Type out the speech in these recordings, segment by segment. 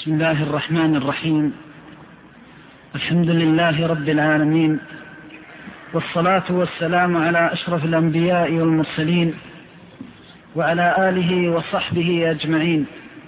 بسم الله الرحمن الرحيم. الحمد لله رب العالمين، والصلاة والسلام على أشرف الأنبياء والمرسلين وعلى آله وصحبه أجمعين،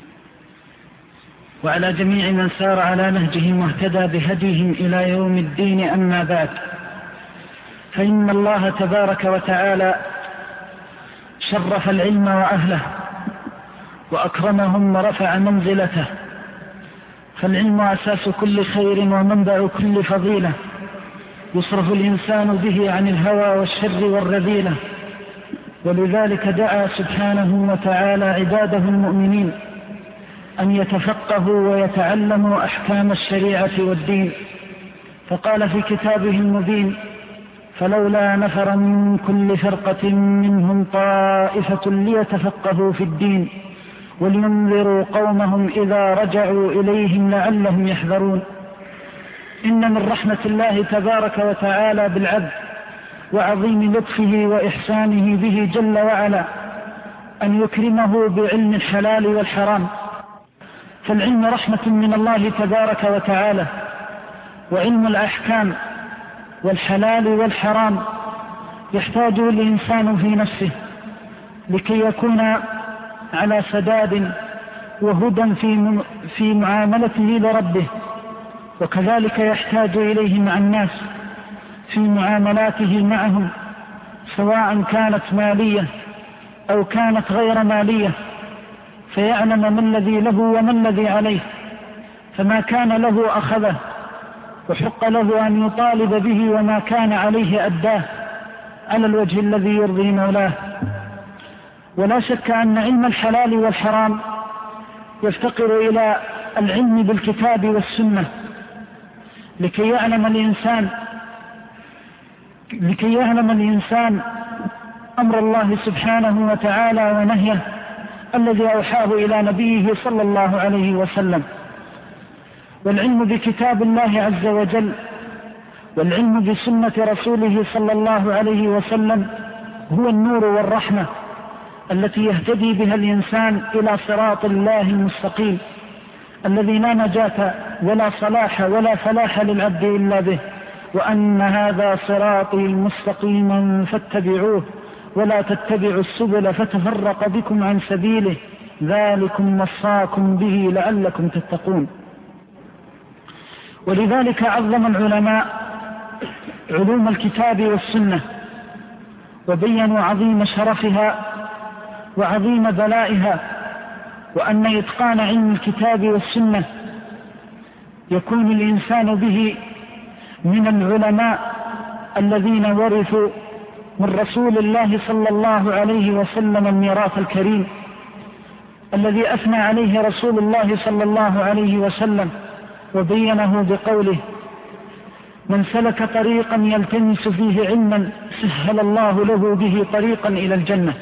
وعلى جميع من سار على نهجهم واهتدى بهديهم إلى يوم الدين. أما بعد، فإن الله تبارك وتعالى شرف العلم وأهله وأكرمهم ورفع منزلته، فالعلم أساس كل خير ومنبع كل فضيلة، يصرف الإنسان به عن الهوى والشر والرذيلة. ولذلك دعا سبحانه وتعالى عباده المؤمنين أن يتفقهوا ويتعلموا أحكام الشريعة والدين، فقال في كتابه المبين: فلولا نفر من كل فرقة منهم طائفة ليتفقهوا في الدين ولينذروا قومهم إذا رجعوا إليهم لعلهم يحذرون. إن من رحمة الله تبارك وتعالى بالعبد وعظيم لطفه وإحسانه به جل وعلا أن يكرمه بعلم الحلال والحرام، فالعلم رحمة من الله تبارك وتعالى، وعلم الأحكام والحلال والحرام يحتاجه الإنسان في نفسه لكي يكون على سداد وهدى في معاملته لربه، وكذلك يحتاج إليه مع الناس في معاملاته معهم، سواء كانت مالية أو كانت غير مالية، فيعلم ما الذي له وما الذي عليه، فما كان له أخذه، وحق له أن يطالب به، وما كان عليه أداه على الوجه الذي يرضي مولاه. ولا شك أن علم الحلال والحرام يفتقر إلى العلم بالكتاب والسنة لكي يعلم الإنسان أمر الله سبحانه وتعالى ونهيه الذي أوحاه إلى نبيه صلى الله عليه وسلم. والعلم بكتاب الله عز وجل والعلم بسنة رسوله صلى الله عليه وسلم هو النور والرحمة التي يهتدي بها الإنسان إلى صراط الله المستقيم الذي لا نجاة ولا صلاح ولا فلاح للعبد إلا به. وأن هذا صراطي مستقيما فاتبعوه ولا تتبعوا السبل فتفرق بكم عن سبيله ذلكم وصاكم به لعلكم تتقون. ولذلك عظم العلماء علوم الكتاب والسنة، وبينوا عظيم شرفها وعظيم بلائها، وأن إتقان علم الكتاب والسنة يكون الإنسان به من العلماء الذين ورثوا من رسول الله صلى الله عليه وسلم الميراث الكريم الذي أثنى عليه رسول الله صلى الله عليه وسلم وبينه بقوله: من سلك طريقا يلتمس فيه علما سهل الله له به طريقا إلى الجنة.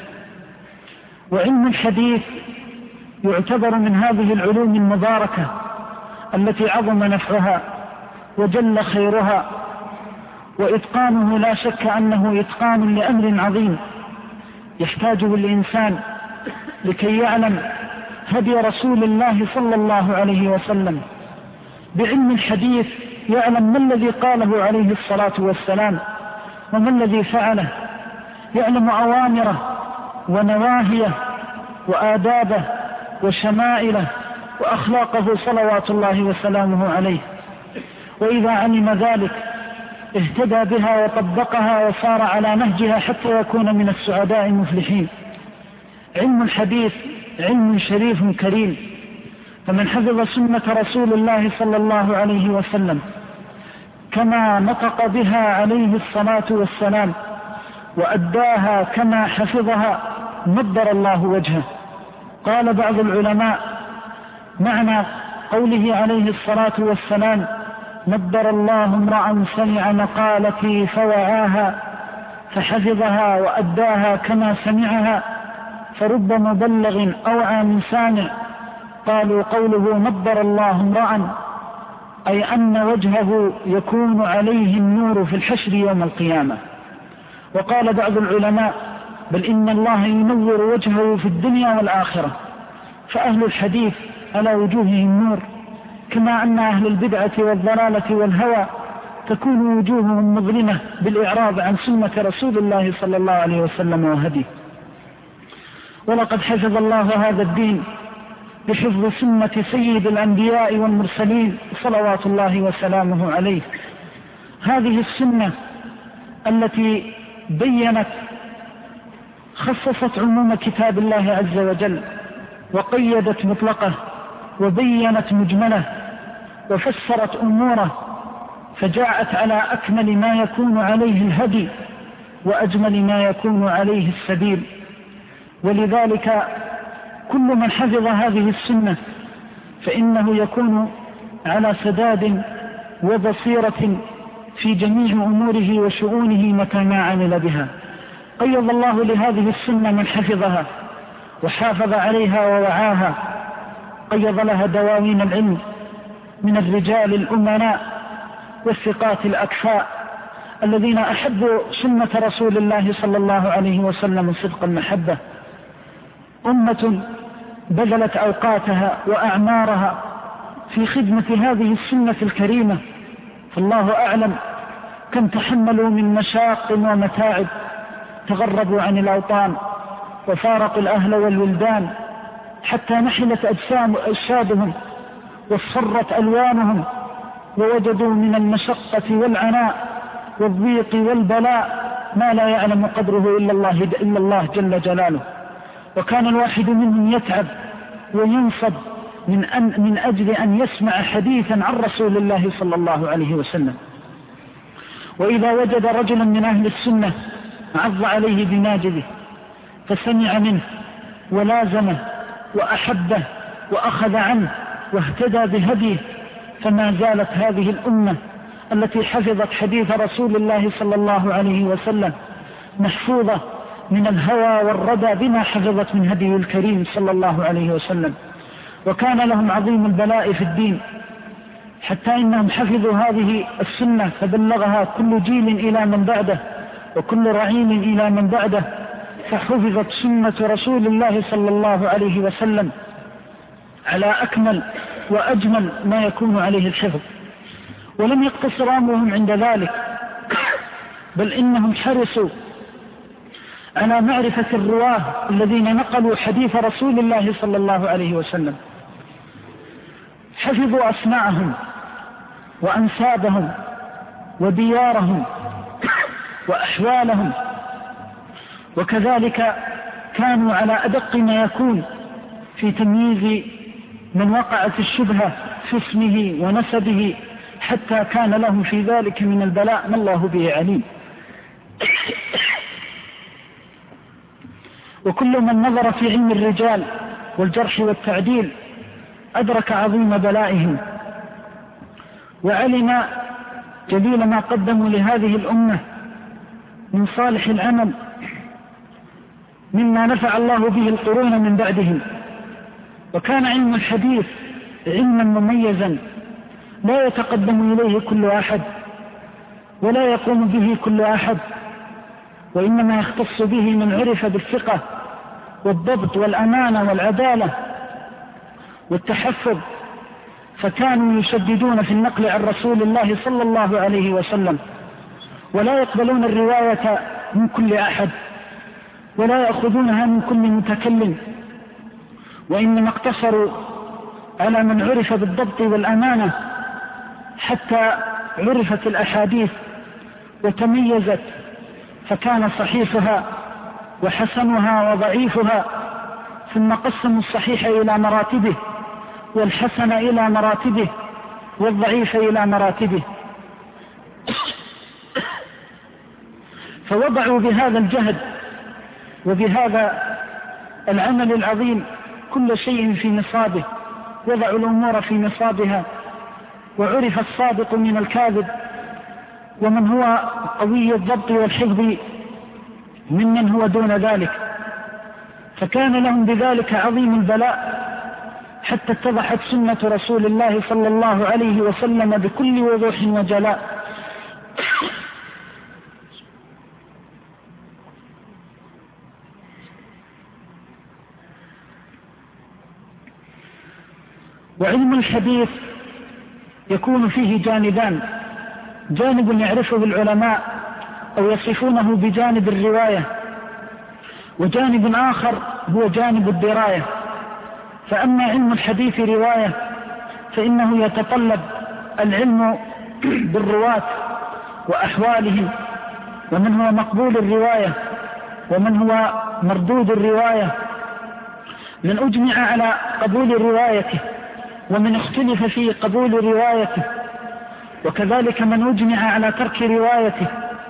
وعلم الحديث يعتبر من هذه العلوم المباركة التي عظم نفعها وجل خيرها، وإتقانه لا شك أنه إتقان لأمر عظيم يحتاجه الإنسان لكي يعلم هدي رسول الله صلى الله عليه وسلم. بعلم الحديث يعلم ما الذي قاله عليه الصلاة والسلام وما الذي فعله، يعلم أوامره ونواهيه وآدابه وشمائله وأخلاقه صلوات الله وسلامه عليه. وإذا علم ذلك اهتدى بها وطبقها وصار على نهجها حتى يكون من السعداء المفلحين. علم الحديث علم شريف كريم، فمن حفظ سنة رسول الله صلى الله عليه وسلم كما نطق بها عليه الصلاة والسلام وأداها كما حفظها نضر الله وجهه. قال بعض العلماء: معنى قوله عليه الصلاة والسلام نضر الله امرأ سمع مقالتي فوعاها فحفظها وأداها كما سمعها فرب مبلغ أوعى من سامع. قالوا قوله نضر الله امرأ أي أن وجهه يكون عليه النور في الحشر يوم القيامة. وقال بعض العلماء: بل إن الله ينور وجهه في الدنيا والآخرة، فأهل الحديث على وجوههم نور كما أن أهل البدعة والضلالة والهوى تكون وجوههم مظلمة بالإعراض عن سنة رسول الله صلى الله عليه وسلم وهديه. ولقد حفظ الله هذا الدين بحفظ سنة سيد الأنبياء والمرسلين صلوات الله وسلامه عليه. هذه السنة التي بينت خصصت عموم كتاب الله عز وجل وقيدت مطلقه وبينت مجمله وفسرت أموره، فجاءت على أكمل ما يكون عليه الهدي وأجمل ما يكون عليه السبيل. ولذلك كل من حفظ هذه السنة فإنه يكون على سداد وبصيرة في جميع أموره وشؤونه متى ما عمل بها. قيض الله لهذه السنة من حفظها وحافظ عليها ووعاها، قيض لها دواوين العلم من الرجال الأمناء والثقات الأكفاء الذين أحبوا سنة رسول الله صلى الله عليه وسلم صدق المحبة. أمة بذلت أوقاتها وأعمارها في خدمة هذه السنة الكريمة، فالله أعلم كم تحملوا من مشاق ومتاعب، تغربوا عن الأوطان وفارقوا الأهل والولدان حتى نحلت أجسادهم واصفرت ألوانهم، ووجدوا من المشقة والعناء والضيق والبلاء ما لا يعلم قدره إلا الله جل جلاله. وكان الواحد منهم يتعب وينصب من أجل أن يسمع حديثا عن رسول الله صلى الله عليه وسلم. وإذا وجد رجلا من أهل السنة عض عليه بناجذه فسمع منه ولازمه وأحبه وأخذ عنه واهتدى بهديه، فما زالت هذه الأمة التي حفظت حديث رسول الله صلى الله عليه وسلم محفوظة من الهوى والردى بما حفظت من هديه الكريم صلى الله عليه وسلم. وكان لهم عظيم البلاء في الدين حتى إنهم حفظوا هذه السنة فبلغها كل جيل إلى من بعده وكل رعيل إلى من بعده، فحفظت سنة رسول الله صلى الله عليه وسلم على أكمل وأجمل ما يكون عليه الحفظ. ولم يقتصر أمرهم عند ذلك، بل إنهم حرصوا على معرفة الرواه الذين نقلوا حديث رسول الله صلى الله عليه وسلم، حفظوا أسماءهم وأنسابهم وديارهم وأحوالهم، وكذلك كانوا على أدق ما يكون في تمييز من وقعت الشبهة في اسمه ونسبه، حتى كان لهم في ذلك من البلاء ما الله به عليم. وكل من نظر في علم الرجال والجرح والتعديل أدرك عظيم بلائهم وعلم جليل ما قدموا لهذه الأمة من صالح العمل مما نفع الله به القرون من بعدهم. وكان علم الحديث علما مميزا لا يتقدم إليه كل أحد ولا يقوم به كل أحد، وإنما يختص به من عرف بالثقة والضبط والأمانة والعدالة والتحفظ، فكانوا يشددون في النقل عن رسول الله صلى الله عليه وسلم، ولا يقبلون الرواية من كل أحد ولا يأخذونها من كل متكلم، وإنما اقتصروا على من عرف بالضبط والأمانة حتى عرفت الأحاديث وتميزت، فكان صحيحها وحسنها وضعيفها، ثم قسموا الصحيح إلى مراتبه والحسن إلى مراتبه والضعيف إلى مراتبه. فوضعوا بهذا الجهد وبهذا العمل العظيم كل شيء في نصابه، وضعوا الأمور في نصابها، وعرف الصادق من الكاذب، ومن هو قوي الضبط والحفظ ممن هو دون ذلك، فكان لهم بذلك عظيم البلاء حتى اتضحت سنة رسول الله صلى الله عليه وسلم بكل وضوح وجلاء. وعلم الحديث يكون فيه جانبان: جانب يعرفه العلماء أو يصفونه بجانب الرواية، وجانب آخر هو جانب الدراية. فأما علم الحديث رواية فإنه يتطلب العلم بالرواة وأحوالهم، ومن هو مقبول الرواية ومن هو مردود الرواية، من أجمع على قبول روايته ومن اختلف في قبول روايته، وكذلك من أجمع على ترك روايته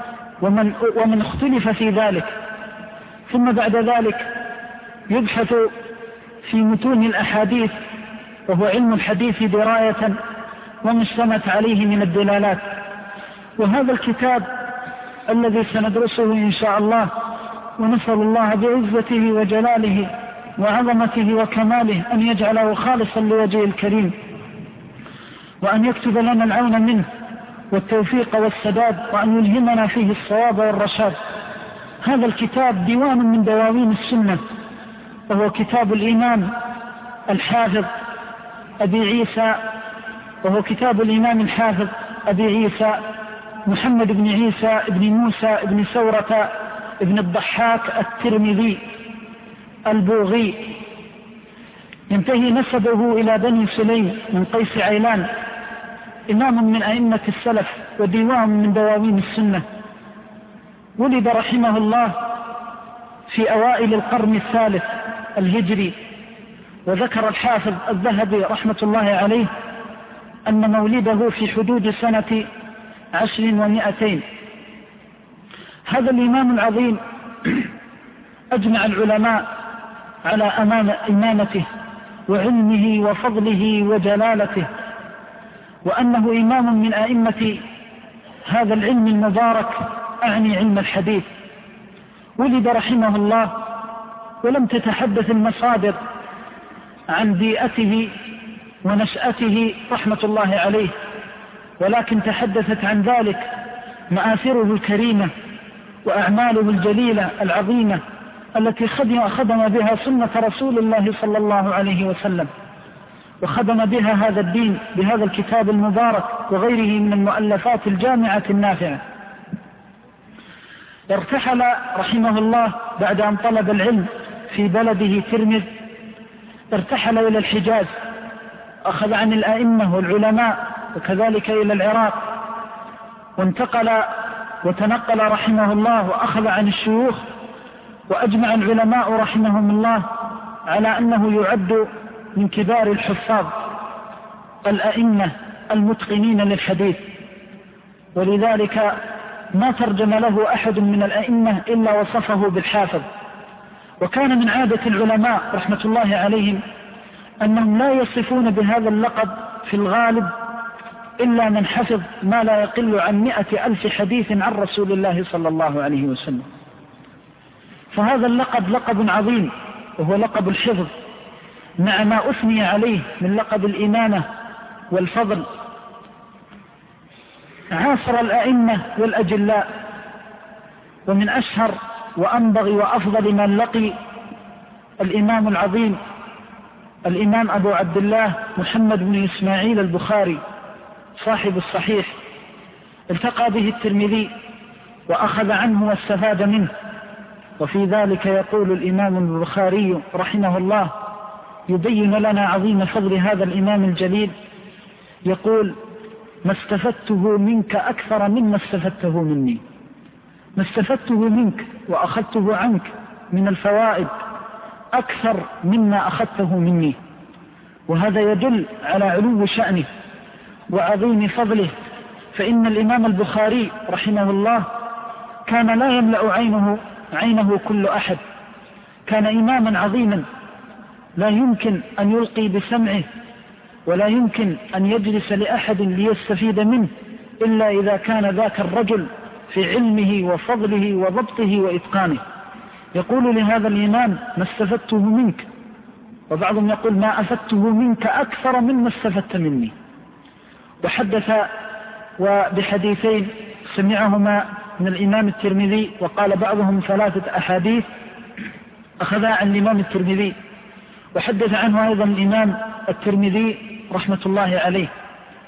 ومن اختلف في ذلك. ثم بعد ذلك يبحث في متون الأحاديث، وهو علم الحديث دراية وما اشتمت عليه من الدلالات. وهذا الكتاب الذي سندرسه إن شاء الله، ونسأل الله بعزته وجلاله وعظمته وكماله أن يجعله خالصا لوجهه الكريم، وأن يكتب لنا العون منه والتوفيق والسداد، وأن يلهمنا فيه الصواب والرشاد. هذا الكتاب ديوان من دواوين السنة، وهو كتاب الإمام الحافظ أبي عيسى، وهو كتاب الإمام الحافظ أبي عيسى محمد بن عيسى بن موسى بن ثورة بن الضحاك الترمذي البوغي. ينتهي نسبه إلى بني سليم من قيس عيلان، إمام من أئمة السلف وديوان من دواوين السنة. ولد رحمه الله في أوائل القرن الثالث الهجري، وذكر الحافظ الذهبي رحمة الله عليه أن مولده في حدود سنة 10 و200. هذا الإمام العظيم أجمع العلماء على إمامته وعلمه وفضله وجلالته، وأنه إمام من أئمة هذا العلم المبارك، أعني علم الحديث. ولد رحمه الله ولم تتحدث المصادر عن بيئته ونشأته رحمة الله عليه، ولكن تحدثت عن ذلك مآثره الكريمة وأعماله الجليلة العظيمة التي خدم بها سنة رسول الله صلى الله عليه وسلم، وخدم بها هذا الدين بهذا الكتاب المبارك وغيره من المؤلفات الجامعة النافعة. ارتحل رحمه الله بعد أن طلب العلم في بلده ترمذ، ارتحل إلى الحجاز، أخذ عن الأئمة والعلماء، وكذلك إلى العراق، وتنقل رحمه الله وأخذ عن الشيوخ. وأجمع العلماء رحمهم الله على أنه يعد من كبار الحفاظ الأئمة المتقنين للحديث، ولذلك ما ترجم له أحد من الأئمة إلا وصفه بالحافظ. وكان من عادة العلماء رحمة الله عليهم أنهم لا يصفون بهذا اللقب في الغالب إلا من حفظ ما لا يقل عن 100,000 حديث عن رسول الله صلى الله عليه وسلم. فهذا اللقب لقب عظيم، وهو لقب الحفظ، مع ما أثني عليه من لقب الإمامة والفضل. عاصر الأئمة والأجلاء، ومن أشهر وأنبغي وأفضل من لقي الإمام العظيم الإمام أبو عبد الله محمد بن إسماعيل البخاري صاحب الصحيح. التقى به الترمذي وأخذ عنه واستفاد منه. وفي ذلك يقول الإمام البخاري رحمه الله يبين لنا عظيم فضل هذا الإمام الجليل، يقول: ما استفدته منك أكثر مما استفدته مني. ما استفدته منك وأخذته عنك من الفوائد أكثر مما أخذته مني. وهذا يدل على علو شأنه وعظيم فضله. فإن الإمام البخاري رحمه الله كان لا يملأ عينه كل أحد، كان إماما عظيما لا يمكن أن يلقي بسمعه ولا يمكن أن يجلس لأحد ليستفيد منه إلا إذا كان ذاك الرجل في علمه وفضله وضبطه وإتقانه. يقول لهذا الإمام: ما استفدته منك، وبعضهم يقول: ما أفدته منك أكثر مما استفدت مني. وحدث وبحديثين سمعهما من الإمام الترمذي، وقال بعضهم 3 أحاديث أخذها عن الإمام الترمذي، وحدث عنه أيضا الإمام الترمذي رحمة الله عليه.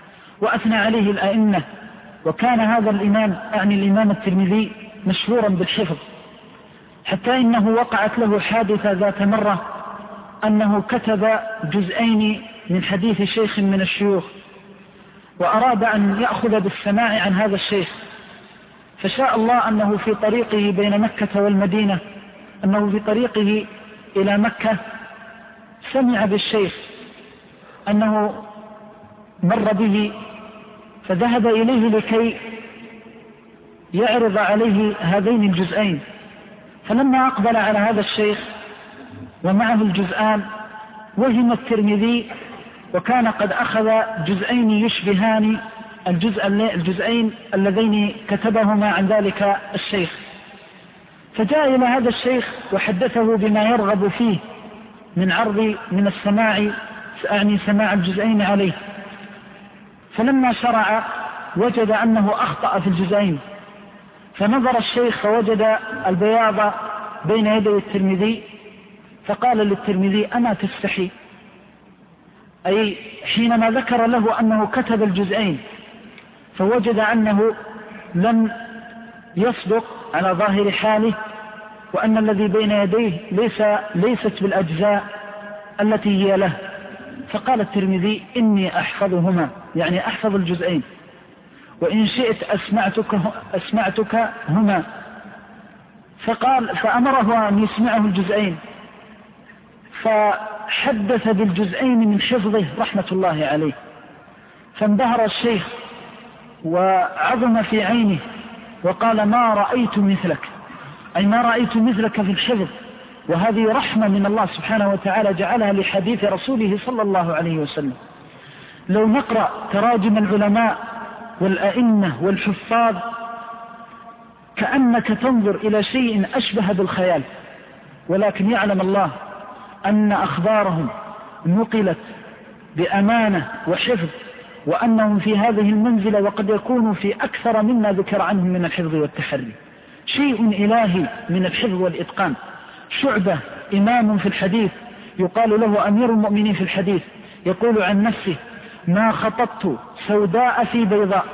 وأثنى عليه الأئمة. وكان هذا الإمام أعني الإمام الترمذي مشهورا بالحفظ، حتى إنه وقعت له حادثة ذات مرة أنه كتب جزئين من حديث شيخ من الشيوخ، وأراد أن يأخذ بالسماع عن هذا الشيخ، فشاء الله أنه في طريقه بين مكة والمدينة، أنه في طريقه إلى مكة سمع بالشيخ أنه مر به، فذهب إليه لكي يعرض عليه هذين الجزئين. فلما أقبل على هذا الشيخ ومعه الجزئان وهم الترمذي، وكان قد أخذ جزئين يشبهان الجزئين اللذين كتبهما عن ذلك الشيخ، فجاء إلى هذا الشيخ وحدثه بما يرغب فيه من السماع، أعني سماع الجزئين عليه. فلما شرع وجد أنه أخطأ في الجزئين، فنظر الشيخ فوجد البياض بين يدي الترمذي، فقال للترمذي: أما تستحي؟ أي حينما ذكر له أنه كتب الجزئين، فوجد أنه لم يصدق على ظاهر حاله، وأن الذي بين يديه ليست بالأجزاء التي هي له. فقال الترمذي: إني أحفظهما، يعني أحفظ الجزئين، وإن شئت أسمعتك هما. فأمره أن يسمعه الجزئين، فحدث بالجزئين من حفظه رحمة الله عليه. فانبهر الشيخ وعظم في عينه وقال: ما رأيت مثلك، أي ما رأيت مثلك في الحفظ. وهذه رحمة من الله سبحانه وتعالى جعلها لحديث رسوله صلى الله عليه وسلم. لو نقرأ تراجم العلماء والأئمة والحفاظ كأنك تنظر إلى شيء أشبه بالخيال، ولكن يعلم الله أن أخبارهم نقلت بأمانة وحفظ، وأنهم في هذه المنزلة وقد يكونوا في أكثر مما ذكر عنهم من الحفظ والتحري. شيء إلهي من الحفظ والإتقان. شعبة إمام في الحديث يقال له أمير المؤمنين في الحديث، يقول عن نفسه: ما خطبت سوداء في بيضاء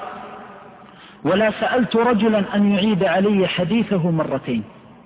ولا سألت رجلا أن يعيد علي حديثه مرتين.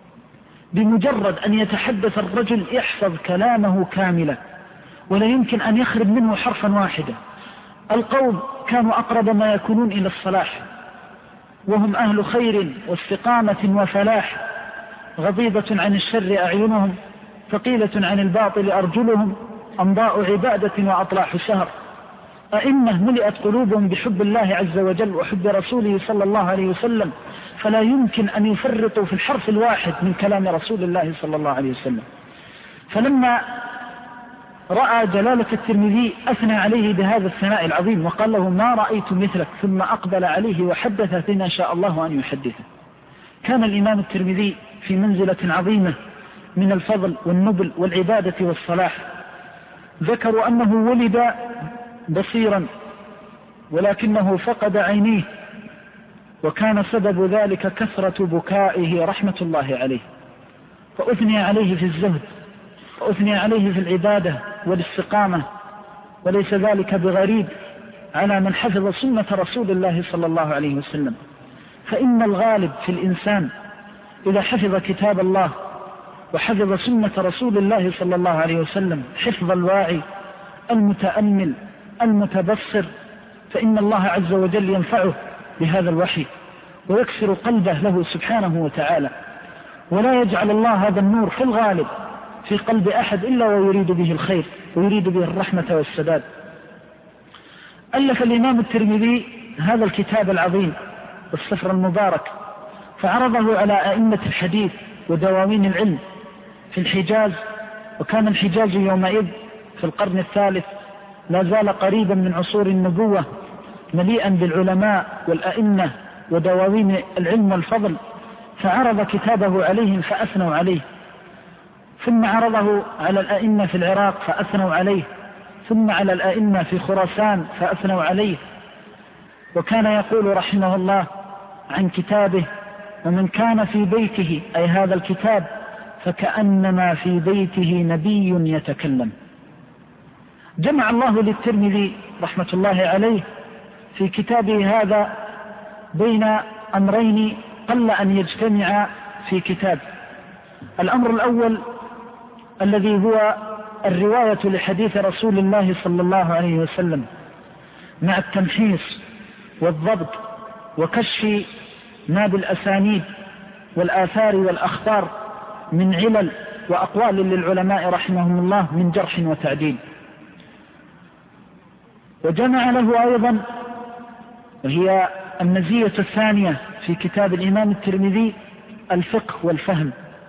بمجرد أن يتحدث الرجل يحفظ كلامه كاملا ولا يمكن أن يخرج منه حرفا واحدا. القوم كانوا أقرب ما يكونون إلى الصلاح، وهم أهل خير واستقامة وفلاح، غضيضة عن الشر أعينهم، ثقيلة عن الباطل أرجلهم، أمضاء عبادة وأطلاح شهر. أئمة ملئت قلوبهم بحب الله عز وجل وحب رسوله صلى الله عليه وسلم، فلا يمكن أن يفرطوا في الحرف الواحد من كلام رسول الله صلى الله عليه وسلم. فلما رأى جلالة الترمذي أثنى عليه بهذا الثناء العظيم وقال له: ما رأيت مثلك، ثم أقبل عليه وحدث فيما شاء الله أن يحدثه. كان الإمام الترمذي في منزلة عظيمة من الفضل والنبل والعبادة والصلاح. ذكروا أنه ولد بصيرا ولكنه فقد عينيه، وكان سبب ذلك كثرة بكائه رحمة الله عليه. فأثني عليه في الزهد، وأثني عليه في العبادة والاستقامة، وليس ذلك بغريب على من حفظ سنة رسول الله صلى الله عليه وسلم. فإن الغالب في الإنسان إذا حفظ كتاب الله وحفظ سنة رسول الله صلى الله عليه وسلم حفظ الواعي المتأمل المتبصر، فإن الله عز وجل ينفعه بهذا الوحي ويكسر قلبه له سبحانه وتعالى، ولا يجعل الله هذا النور في الغالب في قلب أحد إلا ويريد به الخير ويريد به الرحمة والسداد. ألف الإمام الترمذي هذا الكتاب العظيم والسفر المبارك، فعرضه على أئمة الحديث ودواوين العلم في الحجاز، وكان الحجاز يومئذ في القرن الثالث لا زال قريبا من عصور النبوة، مليئا بالعلماء والأئمة ودواوين العلم والفضل، فعرض كتابه عليهم فأثنوا عليه، ثم عرضه على الأئمة في العراق فأثنوا عليه، ثم على الأئمة في خراسان فأثنوا عليه. وكان يقول رحمه الله عن كتابه: ومن كان في بيته، أي هذا الكتاب، فكأنما في بيته نبي يتكلم. جمع الله للترمذي رحمة الله عليه في كتابه هذا بين أمرين قل أن يجتمع في كتاب. الأمر الأول الذي هو الرواية لحديث رسول الله صلى الله عليه وسلم مع التمحيص والضبط وكشف ما بالأسانيد والآثار والأخبار من علل وأقوال للعلماء رحمهم الله من جرح وتعديل. وجمع له أيضا، وهي المزية الثانية في كتاب الإمام الترمذي، الفقه والفهم.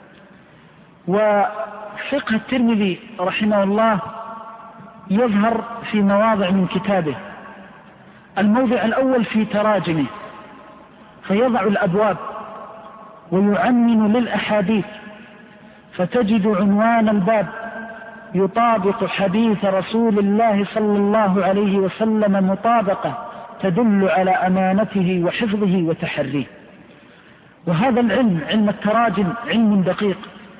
وفقه الترمذي رحمه الله يظهر في مواضع من كتابه. الموضع الأول في تراجمه، فيضع الأبواب ويعنن للأحاديث، فتجد عنوان الباب يطابق حديث رسول الله صلى الله عليه وسلم مطابقة تدل على أمانته وحفظه وتحريه. وهذا العلم، علم التراجم، علم دقيق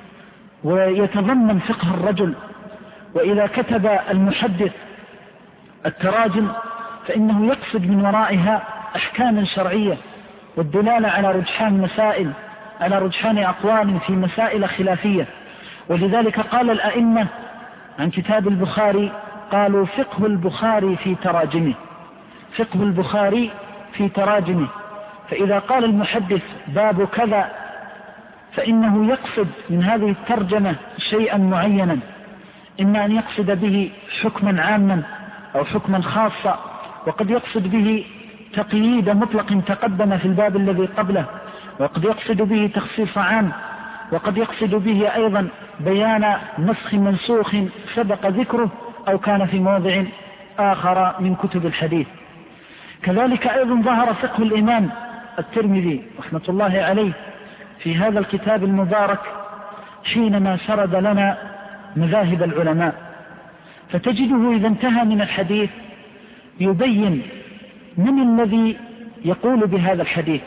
ويتضمن فقه الرجل. وإذا كتب المحدث التراجم فإنه يقصد من ورائها أحكاما شرعية والدلالة على رجحان مسائل، على رجحان أقوال في مسائل خلافية. ولذلك قال الأئمة عن كتاب البخاري، قالوا فقه البخاري في تراجمه، فقه البخاري في تراجمه. فإذا قال المحدث باب كذا فإنه يقصد من هذه الترجمة شيئا معينا، إما أن يقصد به حكما عاما أو حكما خاصا، وقد يقصد به تقييد مطلق تقدم في الباب الذي قبله، وقد يقصد به تخصيص عام، وقد يقصد به أيضا بيان نسخ منسوخ سبق ذكره أو كان في موضع آخر من كتب الحديث. كذلك أيضا ظهر فقه الإمام الترمذي رحمة الله عليه في هذا الكتاب المبارك حينما سرد لنا مذاهب العلماء. فتجده إذا انتهى من الحديث يبين من الذي يقول بهذا الحديث،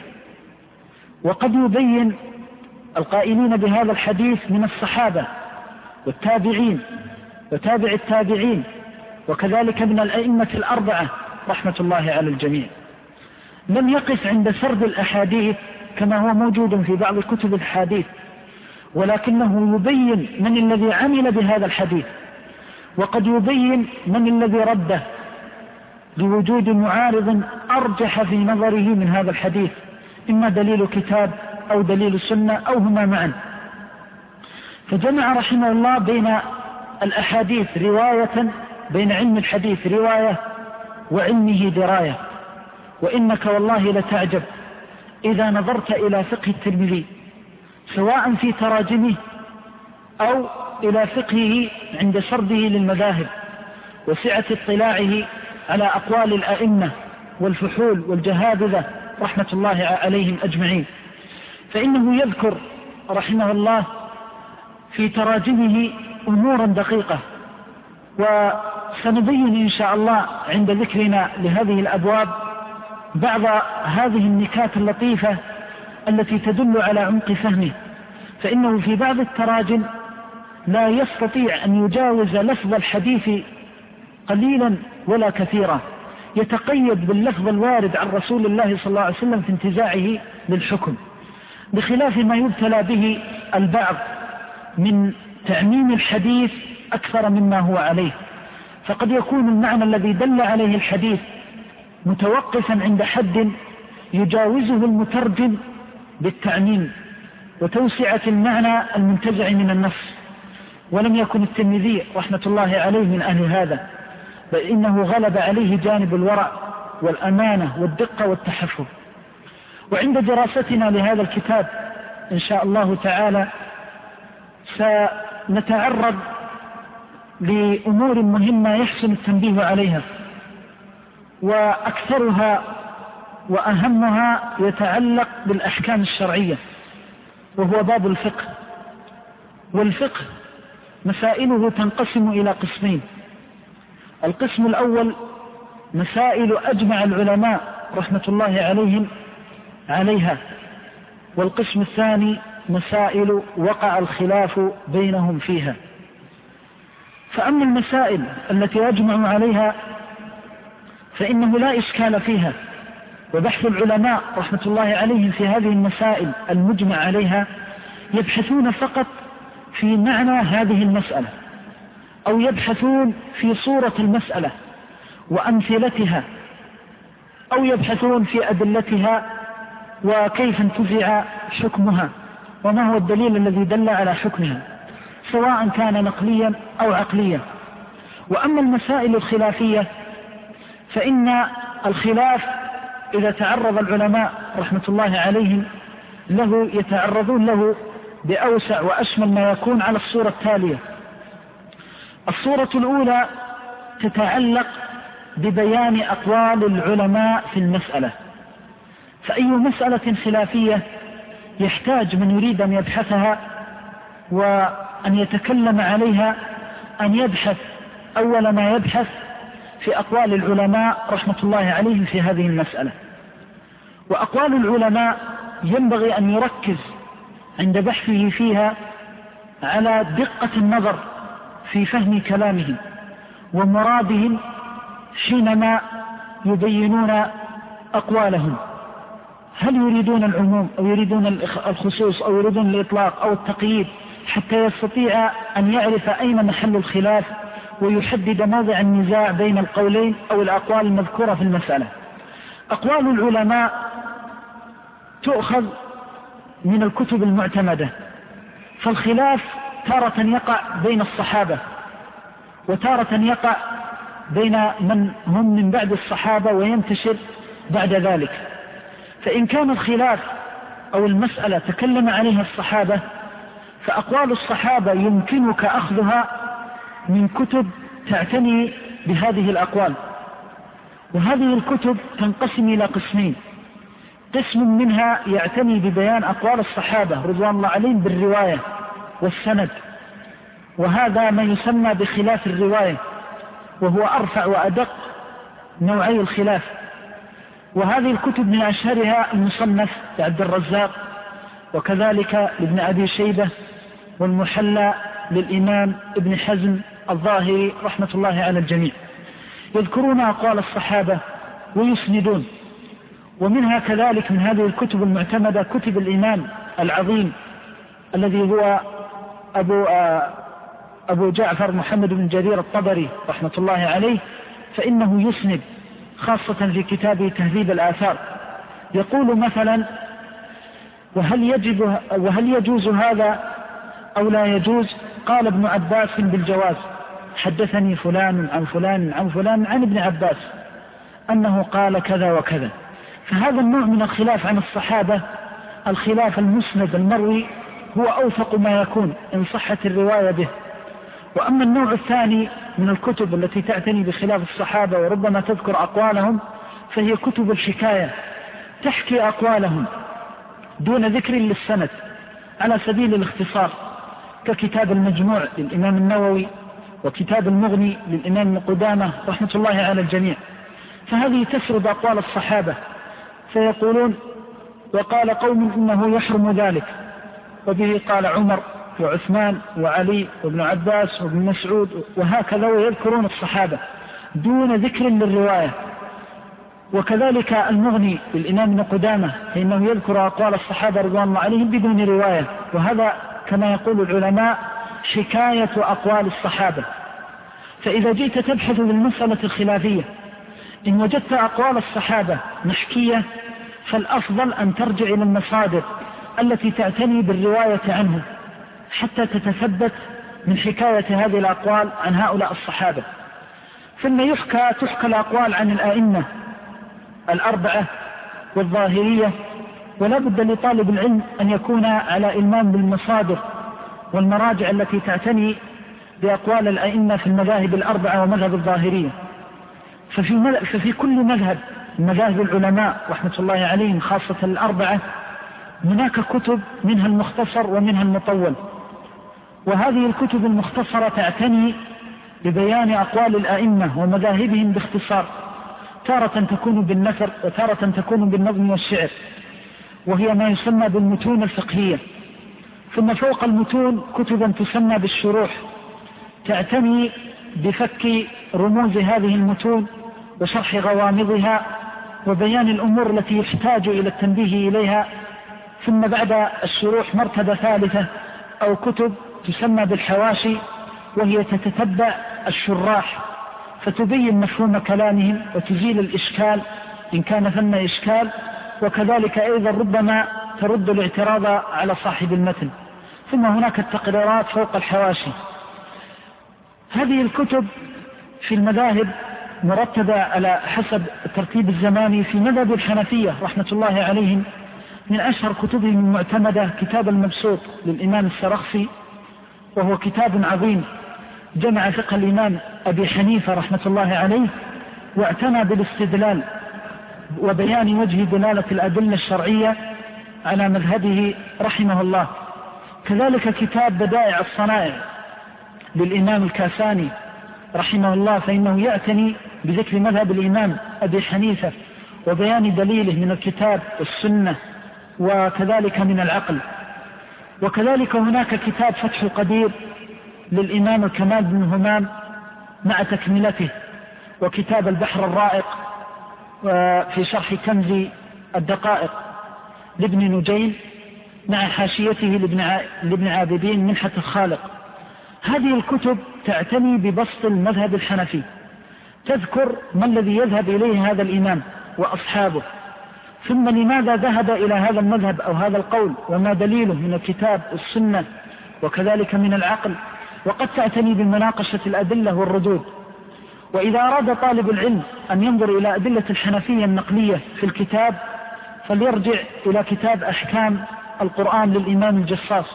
وقد يبين القائلين بهذا الحديث من الصحابة والتابعين وتابع التابعين، وكذلك من الأئمة الأربعة رحمة الله على الجميع. لم يقف عند سرد الأحاديث كما هو موجود في بعض كتب الحديث، ولكنه يبين من الذي عمل بهذا الحديث، وقد يبين من الذي رده بوجود معارض أرجح في نظره من هذا الحديث، إما دليل كتاب أو دليل سنة أو هما معا. فجمع رحمه الله بين الأحاديث رواية، بين علم الحديث رواية وعلمه دراية. وإنك والله لتعجب إذا نظرت إلى فقه الترمذي سواء في تراجمه أو إلى فقهه عند سرده للمذاهب وسعة اطلاعه على أقوال الأئمة والفحول والجهابذة رحمة الله عليهم أجمعين. فإنه يذكر رحمه الله في تراجمه أمورا دقيقة، وسنبين إن شاء الله عند ذكرنا لهذه الأبواب بعض هذه النكات اللطيفة التي تدل على عمق فهمه. فإنه في بعض التراجم لا يستطيع أن يجاوز لفظ الحديث قليلا ولا كثيرا، يتقيد باللفظ الوارد عن رسول الله صلى الله عليه وسلم في انتزاعه للحكم، بخلاف ما يبتلى به البعض من تعميم الحديث أكثر مما هو عليه. فقد يكون المعنى الذي دل عليه الحديث متوقفا عند حد يجاوزه المترجم بالتعميم وتوسعة المعنى المنتزع من النص. ولم يكن الترمذي رحمة الله عليه من أهل هذا، بل إنه غلب عليه جانب الورع والأمانة والدقة والتحفظ. وعند دراستنا لهذا الكتاب إن شاء الله تعالى سنتعرض لأمور مهمة يحسن التنبيه عليها، وأكثرها وأهمها يتعلق بالأحكام الشرعية، وهو باب الفقه. والفقه مسائله تنقسم إلى قسمين: القسم الأول مسائل أجمع العلماء رحمة الله عليهم عليها، والقسم الثاني مسائل وقع الخلاف بينهم فيها. فأما المسائل التي أجمعوا عليها فإنه لا إشكال فيها. وبحث العلماء رحمة الله عليهم في هذه المسائل المجمع عليها يبحثون فقط في معنى هذه المسألة، أو يبحثون في صورة المسألة وأمثلتها، أو يبحثون في أدلتها وكيف انتزع حكمها وما هو الدليل الذي دل على حكمها، سواء كان نقليا أو عقليا. وأما المسائل الخلافية فإن الخلاف إذا تعرض العلماء رحمة الله عليهم له يتعرضون له بأوسع وأشمل ما يكون على الصورة التالية. الصورة الأولى تتعلق ببيان أقوال العلماء في المسألة، فأي مسألة خلافية يحتاج من يريد أن يبحثها وأن يتكلم عليها أن يبحث أول ما يبحث في أقوال العلماء رحمة الله عليهم في هذه المسألة. وأقوال العلماء ينبغي أن يركز عند بحثه فيها على دقة النظر في فهم كلامهم ومرادهم حينما يبينون أقوالهم، هل يريدون العموم أو يريدون الخصوص أو يريدون الإطلاق أو التقييد، حتى يستطيع أن يعرف أين محل الخلاف ويحدد موضع النزاع بين القولين أو الأقوال المذكورة في المسألة. أقوال العلماء تؤخذ من الكتب المعتمدة، فالخلاف تارة يقع بين الصحابة وتارة يقع بين من هم من بعد الصحابة وينتشر بعد ذلك. فإن كان الخلاف أو المسألة تكلم عليها الصحابة فأقوال الصحابة يمكنك أخذها من كتب تعتني بهذه الأقوال، وهذه الكتب تنقسم إلى قسمين: قسم منها يعتني ببيان أقوال الصحابة رضوان الله عليهم بالرواية والسند، وهذا ما يسمى بخلاف الرواية، وهو أرفع وأدق نوعي الخلاف. وهذه الكتب من أشهرها المصنف لعبد الرزاق، وكذلك لابن أبي شيبة، والمحلى للإمام ابن حزم الظاهري رحمة الله على الجميع، يذكرون أقوال الصحابة ويسندون. ومنها كذلك من هذه الكتب المعتمدة كتب الإمام العظيم الذي هو أبو جعفر محمد بن جرير الطبري رحمة الله عليه، فإنه يسند خاصة في كتابه تهذيب الآثار، يقول مثلا: وهل يجوز هذا أو لا يجوز؟ قال ابن عباس بالجواز، حدثني فلان عن فلان عن فلان عن ابن عباس أنه قال كذا وكذا. فهذا النوع من الخلاف عن الصحابة، الخلاف المسند المروي، هو أوثق ما يكون إن صحت الرواية به. وأما النوع الثاني من الكتب التي تعتني بخلاف الصحابة وربما تذكر أقوالهم فهي كتب الحكاية، تحكي أقوالهم دون ذكر للسند على سبيل الاختصار، ككتاب المجموع للإمام النووي وكتاب المغني للإمام ابن قدامة رحمة الله على الجميع. فهذه تسرد أقوال الصحابة، فيقولون: وقال قوم إنه يحرم ذلك، وبه قال عمر وعثمان وعلي وابن عباس وابن مسعود، وهكذا، ويذكرون الصحابة دون ذكر للرواية. وكذلك المغني للإمام ابن قدامة فإنه يذكر أقوال الصحابة رضوان الله عليهم بدون رواية، وهذا كما يقول العلماء حكاية أقوال الصحابة. فإذا جئت تبحث بالمسألة الخلافية إن وجدت أقوال الصحابة محكية، فالأفضل أن ترجع إلى المصادر التي تعتني بالرواية عنهم حتى تتثبت من حكاية هذه الأقوال عن هؤلاء الصحابة. ثم تحكى الأقوال عن الآئمة الأربعة والظاهرية، ولا بد لطالب العلم أن يكون على إلمام بالمصادر والمراجع التي تعتني بأقوال الآئمة في المذاهب الأربعة ومذهب الظاهرية. ففي كل مذهب من مذاهب العلماء رحمة الله عليهم خاصة الأربعة هناك كتب منها المختصر ومنها المطول، وهذه الكتب المختصرة تعتني ببيان أقوال الآئمة ومذاهبهم باختصار، تارة تكون بالنثر وتارة تكون بالنظم والشعر، وهي ما يسمى بالمتون الفقهية. ثم فوق المتون كتبا تسمى بالشروح، تعتني بفك رموز هذه المتون وشرح غوامضها وبيان الأمور التي يحتاج إلى التنبيه إليها. ثم بعد الشروح مرتبة ثالثة أو كتب تسمى بالحواشي، وهي تتتبع الشراح فتبين مفهوم كلامهم وتزيل الإشكال إن كان ثم إشكال، وكذلك أيضا ربما ترد الاعتراض على صاحب المتن. ثم هناك التقريرات فوق الحواشي. هذه الكتب في المذاهب مرتبة على حسب الترتيب الزماني. في مذهب الحنفية رحمة الله عليهم من أشهر كتبهم المعتمدة كتاب المبسوط للإمام السرخسي، وهو كتاب عظيم جمع فقه الإمام أبي حنيفة رحمة الله عليه، واعتنى بالاستدلال وبيان وجه دلالة الأدلة الشرعية على مذهبه رحمه الله. كذلك كتاب بدائع الصنائع للإمام الكاساني رحمه الله، فإنه يعتني بذكر مذهب الإمام أبي حنيفة وبيان دليله من الكتاب والسنة وكذلك من العقل. وكذلك هناك كتاب فتح القدير للإمام الكمال بن همام مع تكملته، وكتاب البحر الرائق في شرح كنز الدقائق لابن نجيم مع حاشيته لابن عابدين منحة الخالق. هذه الكتب تعتني ببسط المذهب الحنفي، تذكر ما الذي يذهب إليه هذا الإمام وأصحابه، ثم لماذا ذهب إلى هذا المذهب أو هذا القول، وما دليله من الكتاب والسنة وكذلك من العقل. وقد تعتني بمناقشة الأدلة والردود. وإذا أراد طالب العلم أن ينظر إلى أدلة الحنفية النقلية في الكتاب فليرجع إلى كتاب أحكام القرآن للإمام الجصاص.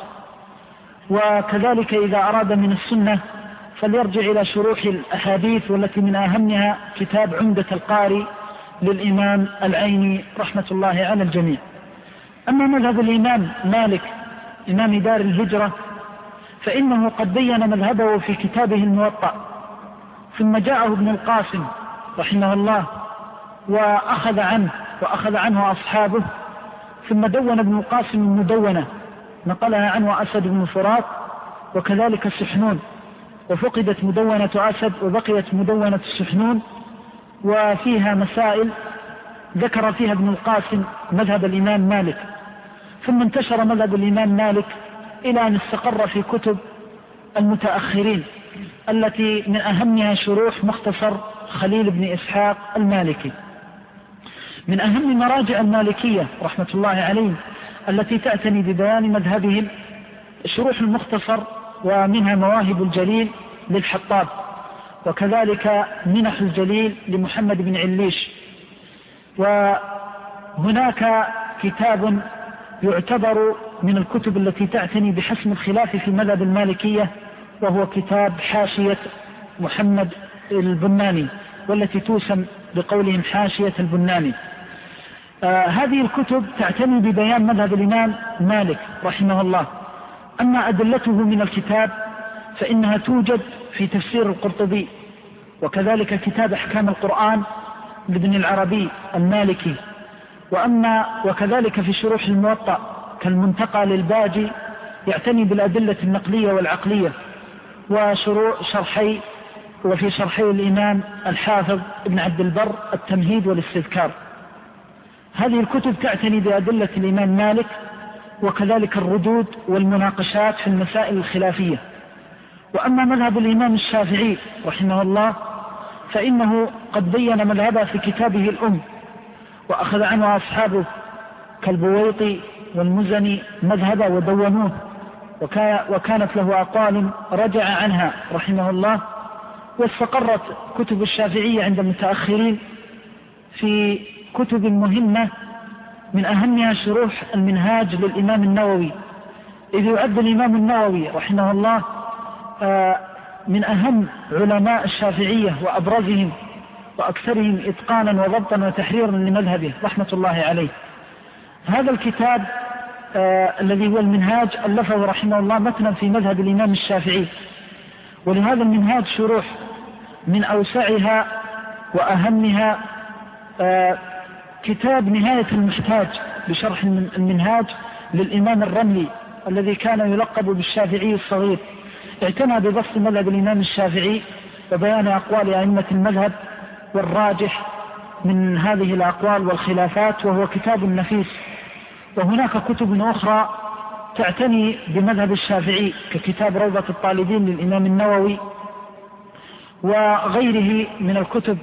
وكذلك إذا أراد من السنة فليرجع إلى شروح الأحاديث، والتي من أهمها كتاب عمدة القاري للإمام العيني رحمة الله على الجميع. أما مذهب الإمام مالك إمام دار الهجرة فإنه قد بين مذهبه في كتابه الموطأ، ثم جاءه ابن القاسم رحمه الله وأخذ عنه أصحابه، ثم دون ابن القاسم المدونة نقلها عنه أسد بن فرات وكذلك السحنون، وفقدت مدونة أسد وبقيت مدونة السحنون، وفيها مسائل ذكر فيها ابن القاسم مذهب الإمام مالك. ثم انتشر مذهب الإمام مالك إلى أن استقر في كتب المتأخرين التي من أهمها شروح مختصر خليل بن إسحاق المالكي. من أهم مراجع المالكية رحمة الله عليهم التي تعتني ببيان مذهبهم شروح المختصر، ومنها مواهب الجليل للحطاب، وكذلك منح الجليل لمحمد بن عليش. وهناك كتاب يعتبر من الكتب التي تعتني بحسم الخلاف في مذهب المالكية، وهو كتاب حاشية محمد البناني، والتي توسم بقولهم حاشية البناني. هذه الكتب تعتني ببيان مذهب الإمام مالك رحمه الله. أما أدلته من الكتاب فإنها توجد في تفسير القرطبي، وكذلك كتاب أحكام القرآن لابن العربي المالكي، وكذلك في شروح الموطأ كالمنتقى للباجي يعتني بالأدلة النقلية والعقلية، وفي شرحي الإمام الحافظ ابن عبد البر التمهيد والاستذكار. هذه الكتب تعتني بأدلة الإمام مالك، وكذلك الردود والمناقشات في المسائل الخلافية. وأما مذهب الإمام الشافعي رحمه الله فإنه قد بين مذهبه في كتابه الأم، وأخذ عنه أصحابه كالبويطي والمزني مذهبه ودونوه، وكانت له أقوال رجع عنها رحمه الله. واستقرت كتب الشافعية عند المتأخرين في كتب مهمة، من أهمها شروح المنهاج للإمام النووي، إذ يعد الإمام النووي رحمه الله من أهم علماء الشافعية وأبرزهم وأكثرهم إتقانا وضبطا وتحريرا لمذهبه رحمة الله عليه. هذا الكتاب الذي هو المنهاج ألفه رحمه الله متنا في مذهب الإمام الشافعي، ولهذا المنهاج شروح من أوسعها وأهمها كتاب نهاية المحتاج بشرح المنهاج للإمام الرملي الذي كان يلقب بالشافعي الصغير. اعتنى ببسط مذهب الإمام الشافعي وبيان أقوال أئمة المذهب والراجح من هذه الأقوال والخلافات، وهو كتاب نفيس. وهناك كتب أخرى تعتني بمذهب الشافعي ككتاب روضة الطالبين للإمام النووي وغيره من الكتب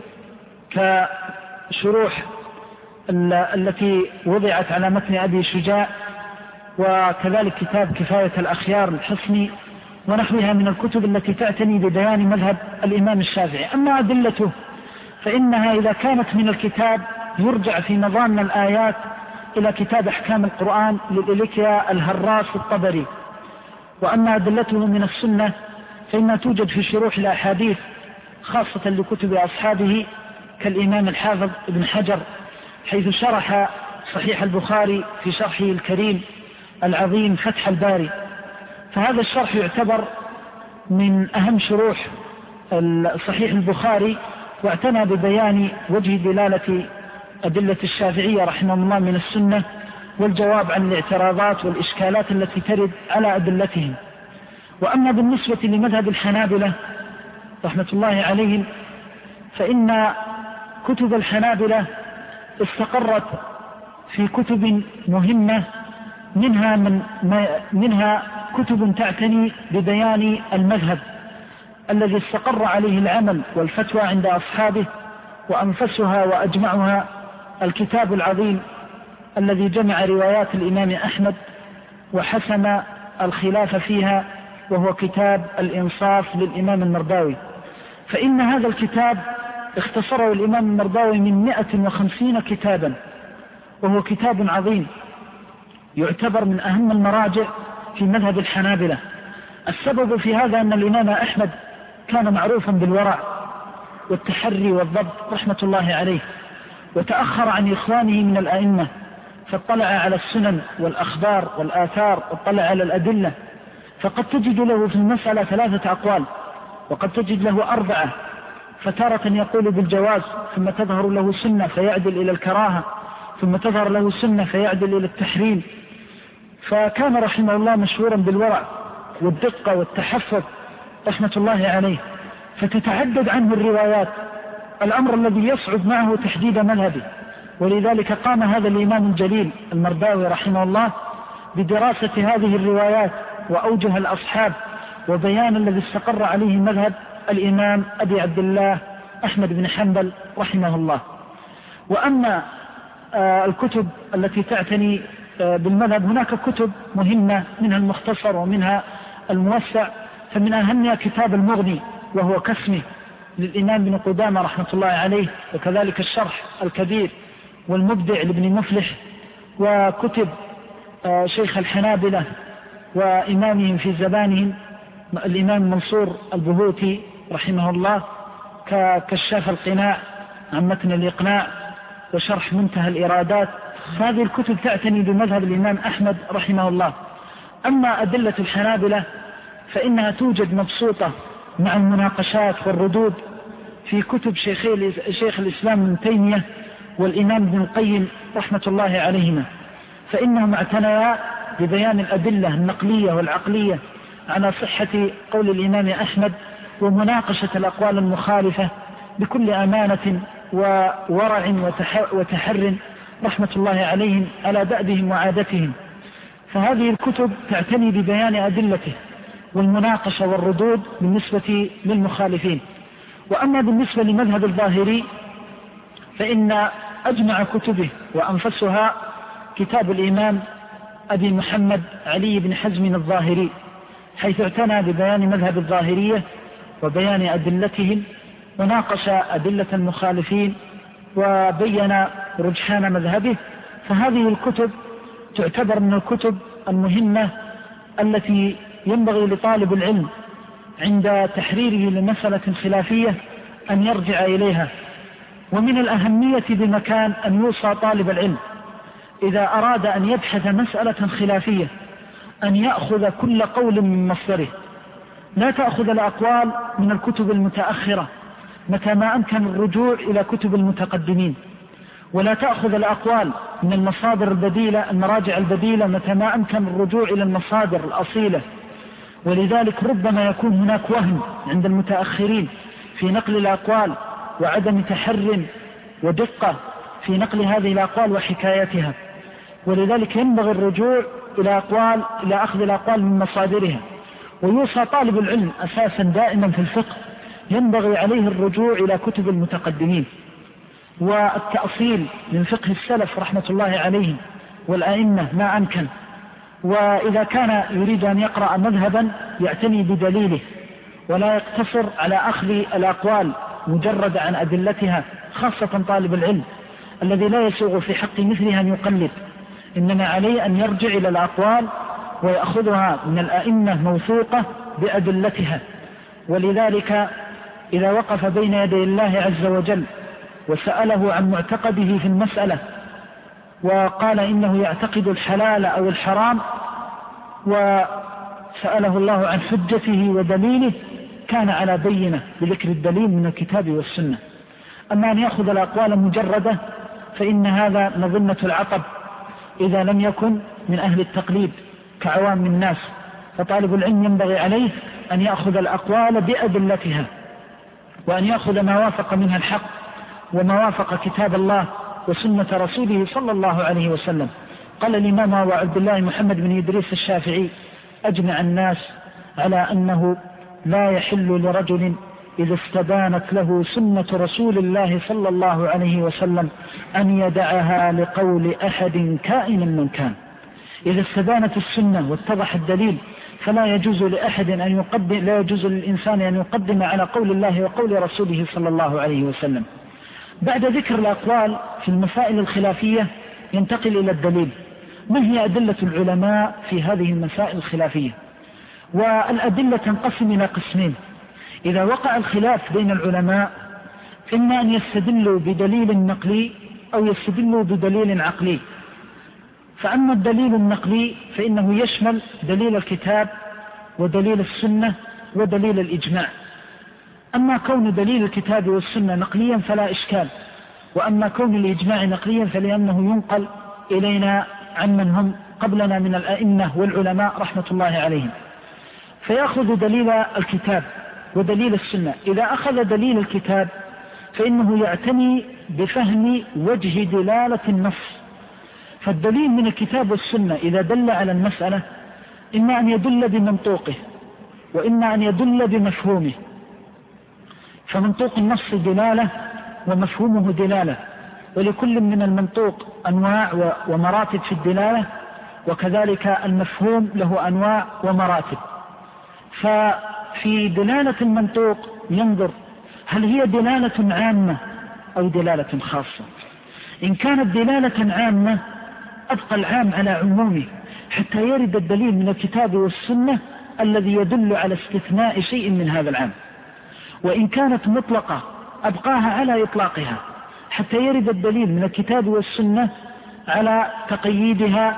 كشروح التي وضعت على متن أبي شجاع، وكذلك كتاب كفاية الأخيار الحصني ونحوها من الكتب التي تعتني ببيان مذهب الإمام الشافعي. أما أدلته فإنها إذا كانت من الكتاب يرجع في نظام الآيات إلى كتاب أحكام القرآن للإليكيا الهراس الطبري. وأما أدلته من السنة فإنها توجد في شروح الأحاديث خاصة لكتب أصحابه كالإمام الحافظ ابن حجر، حيث شرح صحيح البخاري في شرحه الكريم العظيم فتح الباري. فهذا الشرح يعتبر من أهم شروح صحيح البخاري، واعتنى ببيان وجه دلالة أدلة الشافعية رحمه الله من السنة والجواب عن الاعتراضات والإشكالات التي ترد على أدلتهم. وأما بالنسبة لمذهب الحنابلة رحمة الله عليهم فإن كتب الحنابلة استقرت في كتب مهمة، منها كتب تعتني ببيان المذهب الذي استقر عليه العمل والفتوى عند أصحابه، وأنفسها وأجمعها الكتاب العظيم الذي جمع روايات الإمام أحمد وحسم الخلاف فيها، وهو كتاب الإنصاف للإمام المرداوي. فإن هذا الكتاب اختصره الإمام المرداوي من 150 كتابا، وهو كتاب عظيم يعتبر من أهم المراجع في مذهب الحنابلة. السبب في هذا أن الإمام أحمد كان معروفا بالورع والتحري والضبط رحمة الله عليه، وتأخر عن إخوانه من الأئمة، فاطلع على السنن والأخبار والآثار واطلع على الأدلة، فقد تجد له في المسألة 3 أقوال وقد تجد له 4، فتارة يقول بالجواز ثم تظهر له سنة فيعدل إلى الكراهة، ثم تظهر له سنة فيعدل إلى التحريم. فكان رحمه الله مشهورا بالورع والدقة والتحفظ رحمة الله عليه، فتتعدد عنه الروايات، الأمر الذي يصعب معه تحديد مذهبه. ولذلك قام هذا الإمام الجليل المرداوي رحمه الله بدراسة هذه الروايات وأوجه الأصحاب وبيان الذي استقر عليه مذهب الإمام أبي عبد الله أحمد بن حنبل رحمه الله. وأما الكتب التي تعتني بالمذهب هناك كتب مهمة، منها المختصر ومنها الموسع، فمن أهمها كتاب المغني وهو كاسمه للإمام ابن قدامة رحمة الله عليه، وكذلك الشرح الكبير والمبدع لابن مفلح، وكتب شيخ الحنابلة وإمامهم في زبانهم الإمام منصور البهوتي رحمه الله ككشاف القناع عن متن الإقناع وشرح منتهى الإرادات. هذه الكتب تعتني بمذهب الإمام أحمد رحمه الله. أما أدلة الحنابلة فإنها توجد مبسوطة مع المناقشات والردود في كتب شيخ الإسلام ابن تيمية والإمام ابن القيم رحمة الله عليهما، فإنهم اعتنيا ببيان الأدلة النقلية والعقلية على صحة قول الإمام أحمد، ومناقشة الأقوال المخالفة بكل أمانة وورع وتحر رحمة الله عليهم على دأبهم وعادتهم. فهذه الكتب تعتني ببيان أدلته والمناقشة والردود بالنسبة للمخالفين. وأما بالنسبة لمذهب الظاهري فإن أجمع كتبه وأنفسها كتاب الإمام أبي محمد علي بن حزم الظاهري، حيث اعتنى ببيان مذهب الظاهرية وبيان أدلتهم، وناقش أدلة المخالفين وبين رجحان مذهبه. فهذه الكتب تعتبر من الكتب المهمة التي ينبغي لطالب العلم عند تحريره لمسألة خلافية أن يرجع إليها. ومن الأهمية بمكان أن يوصى طالب العلم إذا أراد أن يبحث مسألة خلافية أن يأخذ كل قول من مصدره، لا تأخذ الأقوال من الكتب المتأخرة متى ما أمكن الرجوع إلى كتب المتقدمين، ولا تأخذ الأقوال من المصادر البديلة المراجع البديلة متى ما أمكن الرجوع إلى المصادر الأصيلة. ولذلك ربما يكون هناك وهم عند المتأخرين في نقل الأقوال وعدم تحر ودقة في نقل هذه الأقوال وحكايتها. ولذلك ينبغي الرجوع إلى أخذ الأقوال من مصادرها. ويوصى طالب العلم أساسا دائما في الفقه ينبغي عليه الرجوع إلى كتب المتقدمين والتأصيل من فقه السلف رحمة الله عليهم والأئمة ما أمكن. وإذا كان يريد أن يقرأ مذهبا يعتني بدليله ولا يقتصر على أخذ الأقوال مجرد عن أدلتها، خاصة طالب العلم الذي لا يسوغ في حق مثله أن يقلد، إنما عليه أن يرجع إلى الأقوال ويأخذها من الأئمة موثوقة بأدلتها. ولذلك إذا وقف بين يدي الله عز وجل وسأله عن معتقده في المسألة وقال إنه يعتقد الحلال أو الحرام وسأله الله عن حجته ودليله كان على بينة بذكر الدليل من الكتاب والسنة. أما أن يأخذ الأقوال مجردة فإن هذا مظنة العطب إذا لم يكن من أهل التقليد كعوام الناس. فطالب العلم ينبغي عليه أن يأخذ الأقوال بأدلتها وأن يأخذ ما وافق منها الحق وما وافق كتاب الله وسنة رسوله صلى الله عليه وسلم. قال الإمام أبو عبد الله محمد بن إدريس الشافعي: أجمع الناس على أنه لا يحل لرجل إذا استبانت له سنة رسول الله صلى الله عليه وسلم أن يدعها لقول أحد كائنا من كان. إذا استبانت السنة واتضح الدليل فلا يجوز لا يجوز للإنسان أن يقدم على قول الله وقول رسوله صلى الله عليه وسلم. بعد ذكر الأقوال في المسائل الخلافية ينتقل إلى الدليل. ما هي أدلة العلماء في هذه المسائل الخلافية؟ والأدلة تنقسم إلى قسمين. إذا وقع الخلاف بين العلماء إما أن يستدلوا بدليل نقلي أو يستدلوا بدليل عقلي. فأما الدليل النقلي فإنه يشمل دليل الكتاب ودليل السنة ودليل الإجماع. أما كون دليل الكتاب والسنة نقليا فلا إشكال، وأما كون الإجماع نقليا فلأنه ينقل إلينا عن من هم قبلنا من الأئمة والعلماء رحمة الله عليهم. فيأخذ دليل الكتاب ودليل السنة. إذا أخذ دليل الكتاب فإنه يعتني بفهم وجه دلالة النص. فالدليل من الكتاب والسنة إذا دل على المسألة إما أن يدل بمنطوقه وإما أن يدل بمفهومه. فمنطوق النص دلالة ومفهومه دلالة، ولكل من المنطوق أنواع ومراتب في الدلالة، وكذلك المفهوم له أنواع ومراتب. ففي دلالة المنطوق ينظر هل هي دلالة عامة أو دلالة خاصة. إن كانت دلالة عامة أبقى العام على عمومه حتى يرد الدليل من الكتاب والسنة الذي يدل على استثناء شيء من هذا العام. وإن كانت مطلقة أبقاها على إطلاقها حتى يرد الدليل من الكتاب والسنة على تقييدها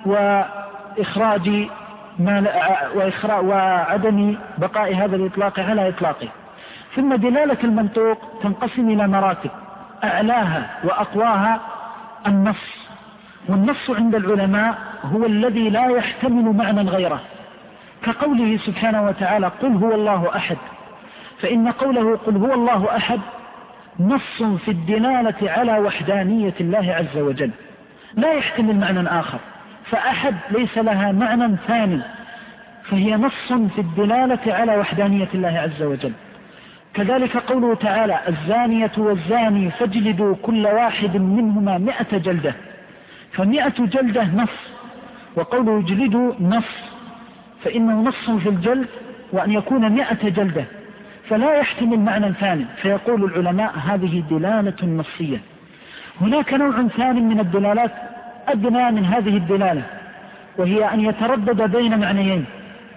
وعدم بقاء هذا الإطلاق على إطلاقه. ثم دلالة المنطوق تنقسم إلى مراتب، أعلاها وأقواها النص. والنص عند العلماء هو الذي لا يحتمل معنى غيره، كقوله سبحانه وتعالى: قل هو الله أحد. فإن قوله قل هو الله أحد نص في الدلالة على وحدانية الله عز وجل، لا يحتمل معنى آخر. فأحد ليس لها معنى ثاني، فهي نص في الدلالة على وحدانية الله عز وجل. كذلك قوله تعالى: الزانية والزاني فاجلدوا كل واحد منهما 100 جلدة. ف100 جلدة نص، وقوله اجلدوا نص، فإنه نص في الجلد وأن يكون 100 جلدة، فلا يحتمل معنى ثاني. فيقول العلماء هذه دلالة نصية. هناك نوع ثاني من الدلالات أدنى من هذه الدلالة، وهي أن يتردد بين معنيين: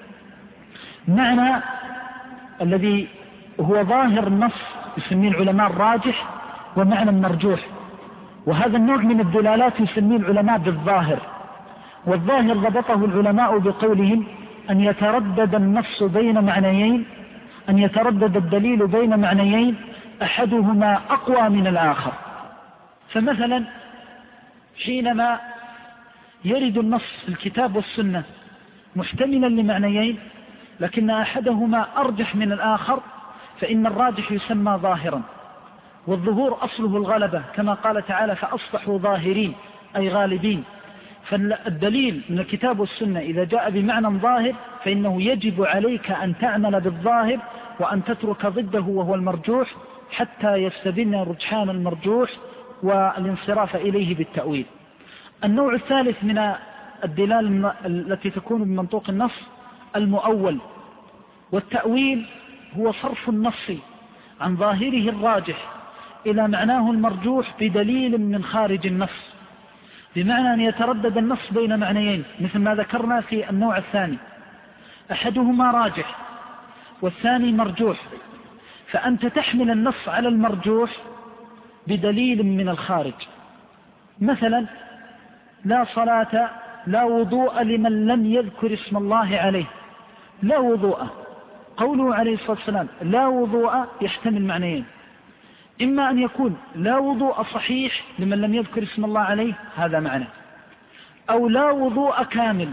معنى الذي هو ظاهر النص يسميه العلماء الراجح، ومعنى مرجوح. وهذا النوع من الدلالات يسميه العلماء بالظاهر. والظاهر ضبطه العلماء بقولهم أن يتردد النص بين معنيين، أن يتردد الدليل بين معنيين أحدهما أقوى من الآخر. فمثلا حينما يرد النص في الكتاب والسنة محتملا لمعنيين لكن أحدهما أرجح من الآخر، فإن الراجح يسمى ظاهرا والظهور أصله الغلبة كما قال تعالى فأصبحوا ظاهرين أي غالبين. فالدليل من الكتاب والسنة إذا جاء بمعنى ظاهر فإنه يجب عليك أن تعمل بالظاهر وأن تترك ضده وهو المرجوح حتى يستبين رجحان المرجوح والانصراف إليه بالتأويل. النوع الثالث من الدلالة التي تكون بمنطوق النص المؤول، والتأويل هو صرف النص عن ظاهره الراجح إلى معناه المرجوح بدليل من خارج النص، بمعنى أن يتردد النص بين معنيين مثل ما ذكرنا في النوع الثاني، أحدهما راجح والثاني مرجوح، فأنت تحمل النص على المرجوح بدليل من الخارج. مثلا لا صلاة لا وضوء لمن لم يذكر اسم الله عليه. لا وضوء، قوله عليه الصلاة والسلام لا وضوء يحتمل معنيين، إما أن يكون لا وضوء صحيح لمن لم يذكر اسم الله عليه، هذا معنى، أو لا وضوء كامل،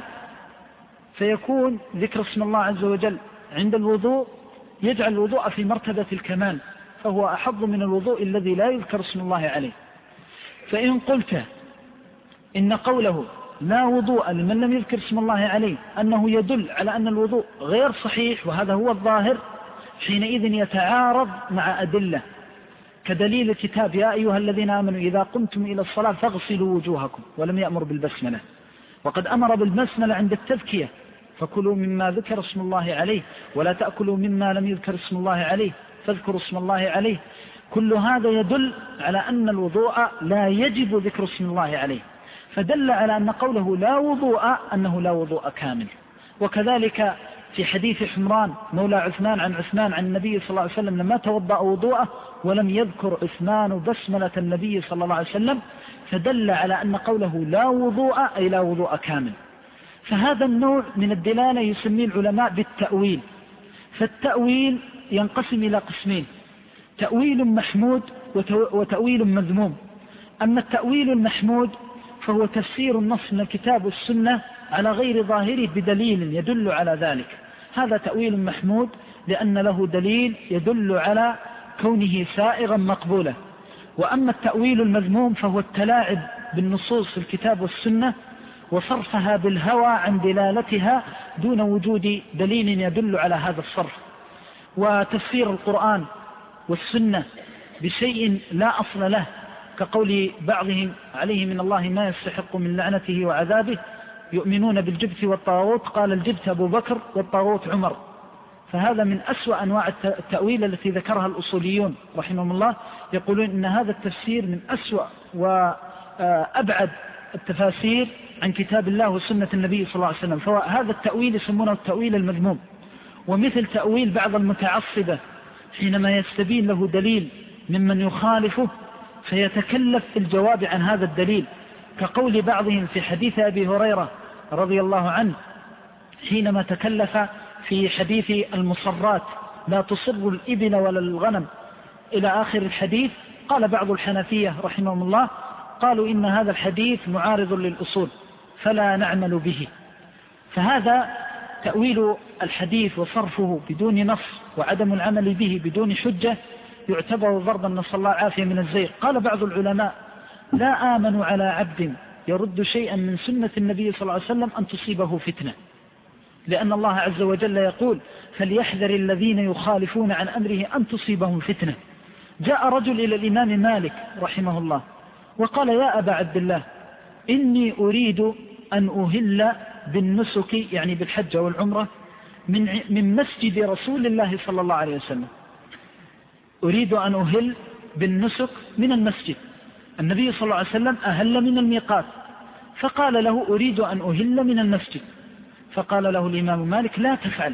فيكون ذكر اسم الله عز وجل عند الوضوء يجعل الوضوء في مرتبة الكمال، فهو أحظ من الوضوء الذي لا يذكر اسم الله عليه. فإن قلت إن قوله لا وضوء لمن لم يذكر اسم الله عليه أنه يدل على أن الوضوء غير صحيح وهذا هو الظاهر، حينئذ يتعارض مع أدلة كدليل الكتاب يا أيها الذين آمنوا إذا قمتم إلى الصلاة فاغسلوا وجوهكم، ولم يأمر بالبسملة، وقد أمر بالبسملة عند التذكية فكلوا مما ذكر اسم الله عليه ولا تأكلوا مما لم يذكر اسم الله عليه فاذكروا اسم الله عليه. كل هذا يدل على أن الوضوء لا يجب ذكر اسم الله عليه، فدل على أن قوله لا وضوء أنه لا وضوء كامل. وكذلك في حديث حمران مولى عثمان عن النبي صلى الله عليه وسلم لما توضأ وضوءه ولم يذكر عثمان بسملة النبي صلى الله عليه وسلم، فدل على أن قوله لا وضوء أي لا وضوء كامل. فهذا النوع من الدلالة يسميه العلماء بالتأويل. فالتأويل ينقسم إلى قسمين، تأويل محمود وتأويل مذموم. أما التأويل المحمود فهو تفسير النص من الكتاب والسنة على غير ظاهره بدليل يدل على ذلك، هذا تأويل محمود لأن له دليل يدل على كونه سائغا مقبولا. وأما التأويل المذموم فهو التلاعب بالنصوص في الكتاب والسنة وصرفها بالهوى عن دلالتها دون وجود دليل يدل على هذا الصرف، وتفسير القرآن والسنة بشيء لا أصل له كقول بعضهم عليه من الله ما يستحق من لعنته وعذابه يؤمنون بالجبت والطاغوت، قال الجبت أبو بكر والطاغوت عمر. فهذا من أسوأ أنواع التأويل التي ذكرها الأصوليون رحمهم الله، يقولون إن هذا التفسير من أسوأ وأبعد التفاسير عن كتاب الله وسنة النبي صلى الله عليه وسلم. فهذا التأويل يسمونه التأويل المذموم. ومثل تأويل بعض المتعصبة حينما يستبين له دليل ممن يخالفه فيتكلف في الجواب عن هذا الدليل، كقول بعضهم في حديث أبي هريرة رضي الله عنه حينما تكلف في حديث المصرات لا تصر الإبل ولا الغنم إلى آخر الحديث، قال بعض الحنفية رحمهم الله قالوا إن هذا الحديث معارض للأصول فلا نعمل به. فهذا تأويل الحديث وصرفه بدون نص وعدم العمل به بدون حجة يعتبر ضربا نسأل الله العافية من الزيغ. قال بعض العلماء لا آمن على عبد يرد شيئا من سنة النبي صلى الله عليه وسلم أن تصيبه فتنة، لأن الله عز وجل يقول فليحذر الذين يخالفون عن أمره أن تصيبهم فتنة. جاء رجل إلى الإمام مالك رحمه الله وقال يا أبا عبد الله إني أريد أن أهل بالنسك يعني بالحج والعمرة من مسجد رسول الله صلى الله عليه وسلم، أريد أن أهل بالنسك من المسجد، النبي صلى الله عليه وسلم أهل من الميقات، فقال له أريد أن أهل من المسجد، فقال له الإمام مالك لا تفعل.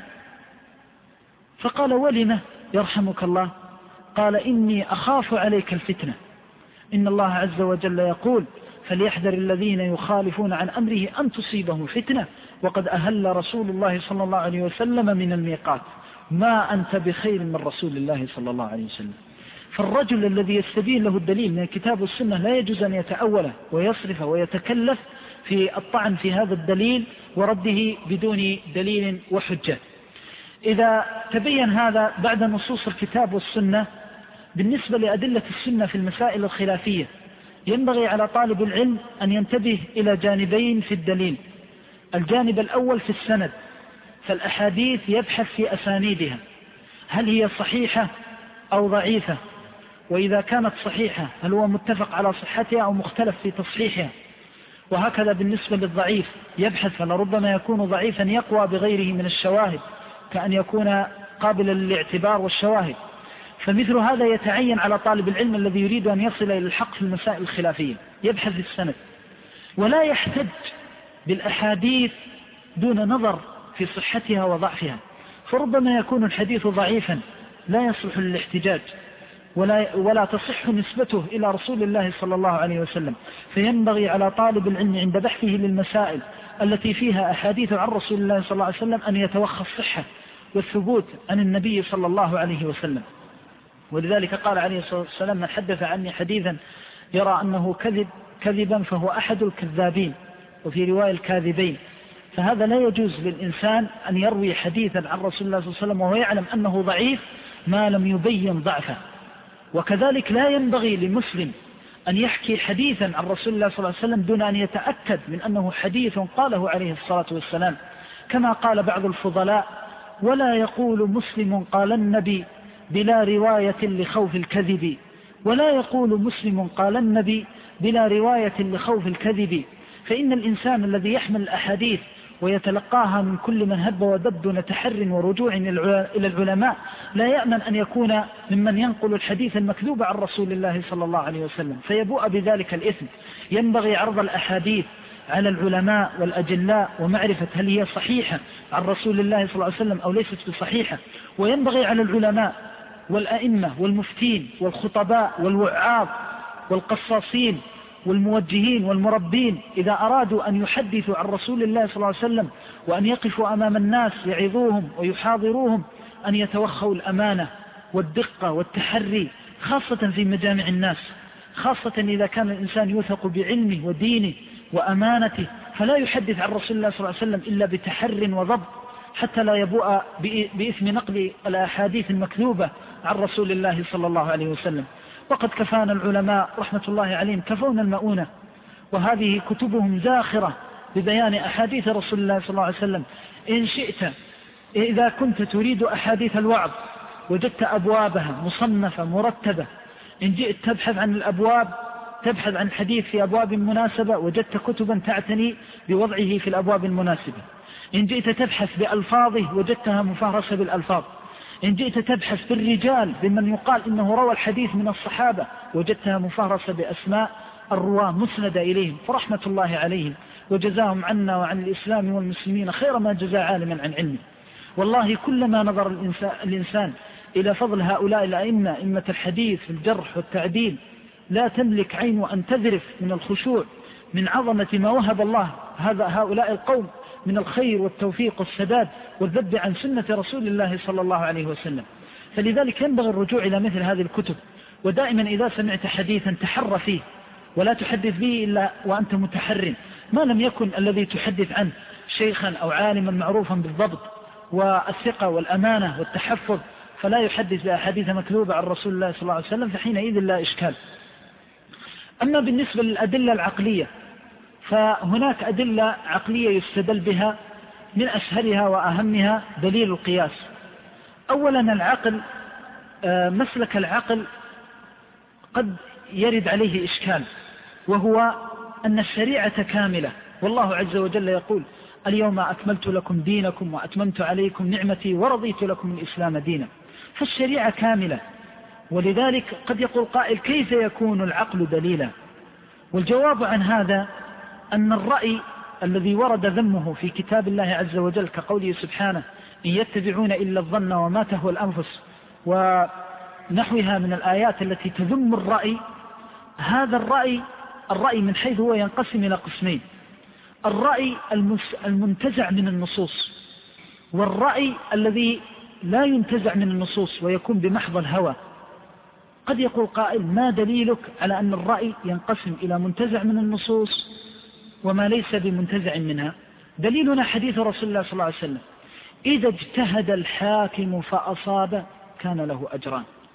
فقال ولم يرحمك الله؟ قال إني أخاف عليك الفتنة، إن الله عز وجل يقول فليحذر الذين يخالفون عن أمره أن تصيبهم فتنة وقد أهل رسول الله صلى الله عليه وسلم من الميقات، ما أنت بخير من رسول الله صلى الله عليه وسلم. فالرجل الذي يستبين له الدليل من الكتاب والسنة لا يجوز أن يتأوله ويصرف ويتكلف في الطعن في هذا الدليل ورده بدون دليل وحجة. إذا تبين هذا بعد نصوص الكتاب والسنة بالنسبة لأدلة السنة في المسائل الخلافية ينبغي على طالب العلم أن ينتبه إلى جانبين في الدليل. الجانب الأول في السند، فالأحاديث يبحث في أسانيدها هل هي صحيحة أو ضعيفة، وإذا كانت صحيحة هل هو متفق على صحتها أو مختلف في تصحيحها. وهكذا بالنسبة للضعيف يبحث، فلربما يكون ضعيفا يقوى بغيره من الشواهد، كأن يكون قابلا للاعتبار والشواهد. فمثل هذا يتعين على طالب العلم الذي يريد أن يصل إلى الحق في المسائل الخلافية يبحث في السند، ولا يحتج بالأحاديث دون نظر في صحتها وضعفها، فربما يكون الحديث ضعيفا لا يصلح للاحتجاج ولا تصح نسبته إلى رسول الله صلى الله عليه وسلم. فينبغي على طالب العلم عند بحثه للمسائل التي فيها أحاديث عن رسول الله صلى الله عليه وسلم أن يتوخى الصحة والثبوت عن النبي صلى الله عليه وسلم. ولذلك قال عليه الصلاة والسلام: من حدث عني حديثا يرى أنه كذبا فهو أحد الكذابين، وفي رواية الكاذبين. فهذا لا يجوز للإنسان أن يروي حديثا عن رسول الله صلى الله عليه وسلم وهو يعلم أنه ضعيف ما لم يبين ضعفه. وكذلك لا ينبغي لمسلم أن يحكي حديثا عن رسول الله صلى الله عليه وسلم دون أن يتأكد من أنه حديث قاله عليه الصلاة والسلام، كما قال بعض الفضلاء: ولا يقول مسلم قال النبي بلا رواية لخوف الكذب، ولا يقول مسلم قال النبي بلا رواية لخوف الكذب. فإن الإنسان الذي يحمل الأحاديث ويتلقاها من كل من هب ودب دون تحر ورجوع إلى العلماء لا يأمن أن يكون ممن ينقل الحديث المكذوب عن رسول الله صلى الله عليه وسلم، فيبوء بذلك الإثم. ينبغي عرض الأحاديث على العلماء والأجلاء ومعرفة هل هي صحيحة عن رسول الله صلى الله عليه وسلم أو ليست بصحيحة. وينبغي على العلماء والأئمة والمفتين والخطباء والوعاظ والقصاصين والموجهين والمربين إذا أرادوا أن يحدثوا عن رسول الله صلى الله عليه وسلم وأن يقفوا أمام الناس يعظوهم ويحاضروهم أن يتوخوا الأمانة والدقة والتحري، خاصة في مجامع الناس، خاصة إذا كان الإنسان يوثق بعلمه ودينه وأمانته، فلا يحدث عن رسول الله صلى الله عليه وسلم إلا بتحر وضبط، حتى لا يبوء بإثم نقل الأحاديث المكذوبة عن رسول الله صلى الله عليه وسلم. وقد كفانا العلماء رحمة الله عليهم، كفونا المؤونة، وهذه كتبهم زاخرة ببيان أحاديث رسول الله صلى الله عليه وسلم. إن شئت إذا كنت تريد أحاديث الوعظ وجدت أبوابها مصنفة مرتبة، إن جئت تبحث عن الأبواب تبحث عن الحديث في أبواب مناسبة وجدت كتبا تعتني بوضعه في الأبواب المناسبة. إن جئت تبحث بألفاظه وجدتها مفهرسة بالألفاظ. إن جئت تبحث بالرجال بمن يقال إنه روى الحديث من الصحابة وجدتها مفهرسة بأسماء الرواة مسندة إليهم، فرحمة الله عليهم وجزاهم عنا وعن الإسلام والمسلمين خير ما جزا عالما عن علمه. والله كلما نظر الإنسان إلى فضل هؤلاء الأئمة، أئمة الحديث في الجرح والتعديل، لا تملك عين أن تذرف من الخشوع من عظمة ما وهب الله هؤلاء القوم من الخير والتوفيق والسداد والذب عن سنة رسول الله صلى الله عليه وسلم. فلذلك ينبغي الرجوع إلى مثل هذه الكتب، ودائما إذا سمعت حديثا تحر فيه، ولا تحدث به إلا وأنت متحر، ما لم يكن الذي تحدث عنه شيخا أو عالما معروفا بالضبط والثقة والأمانة والتحفظ، فلا يحدث بأحاديث مكذوبة عن رسول الله صلى الله عليه وسلم، فحينئذ لا إشكال. أما بالنسبة للأدلة العقلية فهناك أدلة عقلية يستدل بها، من أسهلها وأهمها دليل القياس. أولا العقل، مسلك العقل قد يرد عليه إشكال، وهو أن الشريعة كاملة، والله عز وجل يقول: اليوم أكملت لكم دينكم وأتممت عليكم نعمتي ورضيت لكم الإسلام دينا. فالشريعة كاملة، ولذلك قد يقول قائل: كيف يكون العقل دليلا؟ والجواب عن هذا أن الرأي الذي ورد ذمه في كتاب الله عز وجل كقوله سبحانه: إن يتبعون إلا الظن وما تهوى الأنفس، ونحوها من الآيات التي تذم الرأي. هذا الرأي من حيث هو ينقسم إلى قسمين: الرأي المنتزع من النصوص، والرأي الذي لا ينتزع من النصوص ويكون بمحض الهوى. قد يقول قائل: ما دليلك على أن الرأي ينقسم إلى منتزع من النصوص وما ليس بمنتزع منها؟ دليلنا حديث رسول الله صلى الله عليه وسلم: إذا اجتهد الحاكم فأصاب كان له أجران.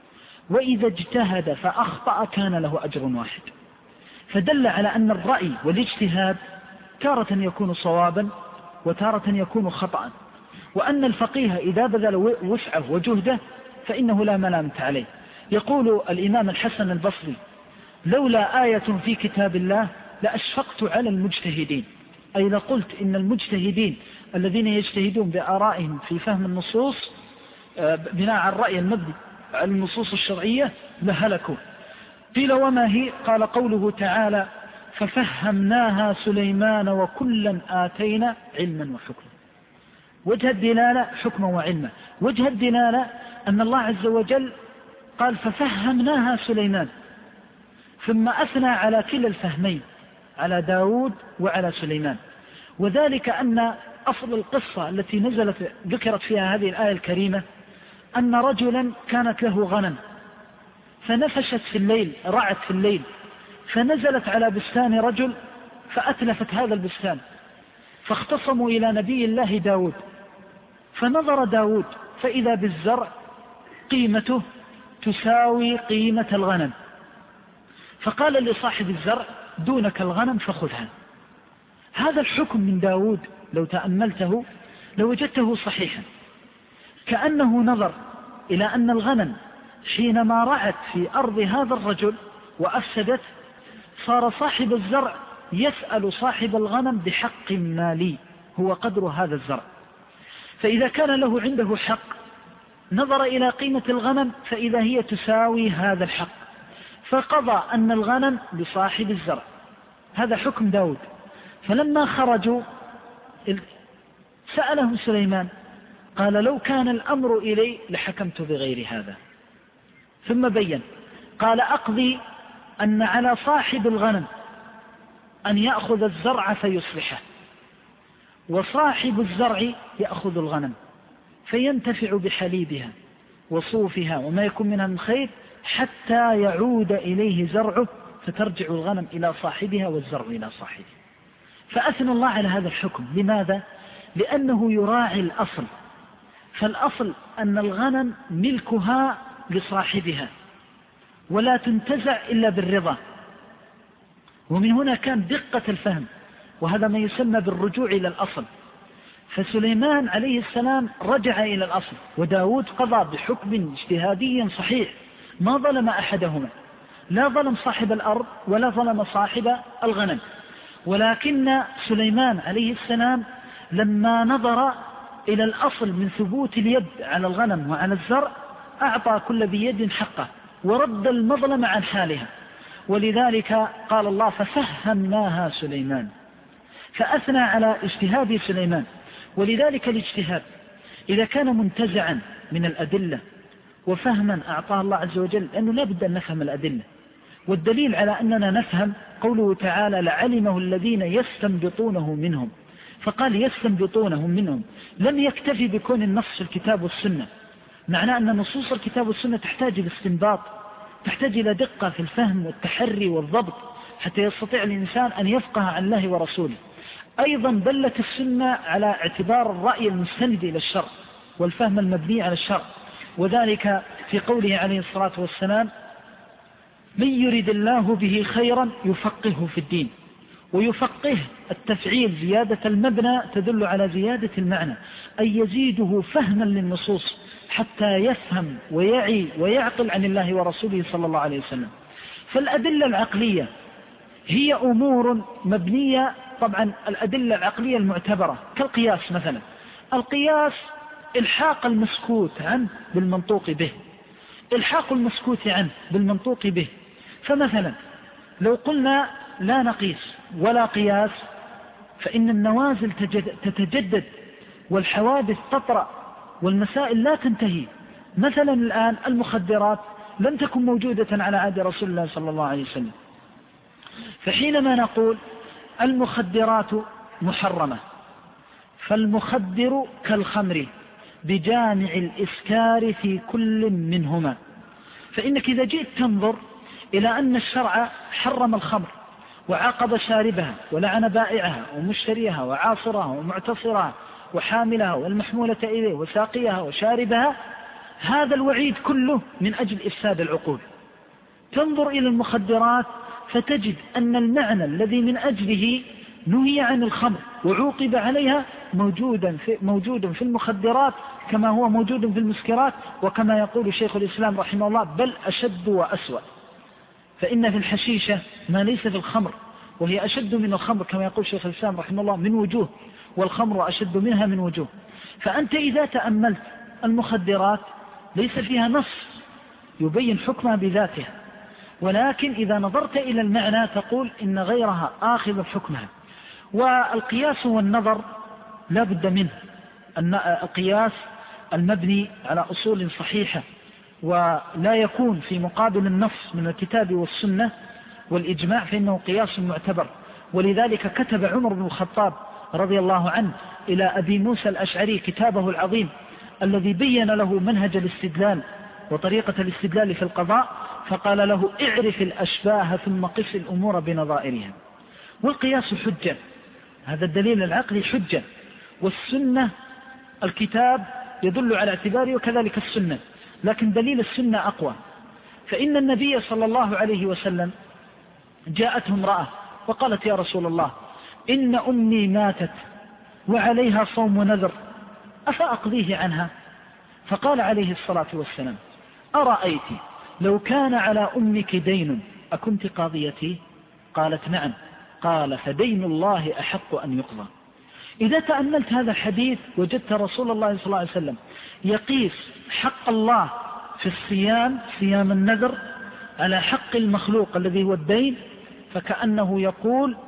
وإذا اجتهد فأخطأ كان له أجر واحد. فدل على أن الرأي والاجتهاد تارة يكون صوابا وتارة يكون خطأ، وأن الفقيه إذا بذل وسعه وجهده فإنه لا ملامة عليه. يقول الإمام الحسن البصري: لولا آية في كتاب الله لأشفقت على المجتهدين، أي لقلت إن المجتهدين الذين يجتهدون بآرائهم في فهم النصوص بناء على الرأي المبني على النصوص الشرعية لهلكوا. قيل وما هي؟ قال قوله تعالى: ففهمناها سليمان وكلا آتينا علما وحكما. وجه الدلالة حكما وعلما. وجه الدلالة أن الله عز وجل قال ففهمناها سليمان، ثم أثنى على كلا الفهمين، على داود وعلى سليمان. وذلك أن أصل القصة التي ذكرت فيها هذه الآية الكريمة أن رجلا كانت له غنم فنفشت في الليل، رعت في الليل، فنزلت على بستان رجل فأتلفت هذا البستان، فاختصموا إلى نبي الله داود، فنظر داود فإذا بالزرع قيمته تساوي قيمة الغنم، فقال لصاحب الزرع: دونك الغنم فخذها. هذا الحكم من داود لو تأملته لوجدته صحيحا، كأنه نظر إلى أن الغنم حينما رعت في أرض هذا الرجل وأفسدت، صار صاحب الزرع يسأل صاحب الغنم بحق مالي هو قدر هذا الزرع، فإذا كان له عنده حق نظر إلى قيمة الغنم فإذا هي تساوي هذا الحق، فقضى أن الغنم لصاحب الزرع. هذا حكم داود. فلما خرجوا سأله سليمان قال: لو كان الأمر إلي لحكمت بغير هذا. ثم بين قال: أقضي أن على صاحب الغنم أن يأخذ الزرع فيصلحه، وصاحب الزرع يأخذ الغنم فينتفع بحليبها وصوفها وما يكون منها من خير حتى يعود إليه زرعه، فترجع الغنم إلى صاحبها والزرع إلى صاحبه. فأثنى الله على هذا الحكم. لماذا؟ لأنه يراعي الأصل، فالأصل أن الغنم ملكها لصاحبها ولا تنتزع إلا بالرضا. ومن هنا كان دقة الفهم، وهذا ما يسمى بالرجوع إلى الأصل. فسليمان عليه السلام رجع إلى الأصل، وداود قضى بحكم اجتهادي صحيح ما ظلم أحدهما، لا ظلم صاحب الأرض ولا ظلم صاحب الغنم. ولكن سليمان عليه السلام لما نظر إلى الأصل من ثبوت اليد على الغنم وعلى الزرع أعطى كل بيد حقه ورد المظلم عن حالها، ولذلك قال الله: ففهمناها سليمان، فأثنى على اجتهاد سليمان. ولذلك الاجتهاد إذا كان منتزعا من الأدلة وفهما أعطاه الله عز وجل، لأنه لا بد أن نفهم الأدلة، والدليل على أننا نفهم قوله تعالى: لعلمه الذين يستنبطونه منهم، فقال يستنبطونه منهم، لم يكتفي بكون النص في الكتاب والسنة، معناه أن نصوص الكتاب والسنة تحتاج إلى استنباط، تحتاج إلى دقة في الفهم والتحري والضبط حتى يستطيع الإنسان أن يفقه عن الله ورسوله. أيضا دلت السنة على اعتبار الرأي المستند إلى الشرع والفهم المبني على الشرع، وذلك في قوله عليه الصلاة والسلام: من يريد الله به خيرا يفقهه في الدين. ويفقه التفعيل زيادة المبنى تدل على زيادة المعنى، أي يزيده فهما للنصوص حتى يفهم ويعي ويعقل عن الله ورسوله صلى الله عليه وسلم. فالأدلة العقلية هي أمور مبنية، طبعا الأدلة العقلية المعتبرة كالقياس مثلا، القياس الحاق المسكوت عنه بالمنطوق به، الحاق المسكوت عنه بالمنطوق به. فمثلا لو قلنا لا نقيس ولا قياس فإن النوازل تتجدد والحوادث تطرأ والمسائل لا تنتهي. مثلا الآن المخدرات لم تكن موجودة على عهد رسول الله صلى الله عليه وسلم، فحينما نقول المخدرات محرمة فالمخدر كالخمر بجامع الإسكار في كل منهما، فإنك إذا جئت تنظر إلى أن الشرع حرم الخمر وعاقب شاربها ولعن بائعها ومشتريها وعاصرها ومعتصرها وحاملها والمحمولة إليه وساقيها وشاربها، هذا الوعيد كله من أجل إفساد العقول. تنظر إلى المخدرات فتجد أن المعنى الذي من أجله نهي عن الخمر وعوقب عليها موجود في المخدرات كما هو موجود في المسكرات، وكما يقول شيخ الإسلام رحمه الله بل أشد وأسوأ. فإن في الحشيشة ما ليس في الخمر، وهي أشد من الخمر كما يقول شيخ الإسلام رحمه الله من وجوه، والخمر أشد منها من وجوه. فأنت إذا تأملت المخدرات ليس فيها نص يبين حكمها بذاتها، ولكن إذا نظرت إلى المعنى تقول إن غيرها آخذ حكمها. والقياس والنظر لا بد منه، القياس المبني على أصول صحيحة ولا يكون في مقابل النص من الكتاب والسنة والإجماع فإنه قياس معتبر. ولذلك كتب عمر بن الخطاب رضي الله عنه إلى أبي موسى الأشعري كتابه العظيم الذي بين له منهج الاستدلال وطريقة الاستدلال في القضاء، فقال له اعرف الأشباه ثم قس الأمور بنظائرها. والقياس حجة، هذا الدليل العقلي حجة، والسنة الكتاب يدل على اعتباره وكذلك السنة، لكن دليل السنة أقوى. فإن النبي صلى الله عليه وسلم جاءته امرأة وقالت يا رسول الله إن أمي ماتت وعليها صوم نذر أفأقضيه عنها؟ فقال عليه الصلاة والسلام أرأيت لو كان على أمك دين أكنت قاضيتي؟ قالت نعم. قال فدين الله أحق أن يقضى. إذا تأملت هذا الحديث وجدت رسول الله صلى الله عليه وسلم يقيس حق الله في الصيام صيام النذر على حق المخلوق الذي هو الدين، فكأنه يقول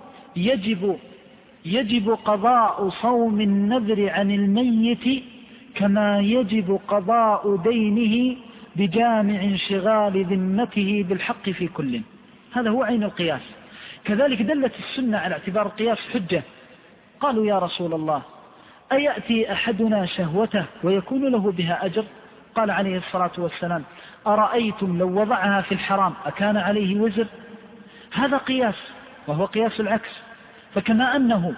يجب قضاء صوم النذر عن الميت كما يجب قضاء دينه بجامع انشغال ذمته بالحق في كل. هذا هو عين القياس. كذلك دلت السنة على اعتبار القياس حجة. قالوا يا رسول الله أيأتي أحدنا شهوته ويكون له بها أجر؟ قال عليه الصلاة والسلام أرأيتم لو وضعها في الحرام أكان عليه وزر؟ هذا قياس وهو قياس العكس. فكما أنه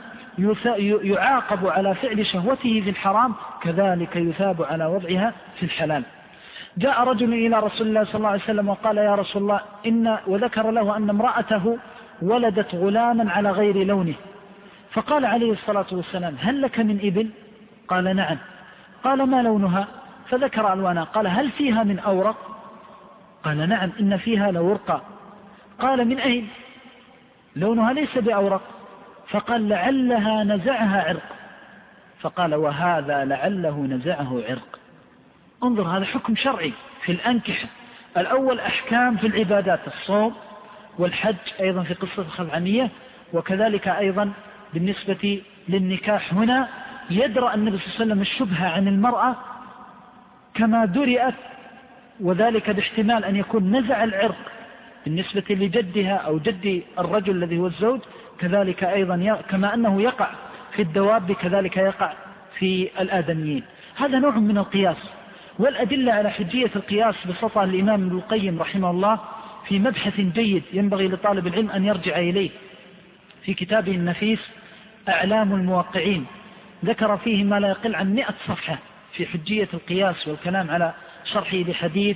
يعاقب على فعل شهوته في الحرام كذلك يثاب على وضعها في الحلال. جاء رجل إلى رسول الله صلى الله عليه وسلم وقال يا رسول الله وذكر له أن امرأته ولدت غلاما على غير لونه، فقال عليه الصلاة والسلام هل لك من إبل؟ قال نعم. قال ما لونها؟ فذكر ألوانها. قال هل فيها من أورق؟ قال نعم إن فيها لورقا. قال من أين؟ لونها ليس بأورق. فقال لعلها نزعها عرق. فقال وهذا لعله نزعه عرق. انظر، هذا حكم شرعي في الأنكحة. الأول أحكام في العبادات، الصوم والحج أيضا في قصة الخزعمية، وكذلك أيضا بالنسبة للنكاح. هنا يدرأ النبي صلى الله عليه وسلم الشبهة عن المرأة كما درئت، وذلك باحتمال أن يكون نزع العرق بالنسبة لجدها أو جد الرجل الذي هو الزوج، كذلك أيضا كما أنه يقع في الدواب كذلك يقع في الآدميين. هذا نوع من القياس. والأدلة على حجية القياس بسطها الإمام ابن القيم رحمه الله في مبحث جيد ينبغي لطالب العلم أن يرجع إليه في كتابه النفيس أعلام الموقعين. ذكر فيه ما لا يقل عن 100 صفحة في حجية القياس والكلام على شرحه لحديث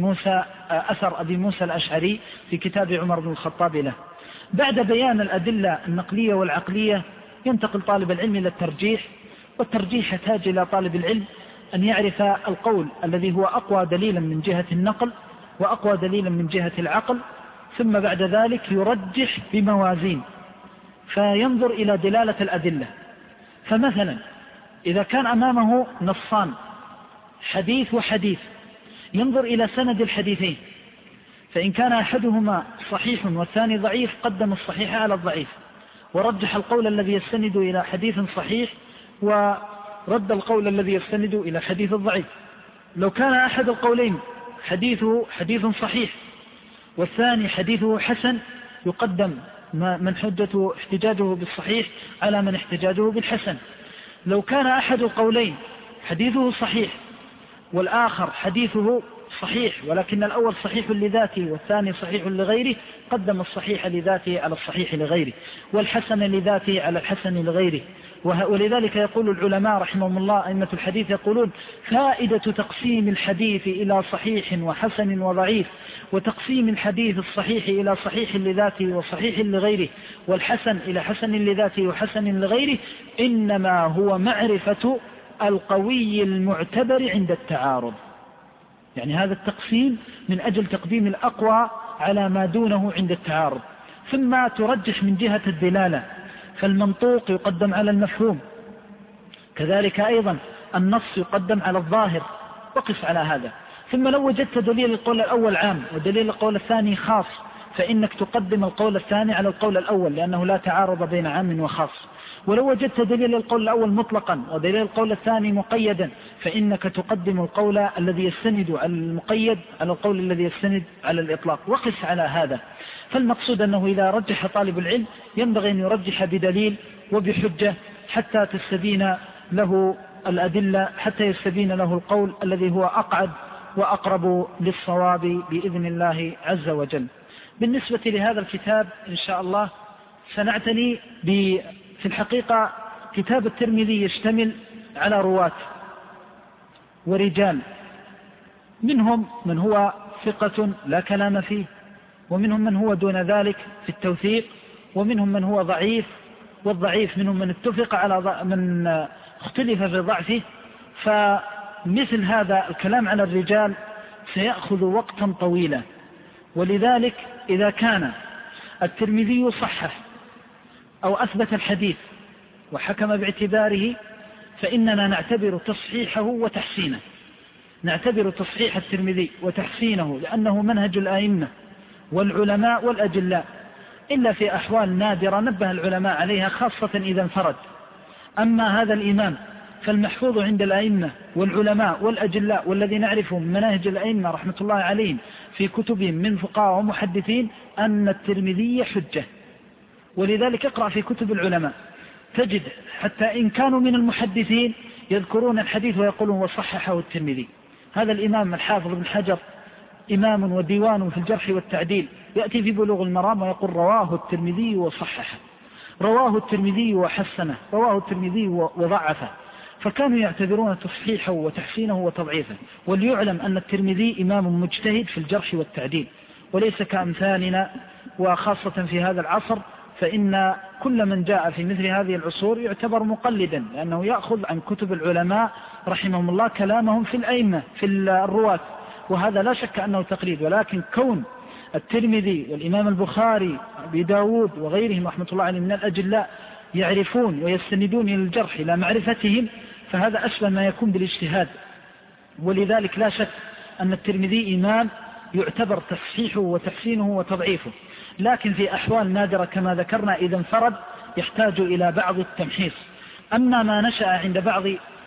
أثر أبي موسى الأشعري في كتاب عمر بن الخطاب له. بعد بيان الأدلة النقلية والعقلية ينتقل طالب العلم إلى الترجيح، والترجيح يحتاج إلى طالب العلم أن يعرف القول الذي هو أقوى دليلا من جهة النقل وأقوى دليلا من جهة العقل، ثم بعد ذلك يرجح بموازين فينظر إلى دلالة الأدلة. فمثلا إذا كان أمامه نصان حديث وحديث ينظر إلى سند الحديثين، فإن كان أحدهما صحيح والثاني ضعيف قدم الصحيح على الضعيف ورجح القول الذي يستند إلى حديث صحيح ورد القول الذي يستند إلى حديث الضعيف. لو كان أحد القولين حديثه حديث صحيح والثاني حديثه حسن يقدم من احتجاجه بالصحيح على من احتجاجه بالحسن. لو كان أحد القولين حديثه صحيح والآخر حديثه صحيح ولكن الأول صحيح لذاته والثاني صحيح لغيره، قدم الصحيح لذاته على الصحيح لغيره، والحسن لذاته على الحسن لغيره. ولذلك يقول العلماء رحمهم الله أئمة الحديث يقولون: فائدة تقسيم الحديث إلى صحيح وحسن وضعيف، وتقسيم الحديث الصحيح إلى صحيح لذاته وصحيح لغيره، والحسن إلى حسن لذاته وحسن لغيره، إنما هو معرفة القوي المعتبر عند التعارض. يعني هذا التقسيم من أجل تقديم الأقوى على ما دونه عند التعارض. ثم ترجح من جهة الدلالة، فالمنطوق يقدم على المفهوم، كذلك أيضا النص يقدم على الظاهر، وقف على هذا. ثم لو وجدت دليل القول الأول عام ودليل القول الثاني خاص، فإنك تقدم القول الثاني على القول الأول، لأنه لا تعارض بين عام وخاص. ولو وجدت دليل القول الأول مطلقا ودليل القول الثاني مقيدا، فإنك تقدم القول الذي يستند على المقيد على القول الذي يستند على الإطلاق، وقف على هذا. فالمقصود أنه إذا رجح طالب العلم ينبغي أن يرجح بدليل وبحجة حتى تستبين له الأدلة، حتى يستبين له القول الذي هو أقعد وأقرب للصواب بإذن الله عز وجل. بالنسبة لهذا الكتاب إن شاء الله سنعتني في الحقيقة كتاب الترمذي يشتمل على رواة ورجال، منهم من هو ثقة لا كلام فيه، ومنهم من هو دون ذلك في التوثيق، ومنهم من هو ضعيف، والضعيف منهم من اتفق على من اختلف في ضعفه. فمثل هذا الكلام على الرجال سيأخذ وقتا طويلا، ولذلك إذا كان الترمذي صحح أو أثبت الحديث وحكم باعتباره، فإننا نعتبر تصحيحه وتحسينه، نعتبر تصحيح الترمذي وتحسينه لأنه منهج الآئمة والعلماء والأجلاء، إلا في أحوال نادرة نبه العلماء عليها خاصة إذا انفرد. أما هذا الإمام فالمحفوظ عند الأئمة والعلماء والأجلاء والذي نعرفه من مناهج الأئمة رحمة الله عليهم في كتبهم من فقهاء ومحدثين أن الترمذي حجة. ولذلك اقرأ في كتب العلماء تجد حتى إن كانوا من المحدثين يذكرون الحديث ويقولون وصححه الترمذي. هذا الإمام الحافظ بن حجر إمام وديوان في الجرح والتعديل، يأتي في بلوغ المرام ويقول رواه الترمذي وصححه، رواه الترمذي وحسنه، رواه الترمذي وضعفه. فكانوا يعتبرون تصحيحه وتحسينه وتضعيفه. وليعلم أن الترمذي إمام مجتهد في الجرح والتعديل، وليس كأمثالنا، وخاصة في هذا العصر فإن كل من جاء في مثل هذه العصور يعتبر مقلدا، لأنه يأخذ عن كتب العلماء رحمهم الله كلامهم في الأئمة في الرواة، وهذا لا شك أنه تقليد. ولكن كون الترمذي والإمام البخاري أبي داود وغيرهم رحمة الله عليهم من الأجلاء يعرفون ويستندون إلى الجرح إلى معرفتهم، فهذا أشبه ما يكون بالاجتهاد. ولذلك لا شك أن الترمذي إمام يعتبر تصحيحه وتحسينه وتضعيفه، لكن في أحوال نادرة كما ذكرنا إذا انفرد يحتاج إلى بعض التمحيص. أما ما نشأ عند بعض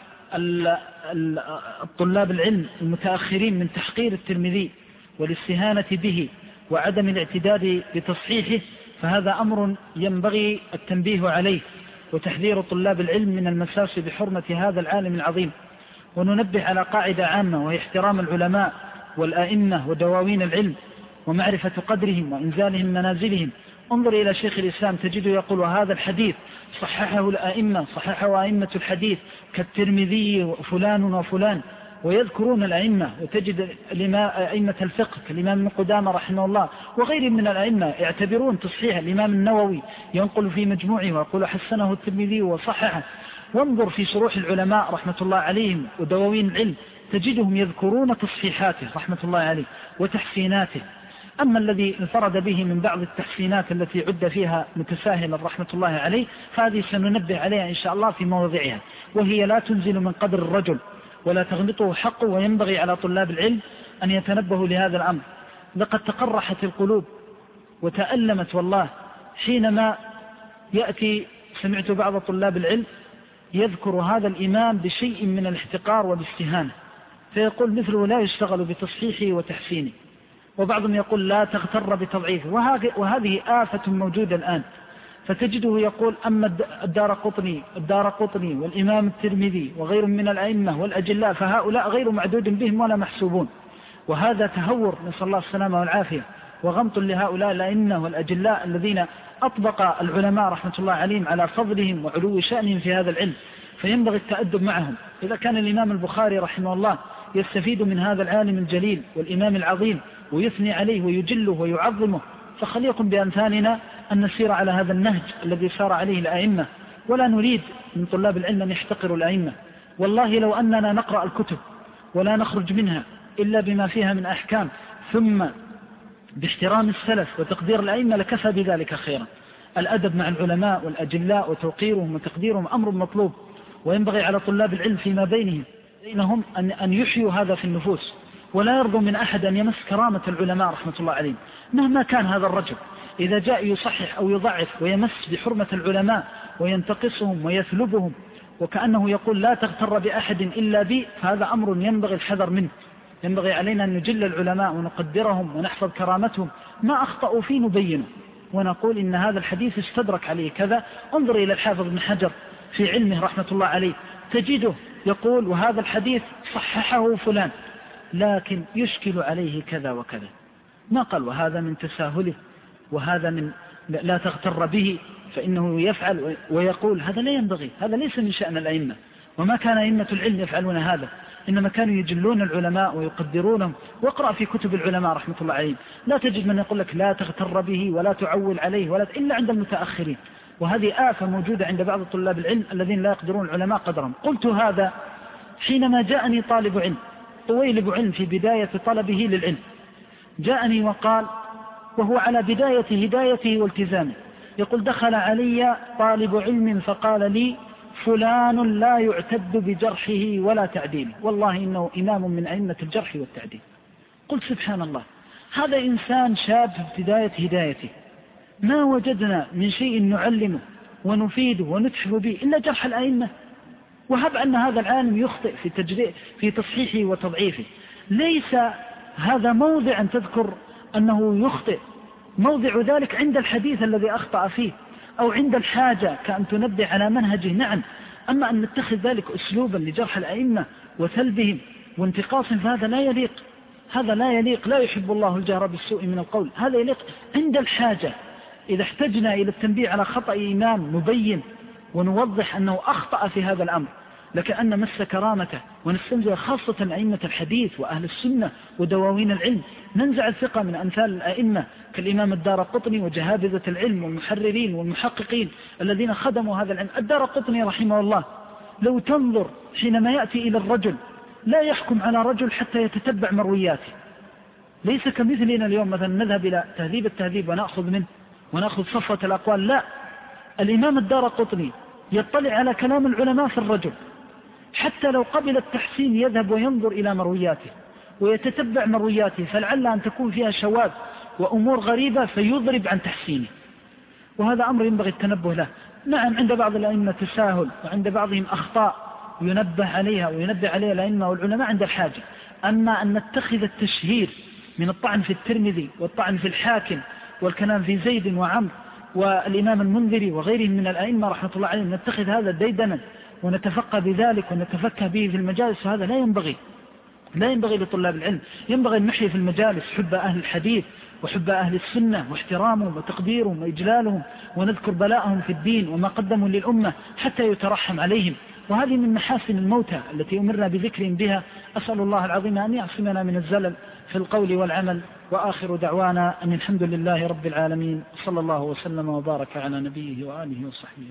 الطلاب العلم المتأخرين من تحقير الترمذي والاستهانة به وعدم الاعتداد بتصحيحه، فهذا أمر ينبغي التنبيه عليه وتحذير طلاب العلم من المساس بحرمة هذا العالم العظيم. وننبه على قاعدة عامة، وهي احترام العلماء والآئمة ودواوين العلم ومعرفة قدرهم وإنزالهم منازلهم. انظر إلى شيخ الإسلام تجده يقول هذا الحديث صححه الآئمة، صححه أئمة الحديث كالترمذي وفلان وفلان، ويذكرون الأئمة. وتجد أئمة الفقه كالإمام ابن قدامة رحمه الله وغير من الأئمة يعتبرون تصحيح. الإمام النووي ينقل في مجموعه ويقول حسنه الترمذي وصححه. وانظر في شروح العلماء رحمة الله عليهم ودواوين العلم تجدهم يذكرون تصحيحاته رحمة الله عليه وتحسيناته. أما الذي انفرد به من بعض التحسينات التي عد فيها متساهلا رحمة الله عليه، فهذه سننبه عليها إن شاء الله في مواضعها، وهي لا تنزل من قدر الرجل ولا تغلطه حقه. وينبغي على طلاب العلم أن يتنبهوا لهذا الأمر. لقد تقرحت القلوب وتألمت والله حينما يأتي سمعت بعض طلاب العلم يذكر هذا الإمام بشيء من الاحتقار والاستهانة، فيقول مثله لا يشتغل بتصحيحه وتحسينه، وبعضهم يقول لا تغتر بتضعيفه. وهذه آفة موجودة الآن. فتجده يقول أما الدارقطني والإمام الترمذي وغيرهم من الأئمة والأجلاء فهؤلاء غير معدود بهم ولا محسوبون. وهذا تهور نسأل الله السلامة والعافية وغمط لهؤلاء الأئمة والأجلاء الذين أطبق العلماء رحمة الله عليهم على فضلهم وعلو شأنهم في هذا العلم، فينبغي التأدب معهم. إذا كان الإمام البخاري رحمه الله يستفيد من هذا العالم الجليل والإمام العظيم ويثني عليه ويجله ويعظمه، فخليكم بأمثالنا أن نسير على هذا النهج الذي سار عليه الأئمة، ولا نريد من طلاب العلم أن يحتقروا الأئمة. والله لو أننا نقرأ الكتب ولا نخرج منها إلا بما فيها من أحكام ثم باحترام السلف وتقدير الأئمة لكفى بذلك خيرا. الأدب مع العلماء والأجلاء وتوقيرهم وتقديرهم أمر مطلوب، وينبغي على طلاب العلم فيما بينهم أن يحيوا هذا في النفوس، ولا يرضوا من أحد أن يمس كرامة العلماء رحمة الله عليهم مهما كان هذا الرجل. إذا جاء يصحح أو يضعف ويمس بحرمة العلماء وينتقصهم ويثلبهم وكأنه يقول لا تغتر بأحد إلا بي، فهذا أمر ينبغي الحذر منه. ينبغي علينا أن نجل العلماء ونقدرهم ونحفظ كرامتهم، ما أخطأوا فيه نبينه ونقول إن هذا الحديث استدرك عليه كذا. انظر إلى الحافظ ابن حجر في علمه رحمة الله عليه، تجده يقول وهذا الحديث صححه فلان لكن يشكل عليه كذا وكذا، ما قال وهذا من تساهله وهذا من لا تغتر به فإنه يفعل ويقول هذا لا ينبغي، هذا ليس من شأن الأئمة، وما كان أئمة العلم يفعلون هذا، إنما كانوا يجلون العلماء ويقدرونهم. واقرأ في كتب العلماء رحمة الله عليهم لا تجد من يقول لك لا تغتر به ولا تعول عليه إلا عند المتأخرين، وهذه آفة موجودة عند بعض طلاب العلم الذين لا يقدرون العلماء قدرهم. قلت هذا حينما جاءني طالب علم طويلب علم في بداية طلبه للعلم، جاءني وقال وهو على بداية هدايته والتزامه، يقول دخل علي طالب علم فقال لي فلان لا يعتد بجرحه ولا تعديله، والله إنه إمام من أئمة الجرح والتعديل. قلت سبحان الله، هذا إنسان شاب في بداية هدايته، ما وجدنا من شيء نعلمه ونفيده ونتحف به إلا جرح الأئمة، وهب أن هذا العالم يخطئ في تصحيحه وتضعيفه. ليس هذا موضع أن تذكر أنه يخطئ، موضع ذلك عند الحديث الذي أخطأ فيه أو عند الحاجة كأن تنبه على منهجه، نعم. أما أن نتخذ ذلك أسلوبا لجرح الأئمة وثلبهم وانتقاصهم فهذا لا يليق، هذا لا يليق، لا يحب الله الجهر بالسوء من القول، هذا يليق عند الحاجة. إذا احتجنا إلى التنبيه على خطأ إمام نبين ونوضح أنه أخطأ في هذا الأمر، لكأن مس كرامته ونستنزع خاصة أئمة الحديث وأهل السنة ودواوين العلم، ننزع الثقة من أمثال الأئمة كالإمام الدارقطني وجهابذة العلم والمحررين والمحققين الذين خدموا هذا العلم. الدارقطني رحمه الله لو تنظر حينما يأتي إلى الرجل لا يحكم على رجل حتى يتتبع مروياته، ليس كمثلنا اليوم مثلا نذهب إلى تهذيب التهذيب ونأخذ منه ونأخذ صفوة الأقوال، لا، الإمام الدارقطني يطلع على كلام العلماء في الرجل، حتى لو قبل التحسين يذهب وينظر إلى مروياته ويتتبع مروياته فلعل أن تكون فيها شواذ وأمور غريبة فيضرب عن تحسينه، وهذا أمر ينبغي التنبه له. نعم عند بعض الأئمة تساهل وعند بعضهم أخطاء ينبه عليها وينبه عليها الأئمة والعلماء عند الحاجة، أما أن نتخذ التشهير من الطعن في الترمذي والطعن في الحاكم والكلام في زيد وعمر والإمام المنذري وغيرهم من الأئمة رحمة الله عليهم نتخذ هذا ديدنا ونتفقه بذلك ونتفكه به في المجالس، وهذا لا ينبغي لطلاب العلم. ينبغي أن نحيي في المجالس حب أهل الحديث وحب أهل السنة واحترامهم وتقديرهم وإجلالهم، ونذكر بلاءهم في الدين وما قدموا للأمة حتى يترحم عليهم، وهذه من محاسن الموتى التي أمرنا بذكرهم بها. أسأل الله العظيم أن يعصمنا من الزلل في القول والعمل، وآخر دعوانا أن الحمد لله رب العالمين، صلى الله وسلم وبارك على نبيه وآله وصحبه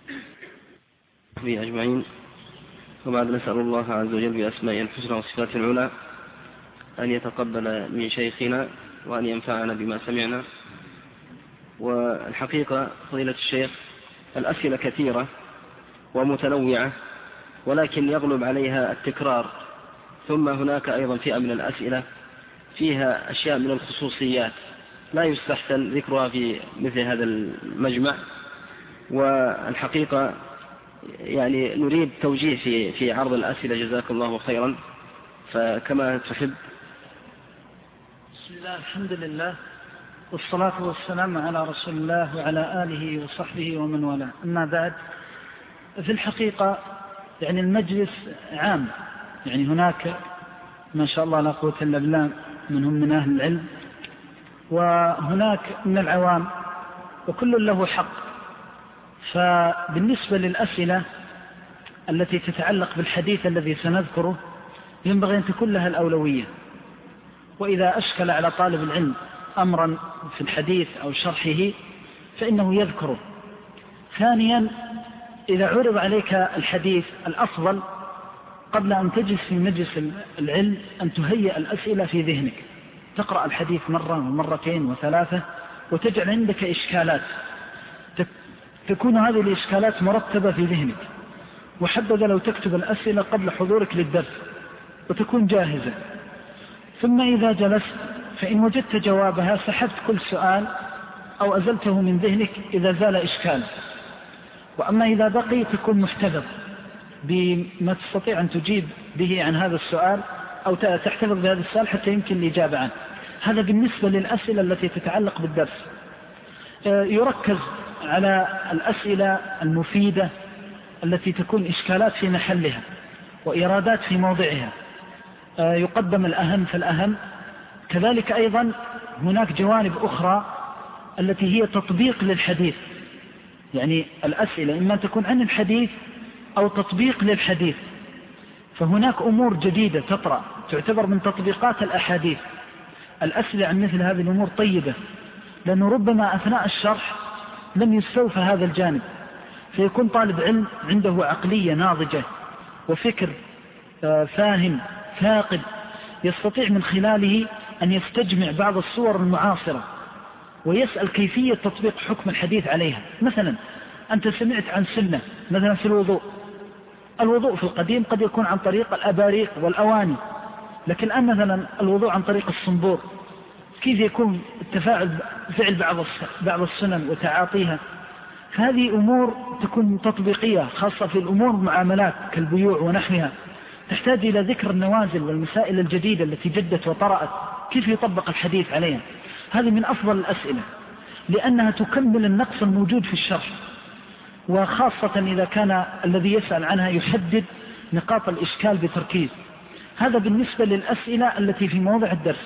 أجمعين. وبعد نسأل الله عز وجل بأسمائه الحسنى وصفاته العلى أن يتقبل من شيخنا وأن ينفعنا بما سمعنا. والحقيقة فضيلة الشيخ الأسئلة كثيرة ومتنوعة، ولكن يغلب عليها التكرار، ثم هناك أيضا فئة من الأسئلة فيها أشياء من الخصوصيات لا يستحسن ذكرها في مثل هذا المجمع، والحقيقة يعني نريد توجيه في عرض الأسئلة جزاك الله خيرا، فكما تحب. بسم الله الحمد لله والصلاة والسلام على رسول الله وعلى آله وصحبه ومن والاه، أما بعد، في الحقيقة يعني المجلس عام، يعني هناك ما شاء الله لا قوة إلا بالله منهم من أهل العلم، وهناك من العوام، وكل له حق. فبالنسبة للأسئلة التي تتعلق بالحديث الذي سنذكره ينبغي أن تكون لها الأولوية، وإذا أشكل على طالب العلم أمرا في الحديث أو شرحه فإنه يذكره. ثانيا، إذا عرض عليك الحديث الأفضل قبل أن تجلس في مجلس العلم أن تهيئ الأسئلة في ذهنك، تقرأ الحديث مرة ومرتين وثلاثة وتجعل عندك إشكالات، تكون هذه الإشكالات مرتبة في ذهنك، وحبذا لو تكتب الأسئلة قبل حضورك للدرس وتكون جاهزة. ثم إذا جلست فإن وجدت جوابها سحبت كل سؤال أو أزلته من ذهنك إذا زال إشكال. وأما إذا بقي تكون محتفظ بما تستطيع أن تجيب به عن هذا السؤال أو تحتفظ بهذا السؤال حتى يمكن الإجابة عنه. هذا بالنسبة للأسئلة التي تتعلق بالدرس. يركز على الأسئلة المفيدة التي تكون إشكالات في محلها وإرادات في موضعها، يقدم الأهم فالأهم. كذلك أيضا هناك جوانب أخرى التي هي تطبيق للحديث، يعني الأسئلة إما تكون عن الحديث أو تطبيق للحديث. فهناك أمور جديدة تطرأ تعتبر من تطبيقات الأحاديث. الأسئلة عن مثل هذه الأمور طيبة، لأنه ربما أثناء الشرح لم يستوفى هذا الجانب، فيكون طالب علم عنده عقلية ناضجة وفكر فاهم ثاقب، يستطيع من خلاله أن يستجمع بعض الصور المعاصرة ويسأل كيفية تطبيق حكم الحديث عليها. مثلا أنت سمعت عن سنة مثلا في الوضوء في القديم قد يكون عن طريق الأباريق والأواني، لكن الآن مثلا الوضوء عن طريق الصنبور، كيف يكون التفاعل فعل بعض السنن وتعاطيها. هذه أمور تكون تطبيقية خاصة في الأمور معاملات كالبيوع ونحوها، تحتاج إلى ذكر النوازل والمسائل الجديدة التي جدت وطرأت، كيف يطبق الحديث عليها. هذه من أفضل الأسئلة لأنها تكمل النقص الموجود في الشرح، وخاصة إذا كان الذي يسأل عنها يحدد نقاط الإشكال بتركيز. هذا بالنسبة للأسئلة التي في موضع الدرس.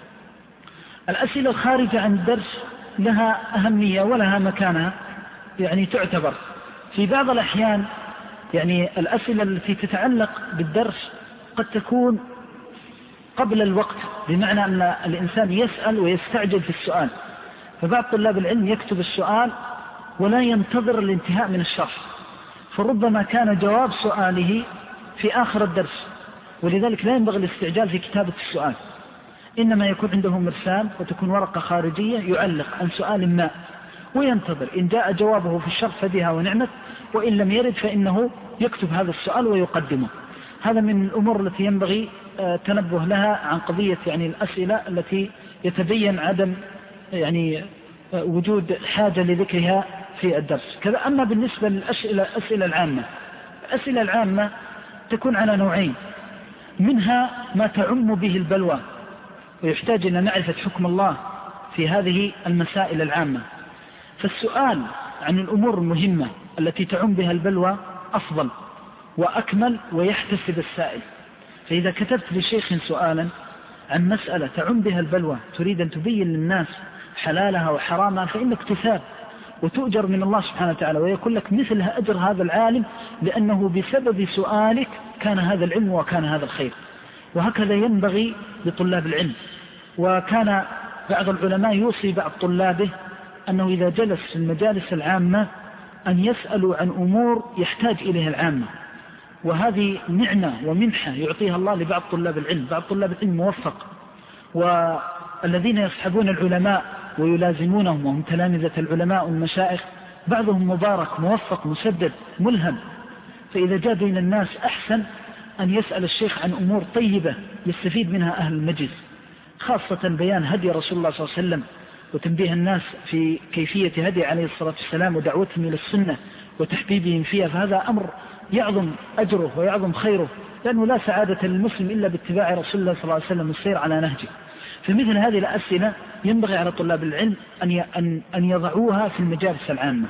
الأسئلة الخارجة عن الدرس لها أهمية ولها مكانها، يعني تعتبر في بعض الأحيان. يعني الأسئلة التي تتعلق بالدرس قد تكون قبل الوقت، بمعنى أن الإنسان يسأل ويستعجل في السؤال، فبعض طلاب العلم يكتب السؤال ولا ينتظر الانتهاء من الشرح، فربما كان جواب سؤاله في آخر الدرس، ولذلك لا ينبغي الاستعجال في كتابة السؤال، إنما يكون عنده مرسال وتكون ورقة خارجية يعلق عن سؤال ما وينتظر، إن جاء جوابه في الشرح فبها ونعمت، وإن لم يرد فإنه يكتب هذا السؤال ويقدمه. هذا من الأمور التي ينبغي تنبه لها عن قضية يعني الأسئلة التي يتبين عدم يعني وجود حاجة لذكرها في الدرس. كذا. أما بالنسبة للأسئلة العامة، الأسئلة العامة تكون على نوعين، منها ما تعم به البلوى ويحتاج إلى معرفة حكم الله في هذه المسائل العامة، فالسؤال عن الأمور المهمة التي تعم بها البلوى أفضل وأكمل ويحتسب السائل. فإذا كتبت لشيخ سؤالا عن مسألة تعم بها البلوى تريد أن تبين للناس حلالها وحرامها فإنك تثاب وتؤجر من الله سبحانه وتعالى، ويكون لك مثل أجر هذا العالم، لأنه بسبب سؤالك كان هذا العلم وكان هذا الخير. وهكذا ينبغي لطلاب العلم. وكان بعض العلماء يوصي بعض طلابه أنه إذا جلس في المجالس العامة أن يسألوا عن أمور يحتاج إليها العامة، وهذه نعمة ومنحة يعطيها الله لبعض طلاب العلم. بعض طلاب العلم موفق، والذين يصحبون العلماء ويلازمونهم وهم تلامذة العلماء والمشايخ بعضهم مبارك موفق مسدد ملهم. فإذا جاء بين الناس أحسن أن يسأل الشيخ عن أمور طيبة يستفيد منها أهل المجلس، خاصة بيان هدي رسول الله صلى الله عليه وسلم وتنبيه الناس في كيفية هدي عليه الصلاة والسلام ودعوتهم إلى السنة وتحبيبهم فيها. فهذا أمر يعظم أجره ويعظم خيره، لأنه لا سعادة للمسلم إلا باتباع رسول الله صلى الله عليه وسلم والسير على نهجه. فمثل هذه الأسئلة ينبغي على طلاب العلم أن يضعوها في المجالس العامة.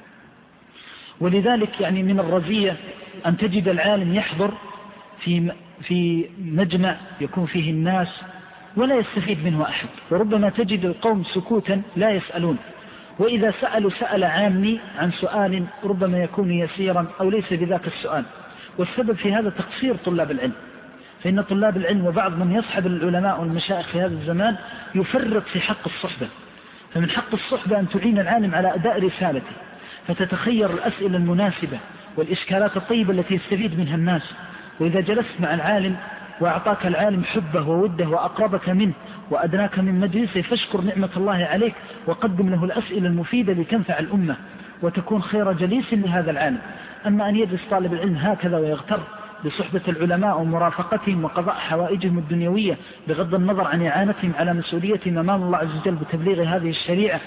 ولذلك يعني من الرزية أن تجد العالم يحضر في في مجمع يكون فيه الناس ولا يستفيد منه أحد، وربما تجد القوم سكوتا لا يسألون، وإذا سألوا سأل عامي عن سؤال ربما يكون يسيرا أو ليس بذاك السؤال. والسبب في هذا تقصير طلاب العلم، فإن طلاب العلم وبعض من يصحب العلماء والمشايخ في هذا الزمان يفرط في حق الصحبة. فمن حق الصحبة أن تعين العالم على أداء رسالته، فتتخير الأسئلة المناسبة والإشكالات الطيبة التي يستفيد منها الناس. وإذا جلست مع العالم وأعطاك العالم حبه ووده وأقربك منه وأدناك من مجلسه، فاشكر نعمة الله عليك وقدم له الأسئلة المفيدة لتنفع الأمة وتكون خير جليس لهذا العالم. أما أن يجلس طالب العلم هكذا ويغتر بصحبة العلماء ومرافقتهم وقضاء حوائجهم الدنيوية بغض النظر عن إعانتهم على مسؤوليتهم أمام الله عز وجل بتبليغ هذه الشريعة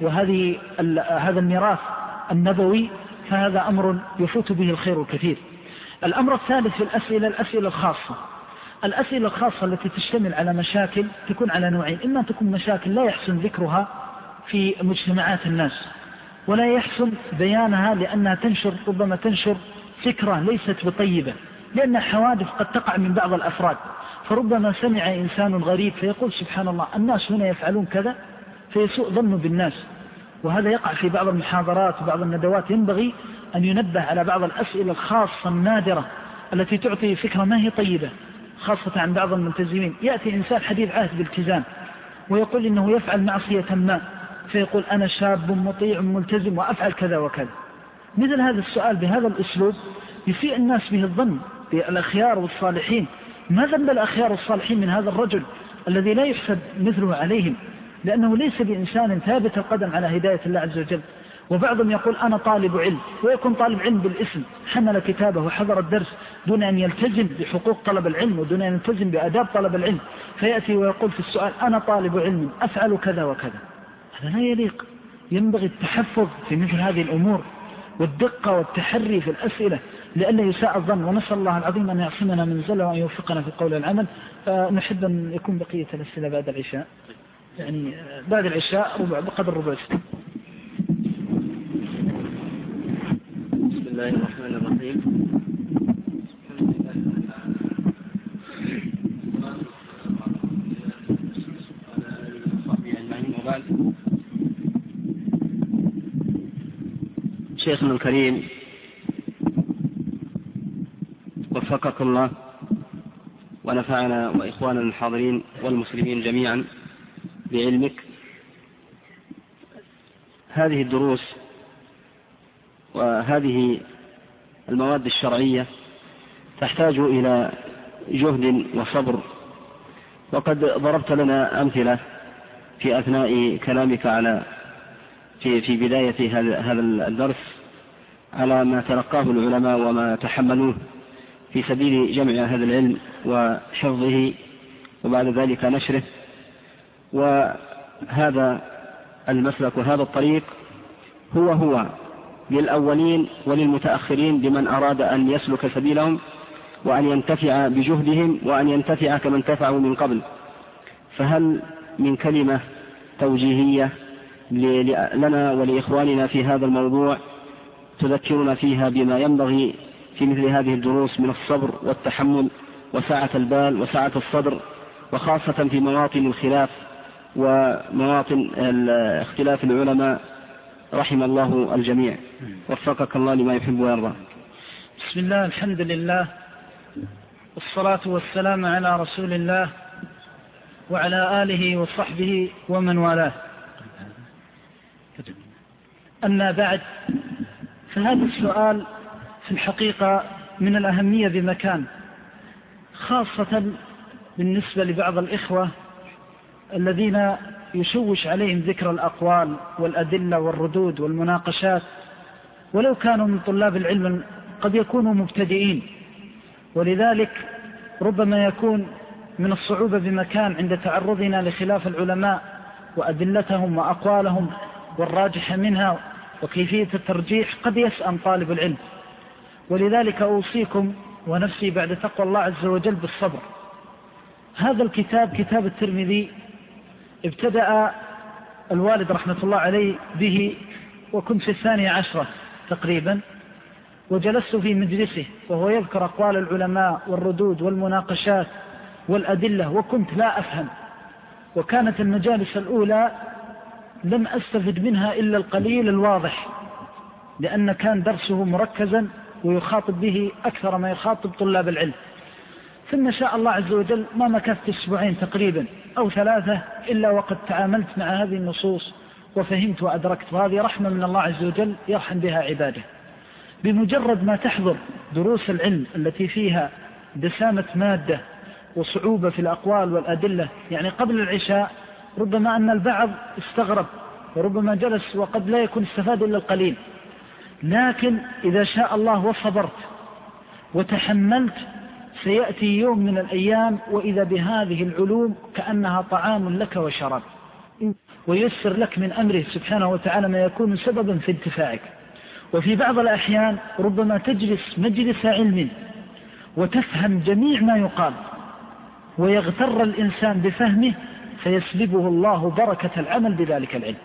هذا الميراث النبوي، فهذا أمر يفوت به الخير الكثير. الأمر الثالث في الأسئلة الخاصة. الأسئلة الخاصة التي تشتمل على مشاكل تكون على نوعين: إما تكون مشاكل لا يحسن ذكرها في مجتمعات الناس ولا يحسن بيانها لأنها ربما تنشر فكرة ليست بطيبة، لأن حوادث قد تقع من بعض الأفراد، فربما سمع إنسان غريب فيقول سبحان الله الناس هنا يفعلون كذا، فيسوء ظنه بالناس. وهذا يقع في بعض المحاضرات وبعض الندوات. ينبغي أن ينبه على بعض الأسئلة الخاصة النادرة التي تعطي فكرة ما هي طيبة، خاصة عن بعض الملتزمين. يأتي إنسان حديث عهد بالالتزام ويقول إنه يفعل معصية ما، فيقول أنا شاب مطيع ملتزم وأفعل كذا وكذا. مثل هذا السؤال بهذا الأسلوب يسيء الناس به الظن بالأخيار والصالحين. ما ذنب الأخيار والصالحين من هذا الرجل الذي لا يحسب مثله عليهم، لأنه ليس بإنسان ثابت القدم على هداية الله عز وجل. وبعضهم يقول أنا طالب علم، ويكون طالب علم بالاسم، حمل كتابه وحضر الدرس دون أن يلتزم بحقوق طلب العلم ودون أن يلتزم بآداب طلب العلم، فيأتي ويقول في السؤال أنا طالب علم أفعل كذا وكذا. هذا لا يليق. ينبغي التحفظ في مثل هذه الأمور والدقة والتحري في الأسئلة لئلا يساء الظن. ونسأل الله العظيم أن يعصمنا من زل وأن يوفقنا في القول والعمل. فنحب أن يكون بقية الأسئلة بعد العشاء، يعني بعد العشاء بقدر ربع ساعة. بسم الله الرحمن الرحيم. شيخنا الكريم وفقك الله ونفعنا وإخواننا الحاضرين والمسلمين جميعا بعلمك. هذه الدروس وهذه المواد الشرعية تحتاج إلى جهد وصبر، وقد ضربت لنا أمثلة في أثناء كلامك في بداية هذا الدرس على ما تلقاه العلماء وما تحملوه في سبيل جمع هذا العلم وحفظه وبعد ذلك نشره. وهذا المسلك وهذا الطريق هو للأولين وللمتأخرين بمن أراد أن يسلك سبيلهم وأن ينتفع بجهدهم وأن ينتفع كما انتفعوا من قبل. فهل من كلمة توجيهية لنا ولإخواننا في هذا الموضوع تذكرنا فيها بما ينبغي في مثل هذه الدروس من الصبر والتحمل وسعة البال وسعة الصدر، وخاصة في مواطن الخلاف ومواطن اختلاف العلماء رحم الله الجميع. وفقك الله لما يحب ويرضى. بسم الله، الحمد لله، والصلاة والسلام على رسول الله وعلى آله وصحبه ومن والاه. أما بعد، فهذا السؤال في الحقيقة من الأهمية بمكان، خاصة بالنسبة لبعض الإخوة الذين يشوش عليهم ذكر الأقوال والأدلة والردود والمناقشات، ولو كانوا من طلاب العلم قد يكونوا مبتدئين، ولذلك ربما يكون من الصعوبة بمكان عند تعرضنا لخلاف العلماء وأدلتهم وأقوالهم والراجح منها وكيفية الترجيح قد يسأم طالب العلم. ولذلك أوصيكم ونفسي بعد تقوى الله عز وجل بالصبر. هذا الكتاب كتاب الترمذي ابتدأ الوالد رحمة الله عليه به وكنت في 12 تقريبا، وجلست في مجلسه وهو يذكر أقوال العلماء والردود والمناقشات والأدلة، وكنت لا أفهم، وكانت المجالس الأولى لم أستفد منها إلا القليل الواضح، لأن كان درسه مركزا ويخاطب به أكثر ما يخاطب طلاب العلم. ثم شاء الله عز وجل ما مكثت أسبوعين تقريبا أو 3 إلا وقد تعاملت مع هذه النصوص وفهمت وأدركت، وهذه رحمة من الله عز وجل يرحم بها عباده. بمجرد ما تحضر دروس العلم التي فيها دسامة مادة وصعوبة في الأقوال والأدلة، يعني قبل العشاء ربما أن البعض استغرب وربما جلس وقد لا يكون استفاد إلا القليل، لكن إذا شاء الله وصبرت وتحملت سيأتي يوم من الأيام وإذا بهذه العلوم كأنها طعام لك وشراب، ويسر لك من أمره سبحانه وتعالى ما يكون سببا في انتفاعك. وفي بعض الأحيان ربما تجلس مجلس علم وتفهم جميع ما يقال ويغتر الإنسان بفهمه فيسلبه الله بركة العمل بذلك العلم.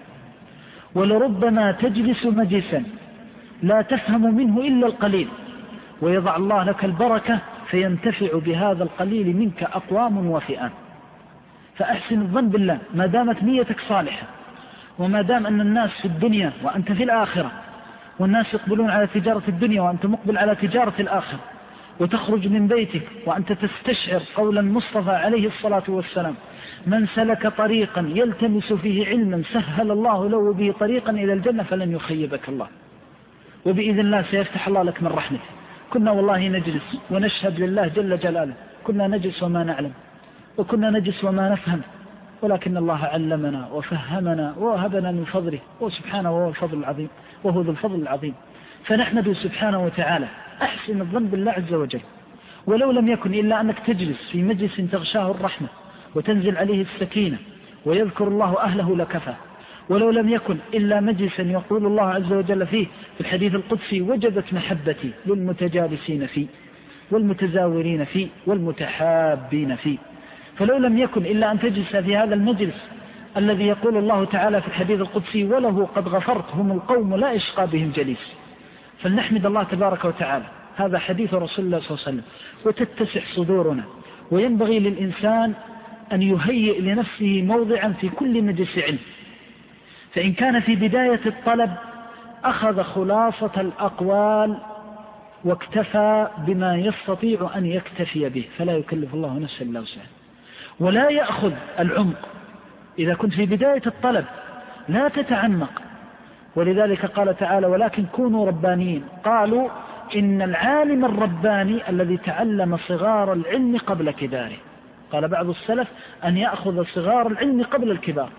ولربما تجلس مجلسا لا تفهم منه إلا القليل ويضع الله لك البركة فينتفع بهذا القليل منك أقوام وفئات. فأحسن الظن بالله ما دامت نيتك صالحة، وما دام أن الناس في الدنيا وأنت في الآخرة، والناس يقبلون على تجارة الدنيا وأنت مقبل على تجارة الآخرة، وتخرج من بيتك وأنت تستشعر قول المصطفى عليه الصلاة والسلام: من سلك طريقا يلتمس فيه علما سهل الله له به طريقا إلى الجنة فلن يخيبك الله، وبإذن الله سيفتح الله لك من رحمته. كنا والله نجلس ونشهد لله جل جلاله، كنا نجلس وما نعلم، وكنا نجلس وما نفهم، ولكن الله علمنا وفهمنا ووهبنا من فضله، وسبحانه وهو الفضل العظيم، وهو ذو الفضل العظيم. فنحمد سبحانه وتعالى. أحسن الظن بالله عز وجل، ولو لم يكن إلا أنك تجلس في مجلس تغشاه الرحمة وتنزل عليه السكينة ويذكر الله أهله لكفى، ولو لم يكن إلا مجلسا يقول الله عز وجل فيه في الحديث القدسي: وجدت محبتي للمتجالسين فيه والمتزاورين فيه والمتحابين فيه. فلو لم يكن إلا أن تجلس في هذا المجلس الذي يقول الله تعالى في الحديث القدسي: وله قد غفرت هم القوم لا يشقى بهم جليس. فلنحمد الله تبارك وتعالى. هذا حديث رسول الله صلى الله عليه وسلم، وتتسع صدورنا. وينبغي للإنسان أن يهيئ لنفسه موضعا في كل مجلس علم، فإن كان في بداية الطلب أخذ خلاصة الأقوال واكتفى بما يستطيع أن يكتفي به، فلا يكلف الله نفسا إلا وسعها، ولا يأخذ العمق. إذا كنت في بداية الطلب لا تتعمق. ولذلك قال تعالى: ولكن كونوا ربانيين. قالوا: إن العالم الرباني الذي تعلم صغار العلم قبل كباره. قال بعض السلف: أن يأخذ صغار العلم قبل الكبار.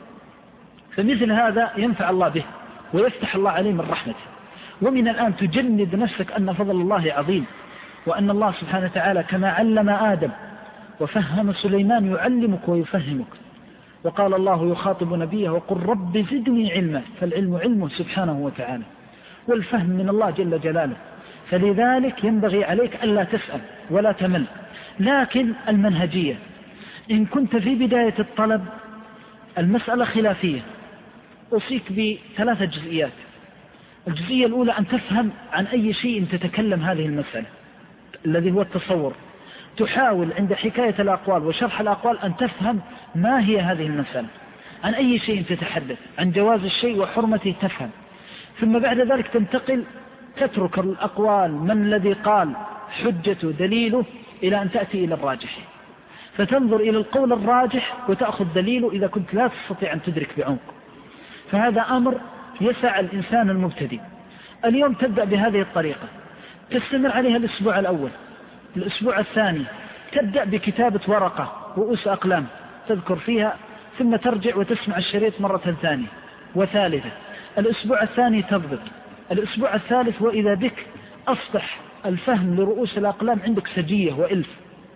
فمثل هذا ينفع الله به ويفتح الله عليه من رحمته. ومن الآن تجند نفسك أن فضل الله عظيم، وأن الله سبحانه وتعالى كما علم آدم وفهم سليمان يعلمك ويفهمك. وقال الله يخاطب نبيه: وقل رب زدني علما. فالعلم علمه سبحانه وتعالى، والفهم من الله جل جلاله. فلذلك ينبغي عليك ألا تسأل ولا تمل. لكن المنهجية، إن كنت في بداية الطلب المسألة خلافية، أوصيك ب3 جزئيات. الجزئية الأولى أن تفهم عن أي شيء تتكلم هذه المسألة، الذي هو التصور. تحاول عند حكاية الأقوال وشرح الأقوال أن تفهم ما هي هذه المسألة، عن أي شيء تتحدث، عن جواز الشيء وحرمته تفهم. ثم بعد ذلك تنتقل، تترك الأقوال من الذي قال حجته دليله إلى أن تأتي إلى الراجح، فتنظر إلى القول الراجح وتأخذ دليله إذا كنت لا تستطيع أن تدرك بعمق. فهذا أمر يسع الإنسان المبتدئ. اليوم تبدأ بهذه الطريقة، تستمر عليها الأسبوع الأول. الأسبوع الثاني تبدأ بكتابة ورقة رؤوس أقلام تذكر فيها، ثم ترجع وتسمع الشريط مرة ثانية وثالثة. الأسبوع الثاني تضبط. الأسبوع الثالث وإذا بك أصبح الفهم لرؤوس الأقلام عندك سجية وإلف،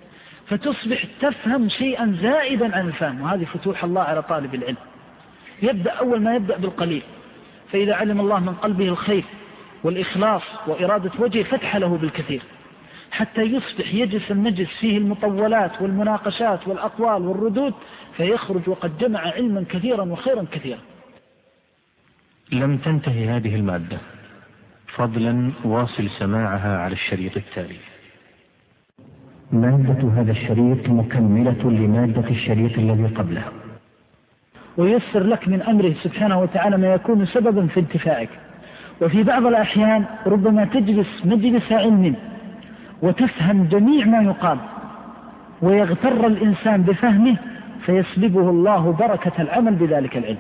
فتصبح تفهم شيئا زائدا عن الفهم. وهذه فتوح الله على طالب العلم. يبدأ أول ما يبدأ بالقليل، فإذا علم الله من قلبه الخير والإخلاص وإرادة وجهه فتح له بالكثير، حتى يصبح يجلس المجلس فيه المطولات والمناقشات والأقوال والردود، فيخرج وقد جمع علما كثيرا وخيرا كثيرا. لم تنتهي هذه المادة، فضلا واصل سماعها على الشريط التالي. مادة هذا الشريط مكملة لمادة الشريط الذي قبله، ويسر لك من أمره سبحانه وتعالى ما يكون سببا في انتفاعك. وفي بعض الأحيان ربما تجلس مجلس علم وتفهم جميع ما يقال، ويغتر الإنسان بفهمه فيسلبه الله بركة العمل بذلك العلم.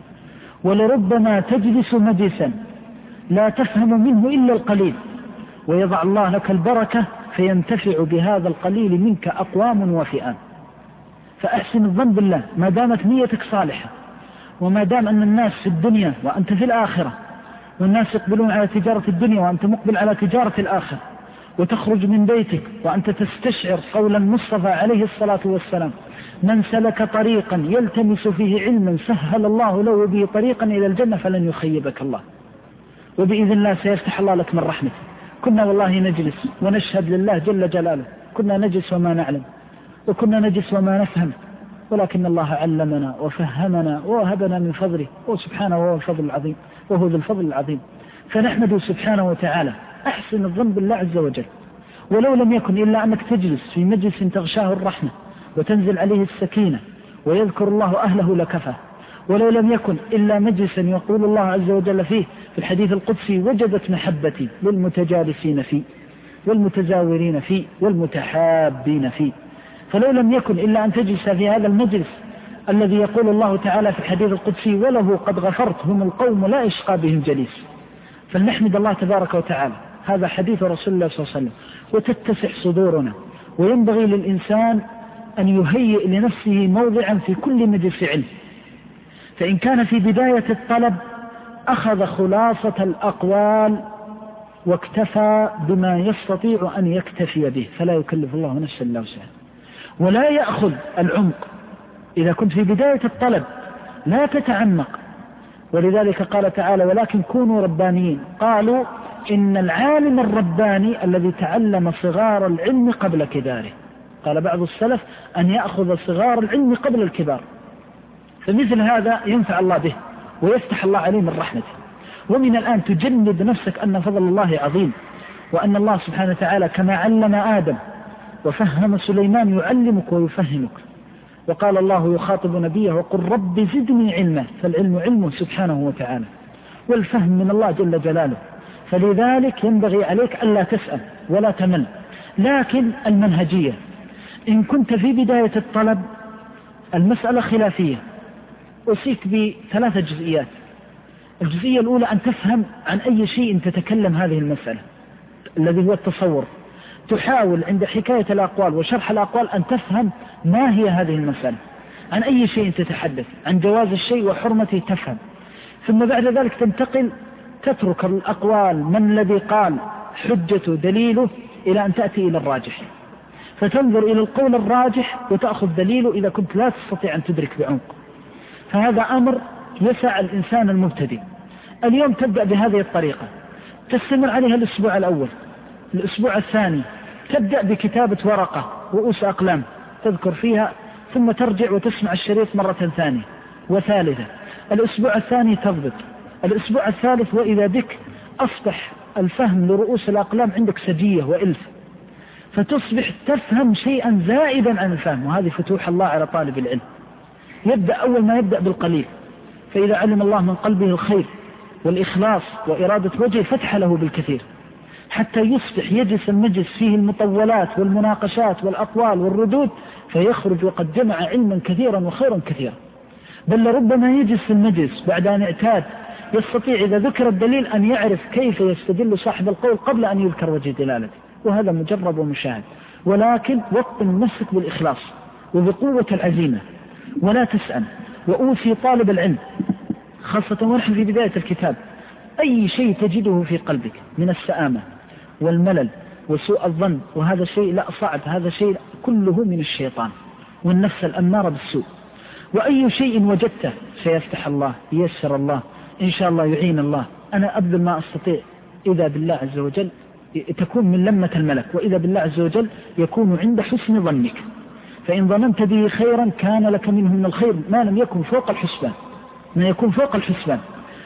ولربما تجلس مجلسا لا تفهم منه إلا القليل، ويضع الله لك البركة فينتفع بهذا القليل منك أقوام وفئام. فأحسن الظن بالله ما دامت نيتك صالحة، وما دام أن الناس في الدنيا وأنت في الآخرة، والناس يقبلون على تجارة الدنيا وأنت مقبل على تجارة الآخرة، وتخرج من بيتك وأنت تستشعر قول المصطفى عليه الصلاة والسلام: من سلك طريقا يلتمس فيه علما سهل الله له به طريقا إلى الجنة فلن يخيبك الله، وبإذن الله سيفتح الله لك من رحمته. كنا والله نجلس ونشهد لله جل جلاله، كنا نجلس وما نعلم، وكنا نجلس وما نفهم، ولكن الله علمنا وفهمنا ووهبنا من فضله، وسبحانه وهو الفضل العظيم، وهو ذو الفضل العظيم. فنحمده سبحانه وتعالى. أحسن الظن بالله عز وجل. ولو لم يكن إلا أنك تجلس في مجلس تغشاه الرحمة وتنزل عليه السكينة ويذكر الله أهله لكفى. ولو لم يكن إلا مجلسا يقول الله عز وجل فيه في الحديث القدسي: وجدت محبتي للمتجالسين فيه والمتزاورين فيه والمتحابين فيه. فلو لم يكن إلا أن تجلس في هذا المجلس الذي يقول الله تعالى في الحديث القدسي: وله قد غفرت هم القوم لا يشقى بهم جليس. فلنحمد الله تبارك وتعالى. هذا حديث رسول الله صلى الله عليه وسلم. وتتسع صدورنا، وينبغي للإنسان أن يهيئ لنفسه موضعا في كل مجلس علم. فإن كان في بداية الطلب أخذ خلاصة الأقوال واكتفى بما يستطيع أن يكتفي به، فلا يكلف الله نفسا إلا وسعها. ولا يأخذ العمق. إذا كنت في بداية الطلب لا تتعمق. ولذلك قال تعالى: ولكن كونوا ربانيين. قالوا إن العالم الرباني الذي تعلم صغار العلم قبل كباره. قال بعض السلف: أن يأخذ صغار العلم قبل الكبار. فمثل هذا ينفع الله به ويفتح الله عليه من رحمته. ومن الآن تجند نفسك أن فضل الله عظيم، وأن الله سبحانه وتعالى كما علم آدم وفهم سليمان يعلمك ويفهمك. وقال الله يخاطب نبيه: وقل رب زدني علما. فالعلم علمه سبحانه وتعالى، والفهم من الله جل جلاله. فلذلك ينبغي عليك ألا تسأل ولا تمل. لكن المنهجية، إن كنت في بداية الطلب المسألة خلافية، أوصيك بثلاثة جزئيات. الجزئية الأولى أن تفهم عن أي شيء تتكلم هذه المسألة، الذي هو التصور. تحاول عند حكاية الأقوال وشرح الأقوال أن تفهم ما هي هذه المسألة، عن أي شيء تتحدث، عن جواز الشيء وحرمته تفهم. ثم بعد ذلك تنتقل، تترك الأقوال من الذي قال حجته دليله إلى أن تأتي إلى الراجح، فتنظر إلى القول الراجح وتأخذ دليله إذا كنت لا تستطيع أن تدرك بعمق. فهذا أمر يسع الإنسان المبتدئ. اليوم تبدأ بهذه الطريقة، تستمر عليها الأسبوع الأول. الأسبوع الثاني تبدأ بكتابة ورقة رؤوس أقلام تذكر فيها، ثم ترجع وتسمع الشريط مرة ثانية وثالثة. الأسبوع الثاني تضبط. الأسبوع الثالث وإذا بك أصبح الفهم لرؤوس الأقلام عندك سجية وإلف، فتصبح تفهم شيئا زائدا عن الفهم. وهذه فتوح الله على طالب العلم. يبدأ أول ما يبدأ بالقليل، فإذا علم الله من قلبه الخير والإخلاص وإرادة وجهه فتح له بالكثير، حتى يصبح يجلس المجلس فيه المطولات والمناقشات والأقوال والردود، فيخرج وقد جمع علما كثيرا وخيرا كثيرا. بل لربما يجلس في المجلس بعد أن اعتاد يستطيع إذا ذكر الدليل أن يعرف كيف يستدل صاحب القول قبل أن يذكر وجه دلالته، وهذا مجرب ومشاهد. ولكن وطن نفسك بالإخلاص وبقوة العزيمة ولا تسأل. وأوصي طالب العلم خاصة ونحن في بداية الكتاب: أي شيء تجده في قلبك من السآمة والملل وسوء الظن، وهذا شيء لا صعب، هذا شيء كله من الشيطان والنفس الأمارة بالسوء. وأي شيء وجدته سيفتح الله، ييسر الله إن شاء الله، يعين الله. أنا أبذل ما أستطيع، إذا بالله عز وجل تكون من لمة الملك، وإذا بالله عز وجل يكون عند حسن ظنك. فإن ظننت به خيرا كان لك منه من الخير ما لم يكن فوق الحسبان، ما يكون فوق الحسبان.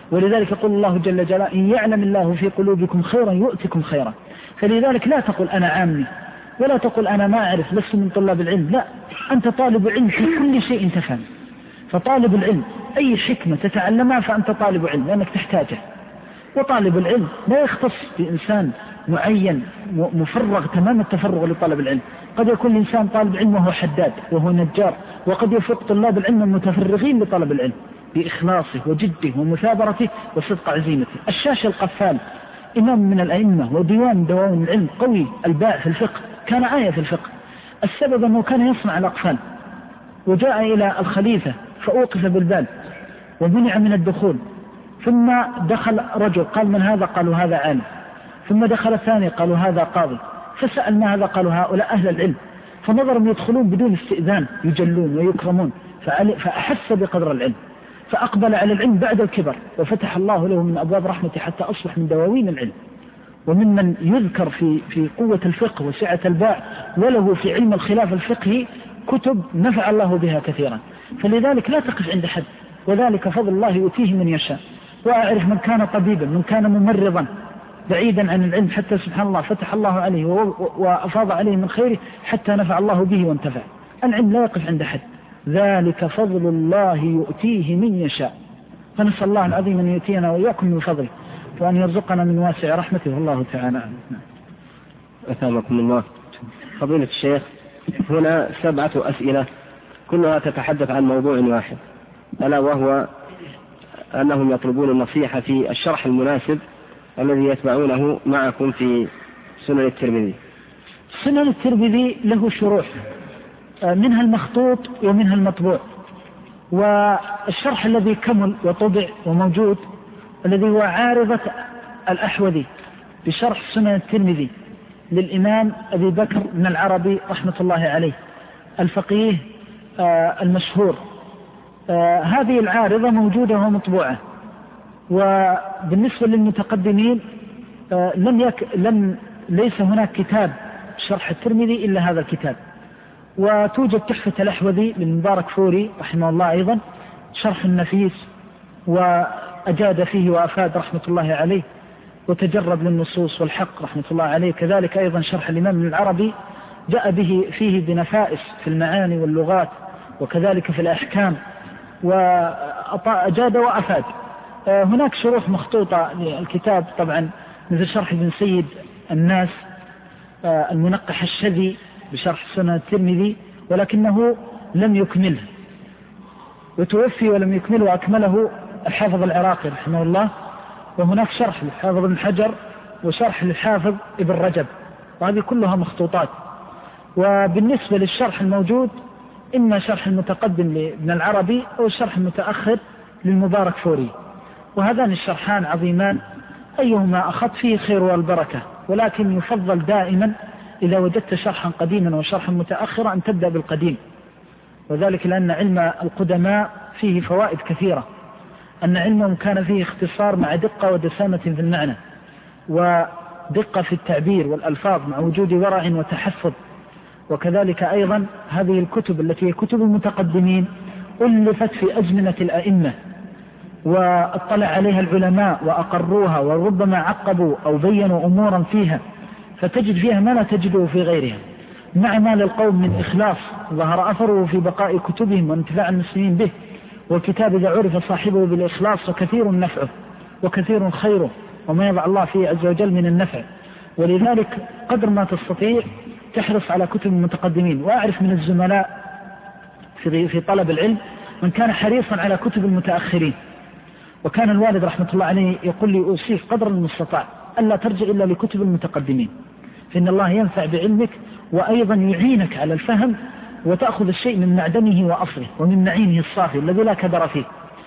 ولذلك يقول الله جل جلاله إن يعلم الله في قلوبكم خيرا يؤتكم خيرا. فلذلك لا تقل أنا عامي، ولا تقل أنا ما أعرف لست من طلاب العلم، لا، أنت طالب علم في كل شيء تفهم. فطالب العلم أي حكمة تتعلمها فأنت طالب علم لأنك تحتاجه. وطالب العلم لا يختص بإنسان معين مفرغ تمام التفرغ لطلب العلم. قد يكون الإنسان طالب علم وهو حداد وهو نجار، وقد يفوق طلاب العلم المتفرغين لطلب العلم بإخلاصه وجده ومثابرته وصدق عزيمته. الشاشة القفال إمام من الأئمة وديوان دوام العلم قوي الباع في الفقه، كان آية في الفقه. السبب أنه كان يصنع الأقفال، وجاء إلى الخليفة فأوقف بالباب ومنع من الدخول، ثم دخل رجل قال من هذا؟ قالوا هذا عالم. ثم دخل ثاني قالوا هذا قاضي. فسأل ما هذا؟ قالوا هؤلاء أهل العلم. فنظرهم يدخلون بدون استئذان يجلون ويكرمون، فأحس بقدر العلم فأقبل على العلم بعد الكبر، وفتح الله له من أبواب رحمته حتى أصبح من دواوين العلم، وممن يذكر في قوة الفقه وسعة الباع، وله في علم الخلاف الفقهي كتب نفع الله بها كثيرا. فلذلك لا تقف عند حد، وذلك فضل الله يؤتيه من يشاء. وأعرف من كان طبيبا، من كان ممرضا بعيدا عن العلم، حتى سبحان الله فتح الله عليه وأفاض عليه من خيره حتى نفع الله به وانتفع. العلم لا يقف عند حد، ذلك فضل الله يؤتيه من يشاء. فنسأل الله العظيم أن يؤتينا وإياكم من فضله، وأن يرزقنا من واسع رحمته والله تعالى. أثابكم الله. فضيلة الشيخ، هنا 7 أسئلة كلها تتحدث عن موضوع واحد، ألا وهو أنهم يطلبون النصيحة في الشرح المناسب الذي يتبعونه معكم في سنن الترمذي. سنن الترمذي له شروح، منها المخطوط ومنها المطبوع. والشرح الذي كمل وطبع وموجود الذي هو عارضة الأحوذي بشرح سنن الترمذي للإمام أبي بكر بن العربي رحمة الله عليه الفقيه المشهور. هذه العارضة موجودة ومطبوعة. وبالنسبة للمتقدمين ليس هناك كتاب شرح الترمذي إلا هذا الكتاب. وتوجد تحفة الأحوذي للمبارك فوري رحمه الله أيضا شرح النفيس، وأجاد فيه وأفاد رحمة الله عليه، وتجرب للنصوص والحق رحمة الله عليه. كذلك أيضا شرح الإمام ابن العربي جاء فيه بنفائس في المعاني واللغات، وكذلك في الأحكام، وأجاد وأفاد. هناك شروح مخطوطة للكتاب طبعا مثل شرح ابن سيد الناس المنقح الشذي بشرح سنن الترمذي، ولكنه لم يكمله، وتوفي ولم يكمله، وأكمله الحافظ العراقي رحمه الله. وهناك شرح للحافظ ابن حجر وشرح للحافظ ابن رجب، وهذه كلها مخطوطات. وبالنسبة للشرح الموجود إما شرح المتقدم لابن العربي أو الشرح المتأخر للمبارك فوري، وهذان الشرحان عظيمان، أيهما أخذ فيه خير والبركة. ولكن يفضل دائما إذا وجدت شرحا قديما وشرحا متأخرا أن تبدأ بالقديم، وذلك لأن علم القدماء فيه فوائد كثيرة، أن علمهم كان فيه اختصار مع دقة ودسامة في المعنى، ودقة في التعبير والألفاظ مع وجود ورع وتحفظ. وكذلك أيضا هذه الكتب التي هي كتب المتقدمين ألفت في أزمنة الأئمة، واطلع عليها العلماء وأقروها، وربما عقبوا أو بينوا أمورا فيها، فتجد فيها ما لا تجده في غيرها، مع ما للقوم من إخلاص ظهر أثره في بقاء كتبهم وانتفاع المسلمين به. والكتاب إذا عرف صاحبه بالإخلاص فكثير نفعه وكثير خيره، وما يضع الله فيه عز وجل من النفع. ولذلك قدر ما تستطيع تحرص على كتب المتقدمين. وأعرف من الزملاء في طلب العلم من كان حريصا على كتب المتأخرين، وكان الوالد رحمة الله عليه يقول لي أوصيك قدر المستطاع ألا ترجع إلا لكتب المتقدمين، فإن الله ينفع بعلمك وأيضا يعينك على الفهم، وتأخذ الشيء من معدنه وأصله ومن معينه الصافي الذي لا كدر فيه.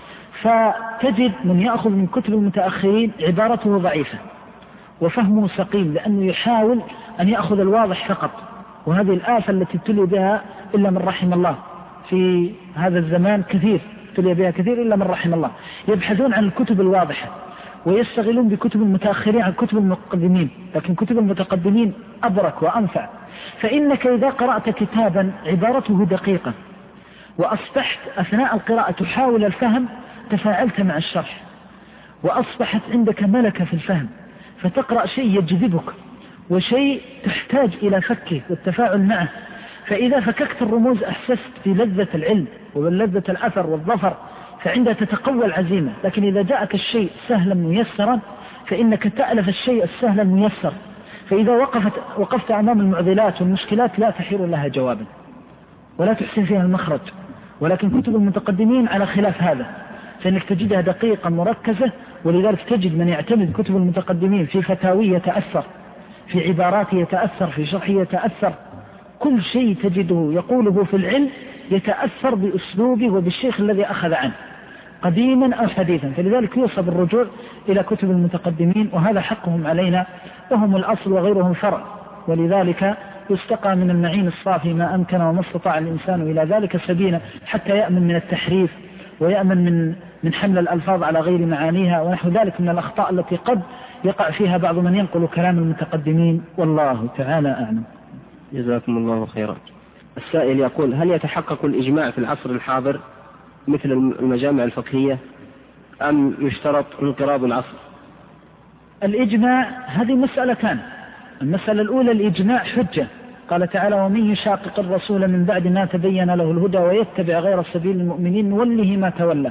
فتجد من يأخذ من كتب المتأخرين عبارته ضعيفة وفهمه سقيم، لأنه يحاول أن يأخذ الواضح فقط. وهذه الآفة التي ابتلي بها إلا من رحم الله في هذا الزمان، كثير ابتلي بها كثير إلا من رحم الله. يبحثون عن الكتب الواضحة ويستغلون بكتب المتأخرين عن كتب المتقدمين، لكن كتب المتقدمين أبرك وأنفع. فإنك إذا قرأت كتابا عبارته دقيقة وأصبحت أثناء القراءة تحاول الفهم، تفاعلت مع الشرح، وأصبحت عندك ملكة في الفهم، فتقرأ شيء يجذبك وشيء تحتاج إلى فكه والتفاعل معه، فإذا فككت الرموز أحسست بلذة العلم ولذة الأثر والظفر، فعندها تتقوى العزيمة. لكن إذا جاءك الشيء سهلا ميسرا فإنك تألف الشيء السهل الميسر، فإذا وقفت أمام المعضلات والمشكلات لا تحير لها جوابا ولا تحسن فيها المخرج. ولكن كتب المتقدمين على خلاف هذا، فإنك تجدها دقيقة مركزة، ولذلك تجد من يعتمد كتب المتقدمين في فتاوي يتأثر، في عباراته يتأثر، في شرحه يتأثر، كل شيء تجده يقوله في العلم يتأثر بأسلوبه وبالشيخ الذي أخذ عنه قديما أو حديثا. فلذلك يوصى بالرجوع إلى كتب المتقدمين، وهذا حقهم علينا، وهم الأصل وغيرهم فرع. ولذلك يستقى من المعين الصافي ما أمكن وما استطاع الإنسان إلى ذلك سبيلا، حتى يأمن من التحريف ويأمن من حمل الألفاظ على غير معانيها ونحو ذلك من الأخطاء التي قد يقع فيها بعض من ينقل كلام المتقدمين، والله تعالى أعلم. جزاكم الله خيرا. السائل يقول: هل يتحقق الإجماع في العصر الحاضر مثل المجامع الفقهية أم يشترط انقراض العصر؟ الإجماع هذه مسألتان. المسألة الأولى الإجماع حجة، قال تعالى: ومن يشاقق الرسول من بعد ما تبين له الهدى ويتبع غير سبيل المؤمنين نوله ما تولى،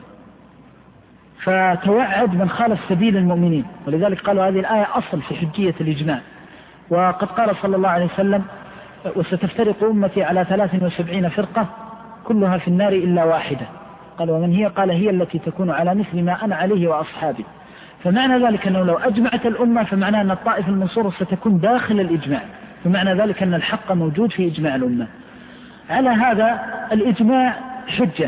فتوعد من خالف سبيل المؤمنين. ولذلك قالوا هذه الآية أصل في حجية الإجماع. وقد قال صلى الله عليه وسلم: وستفترق أمتي على 73 فرقة كلها في النار إلا واحدة. قال: ومن هي؟ قال: هي التي تكون على مثل ما أنا عليه وأصحابي. فمعنى ذلك أنه لو أجمعت الأمة فمعنى أن الطائفة المنصورة ستكون داخل الإجماع، فمعنى ذلك أن الحق موجود في إجماع الأمة. على هذا الإجماع حجة،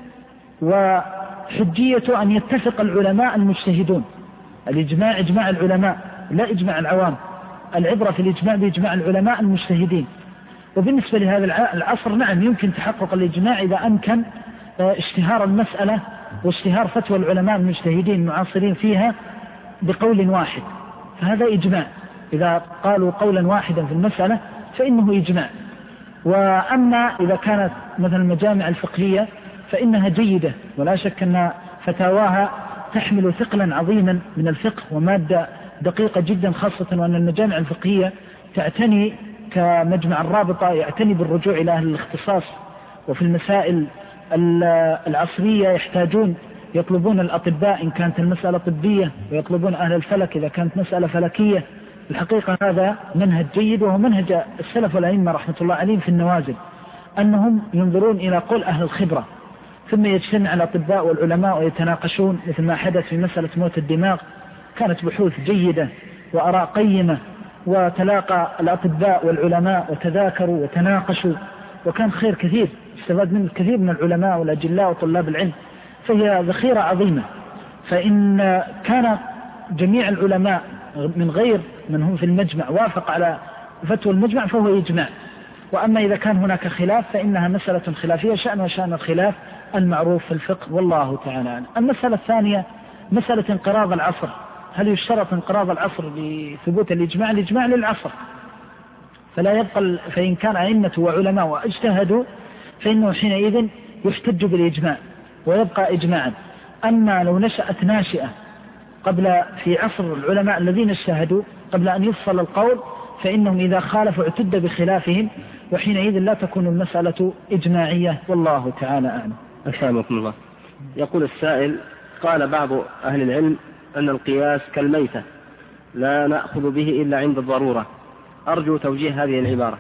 وحجية أن يتفق العلماء المجتهدون. الإجماع إجماع العلماء لا إجماع العوام، العبرة في الإجماع بإجماع العلماء المجتهدين. وبالنسبة لهذا العصر نعم يمكن تحقق الإجماع إذا أمكن اشتهار المسألة واشتهار فتوى العلماء المجتهدين المعاصرين فيها بقول واحد، فهذا إجماع. إذا قالوا قولا واحدا في المسألة فإنه إجماع. وأما إذا كانت مثل المجامع الفقهية فإنها جيدة، ولا شك أن فتاواها تحمل ثقلا عظيما من الفقه ومادة دقيقة جدا، خاصة وأن المجامع الفقهية تعتني كمجمع الرابطة يعتني بالرجوع إلى أهل الاختصاص، وفي المسائل العصرية يحتاجون يطلبون الأطباء إن كانت المسألة طبية، ويطلبون أهل الفلك إذا كانت مسألة فلكية. الحقيقة هذا منهج جيد، وهو منهج السلف والأئمة رحمة الله عليهم في النوازل، أنهم ينظرون إلى قول أهل الخبرة، ثم يجتمع الأطباء والعلماء ويتناقشون، مثل ما حدث في مسألة موت الدماغ. كانت بحوث جيدة وآراء قيمة، وتلاقى الأطباء والعلماء وتذاكروا وتناقشوا، وكان خير كثير استفاد منه الكثير من العلماء والأجلاء وطلاب العلم، فهي ذخيرة عظيمة. فإن كان جميع العلماء من غير من هم في المجمع وافق على فتوى المجمع فهو إجماع. وأما إذا كان هناك خلاف فإنها مسألة خلافية، شأن وشأن الخلاف المعروف في الفقه، والله تعالى أعلم. المسألة الثانية مسألة انقراض العصر. هل يشترط انقراض العصر لثبوت الإجماع؟ الإجماع للعصر، فلا يبقى. فإن كان أئمة وعلماء واجتهدوا فإنه حينئذ يحتج بالإجماع ويبقى إجماعا. أما لو نشأت ناشئة في عصر العلماء الذين اجتهدوا قبل أن يفصل القول، فإنهم إذا خالفوا اعتد بخلافهم، وحينئذ لا تكون المسألة إجماعية، والله تعالى أعلم. أسلمكم الله. يقول السائل: قال بعض أهل العلم أن القياس كالميتة لا نأخذ به إلا عند الضرورة، أرجو توجيه هذه العبارة.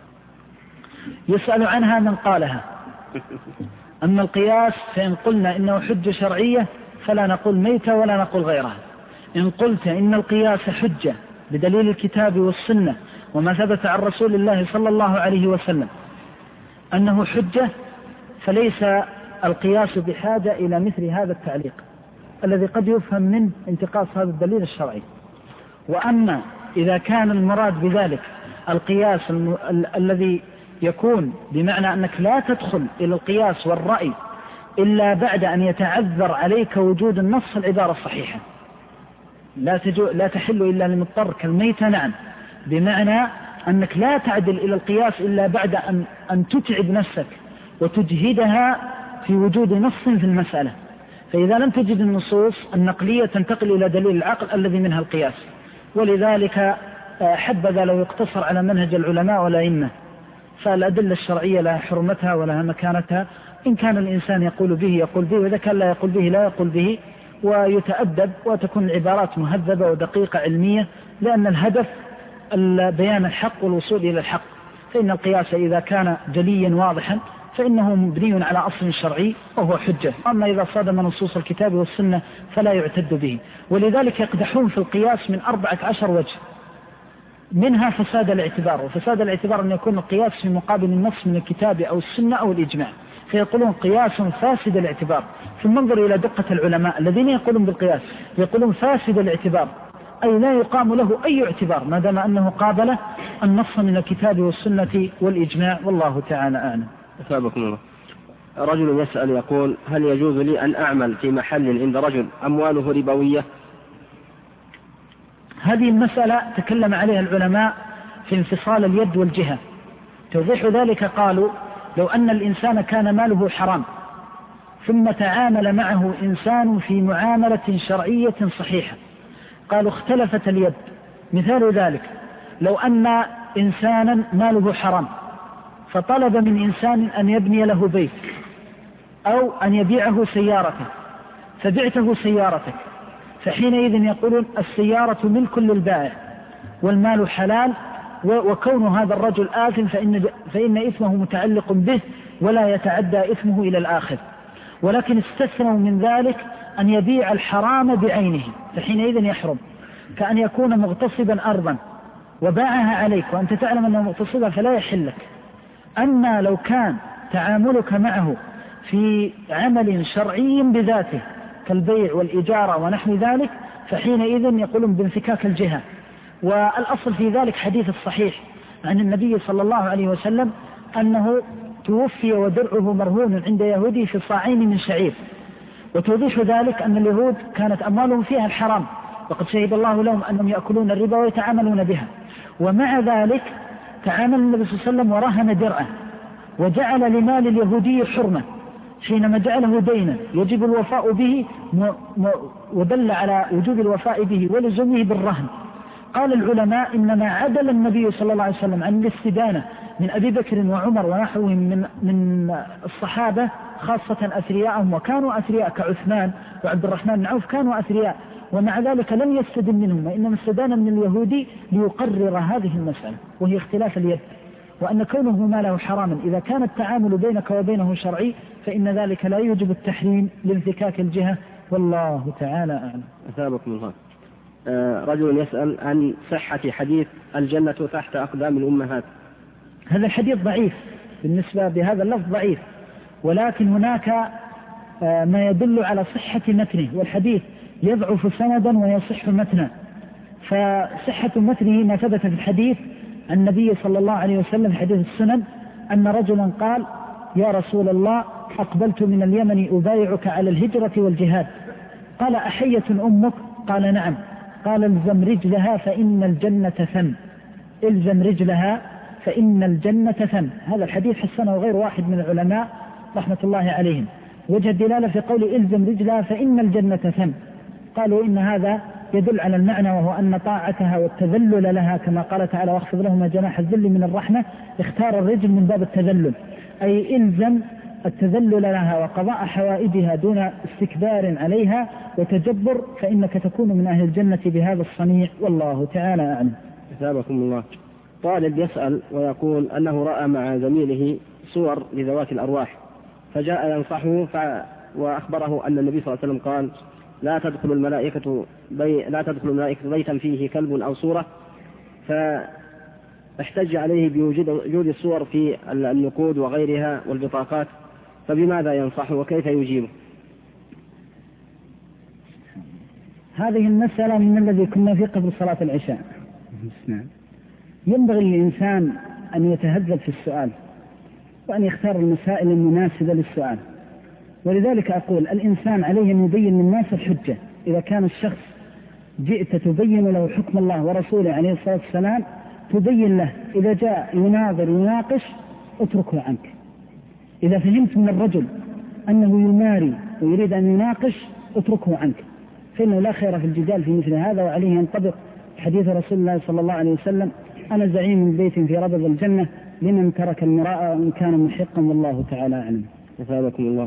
يسأل عنها من قالها. أما القياس فإن قلنا إنه حجة شرعية فلا نقول ميتة ولا نقول غيرها. إن قلت إن القياس حجة بدليل الكتاب والسنة وما ثبت عن رسول الله صلى الله عليه وسلم أنه حجة، فليس القياس بحاجة إلى مثل هذا التعليق الذي قد يفهم منه انتقاص هذا الدليل الشرعي. وأما إذا كان المراد بذلك القياس الذي يكون بمعنى أنك لا تدخل إلى القياس والرأي إلا بعد أن يتعذر عليك وجود النص، العبارة الصحيحة لا تحل إلا لمضطر كالميتة، نعم، بمعنى أنك لا تعدل إلى القياس إلا بعد أن تتعب نفسك وتجهدها في وجود نص في المسألة، فإذا لم تجد النصوص النقلية تنتقل إلى دليل العقل الذي منها القياس. ولذلك حبذا لو يقتصر على منهج العلماء والأئمة، فالأدلة الشرعية لها حرمتها ولها مكانتها، إن كان الإنسان يقول به يقول به، وإذا كان لا يقول به لا يقول به، ويتأدب وتكون العبارات مهذبة ودقيقة علمية، لأن الهدف بيان الحق والوصول إلى الحق. فإن القياس إذا كان جليا واضحا فإنه مبني على أصل شرعي وهو حجة، أما إذا صادم نصوص الكتاب والسنة فلا يعتد به. ولذلك يقدحون في القياس من 14 وجه، منها فساد الاعتبار، وفساد الاعتبار أن يكون القياس في مقابل النص من الكتاب أو السنة أو الإجماع، فيقولون قياس فاسد الاعتبار. ثم انظر إلى دقة العلماء الذين يقولون بالقياس، يقولون فاسد الاعتبار أي لا يقام له أي اعتبار ما دام أنه قابل النص من الكتاب والسنة والإجماع، والله تعالى أعلم. أثابكم الله. رجل يسأل يقول: هل يجوز لي أن أعمل في محل عند رجل أمواله ربوية؟ هذه المسألة تكلم عليها العلماء في انفصال اليد والجهة. توضيح ذلك قالوا: لو أن الإنسان كان ماله حرام ثم تعامل معه إنسان في معاملة شرعية صحيحة، قالوا اختلفت اليد. مثال ذلك: لو أن إنسانا ماله حرام فطلب من إنسان أن يبني له بيت أو أن يبيعه سيارته، فبعته سيارتك، فحينئذ يقولون السيارة ملك للبائع والمال حلال، وكون هذا الرجل آثم فإن إثمه متعلق به ولا يتعدى إثمه إلى الآخر. ولكن استثنوا من ذلك أن يبيع الحرام بعينه، فحينئذ يحرم، كأن يكون مغتصبا أرضا وباعها عليك وأنت تعلم أنه مغتصبها فلا يحلك. أما لو كان تعاملك معه في عمل شرعي بذاته كالبيع والإجارة ونحو ذلك، فحينئذ يقولون بانفكاك الجهة. والأصل في ذلك حديث الصحيح عن النبي صلى الله عليه وسلم أنه توفي ودرعه مرهون عند يهودي في صاعين من شعير. وتوضيح ذلك أن اليهود كانت أموالهم فيها الحرام، وقد شهد الله لهم أنهم يأكلون الربا ويتعاملون بها، ومع ذلك تعامل النبي صلى الله عليه وسلم ورهن درعه وجعل لمال اليهودي حرمة حينما جعله دينا يجب الوفاء به، ودل على وجوب الوفاء به ولزومه بالرهن. قال العلماء: إنما عدل النبي صلى الله عليه وسلم عن الاستدانة من أبي بكر وعمر ونحوهم من الصحابة، خاصة أثرياءهم، وكانوا أثرياء كعثمان وعبد الرحمن بن عوف كانوا أثرياء، ومع ذلك لم يستدن منهم، وإنما استدان من اليهودي ليقرر هذه المسألة وهي اختلاف اليد، وأن كونه ماله حراما إذا كان التعامل بينك وبينه شرعي فإن ذلك لا يوجب التحريم لانفكاك الجهة، والله تعالى أعلم. أثابكم الله. رجل يسأل عن صحة حديث الجنة تحت أقدام الأمهات. هذا الحديث ضعيف بالنسبة بهذا اللفظ ضعيف، ولكن هناك ما يدل على صحة متنه، والحديث يضعف سندا ويصح متنا. فصحة متنه ما ثبت في الحديث عن النبي صلى الله عليه وسلم في حديث السنن أن رجلا قال: يا رسول الله أقبلت من اليمن أبايعك على الهجرة والجهاد. قال: أحية أمك؟ قال: نعم. قال: الزم رجلها فإن الجنة ثم. الزم رجلها فإن الجنة ثم. هذا الحديث حسنه غير واحد من العلماء رحمة الله عليهم. وجه الدلالة في قول الزم رجلها فإن الجنة ثم، قالوا إن هذا يدل على المعنى، وهو أن طاعتها والتذلل لها كما قال تعالى: واخفض لهما جناح الذل من الرحمة. اختار الرجل من باب التذلل، أي إلزم التذلل لها وقضاء حوائجها دون استكبار عليها وتجبر، فإنك تكون من أهل الجنة بهذا الصنيع، والله تعالى أعلم. أثابكم الله. طالب يسأل ويقول أنه رأى مع زميله صور لذوات الأرواح، فجاء ينصحه وأخبره أن النبي صلى الله عليه وسلم قال: لا تدخل الملائكة بيتا فيه كلب أو صورة، فاحتج عليه بوجود الصور في النقود وغيرها والبطاقات، فبماذا ينصحه وكيف يجيبه؟ هذه المسألة من الذي كنا فيه قبل صلاة العشاء. ينبغي للإنسان أن يتهذب في السؤال وأن يختار المسائل المناسبة للسؤال، ولذلك أقول الإنسان عليه أن يبين للناس الحجة. إذا كان الشخص جئت تبين له حكم الله ورسوله عليه الصلاة والسلام تبين له، إذا جاء يناظر يناقش اتركه عنك. إذا فهمت من الرجل أنه يماري ويريد أن يناقش اتركه عنك، فإنه لا خير في الجدال في مثل هذا، وعليه ينطبق حديث رسول الله صلى الله عليه وسلم: أنا زعيم بيت في ربض الجنة لمن ترك المراء وإن كان محقا، والله تعالى أعلم. أثابكم الله.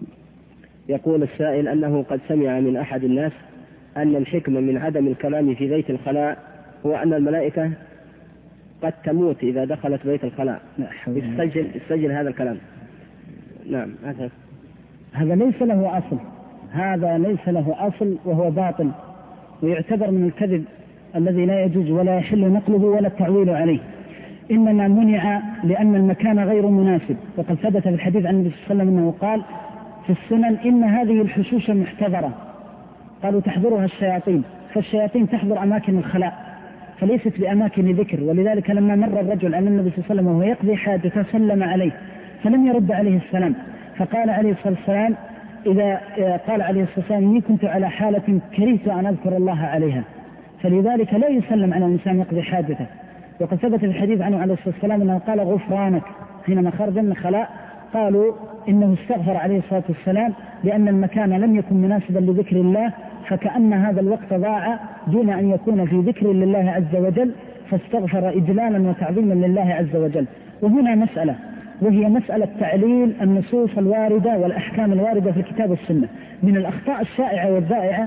يقول السائل أنه قد سمع من أحد الناس أن الحكمة من عدم الكلام في بيت الخلاء هو أن الملائكة قد تموت إذا دخلت بيت الخلاء. يستجل هذا الكلام. نعم. هذا ليس له أصل، هذا ليس له أصل وهو باطل، ويعتبر من الكذب الذي لا يجوز ولا يحل نقله ولا التعويل عليه. إنما منع لأن المكان غير مناسب، وقد ثبت في الحديث عن النبي صلى الله عليه وسلم أنه قال في السنن: إن هذه الحشوش محتضرة، قالوا تحضرها الشياطين، فالشياطين تحضر أماكن الخلاء فليست بأماكن ذكر. ولذلك لما مر الرجل عن النبي صلى الله عليه وسلم وهو يقضي حاجته سلم عليه فلم يرد عليه السلام، فقال عليه الصلاة والسلام: قال عليه الصلاة والسلام: إني كنت على حالة كرهت أن أذكر الله عليها. فلذلك لا يسلم على الإنسان يقضي حاجته. وقد ثبت في الحديث عنه عليه الصلاة والسلام أنه قال: غفرانك، حينما خرج من الخلاء قالوا إنه استغفر عليه الصلاة والسلام لأن المكان لم يكن مناسبا لذكر الله، فكأن هذا الوقت ضاع دون أن يكون في ذكر لله عز وجل، فاستغفر إجلالا وتعظيما لله عز وجل. وهنا مسألة، وهي مسألة تعليل النصوص الواردة والأحكام الواردة في الكتاب والسنة. من الأخطاء الشائعة والذائعة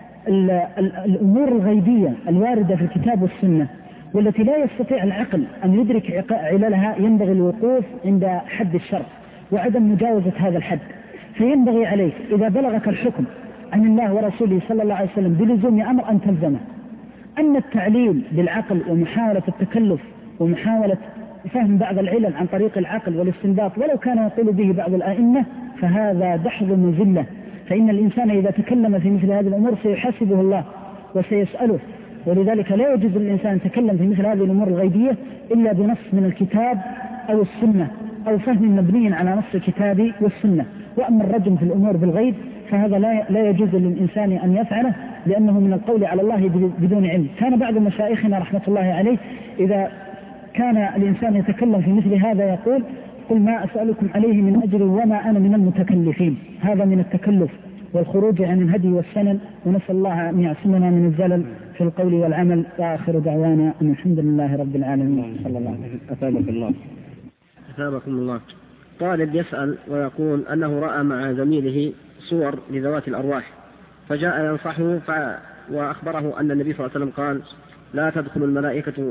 الأمور الغيبية الواردة في الكتاب والسنة والتي لا يستطيع العقل أن يدرك عللها، ينبغي الوقوف عند حد الشرع وعدم مجاوزة هذا الحد. فينبغي عليك إذا بلغك الحكم عن الله ورسوله صلى الله عليه وسلم بلزوم أمر أن تلزمه. أن التعليل بالعقل ومحاولة التكلف ومحاولة فهم بعض العلل عن طريق العقل والاستنباط ولو كان يقول به بعض الآئمة فهذا دحض مذلة، فإن الإنسان إذا تكلم في مثل هذه الأمور سيحاسبه الله وسيسأله. ولذلك لا يجوز للإنسان يتكلم في مثل هذه الأمور الغيبية إلا بنص من الكتاب أو السنة أو فهم مبني على نص الكتاب والسنة. وأما الرجم في الأمور بالغيب فهذا لا يجوز للإنسان أن يفعله، لأنه من القول على الله بدون علم. كان بعض مشايخنا رحمة الله عليه إذا كان الإنسان يتكلم في مثل هذا يقول: قل ما أسألكم عليه من أجر وما أنا من المتكلفين. هذا من التكلف والخروج عن الهدي والسنن، ونسأل الله أن يعصمنا من الزلل في القول والعمل. وآخر دعوانا أن الحمد لله رب العالمين. صلى الله عليه وسلم. أثابك الله. أثابكم الله. طالب يسأل ويقول أنه رأى مع زميله صور لذوات الأرواح، فجاء ينصحه وأخبره أن النبي صلى الله عليه وسلم قال: لا تدخل الملائكة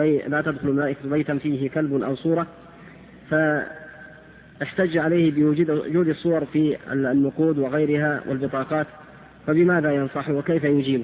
بيتا فيه كلب أو صورة، فاحتج عليه بوجود الصور في النقود وغيرها والبطاقات، فبماذا ينصح وكيف يجيب؟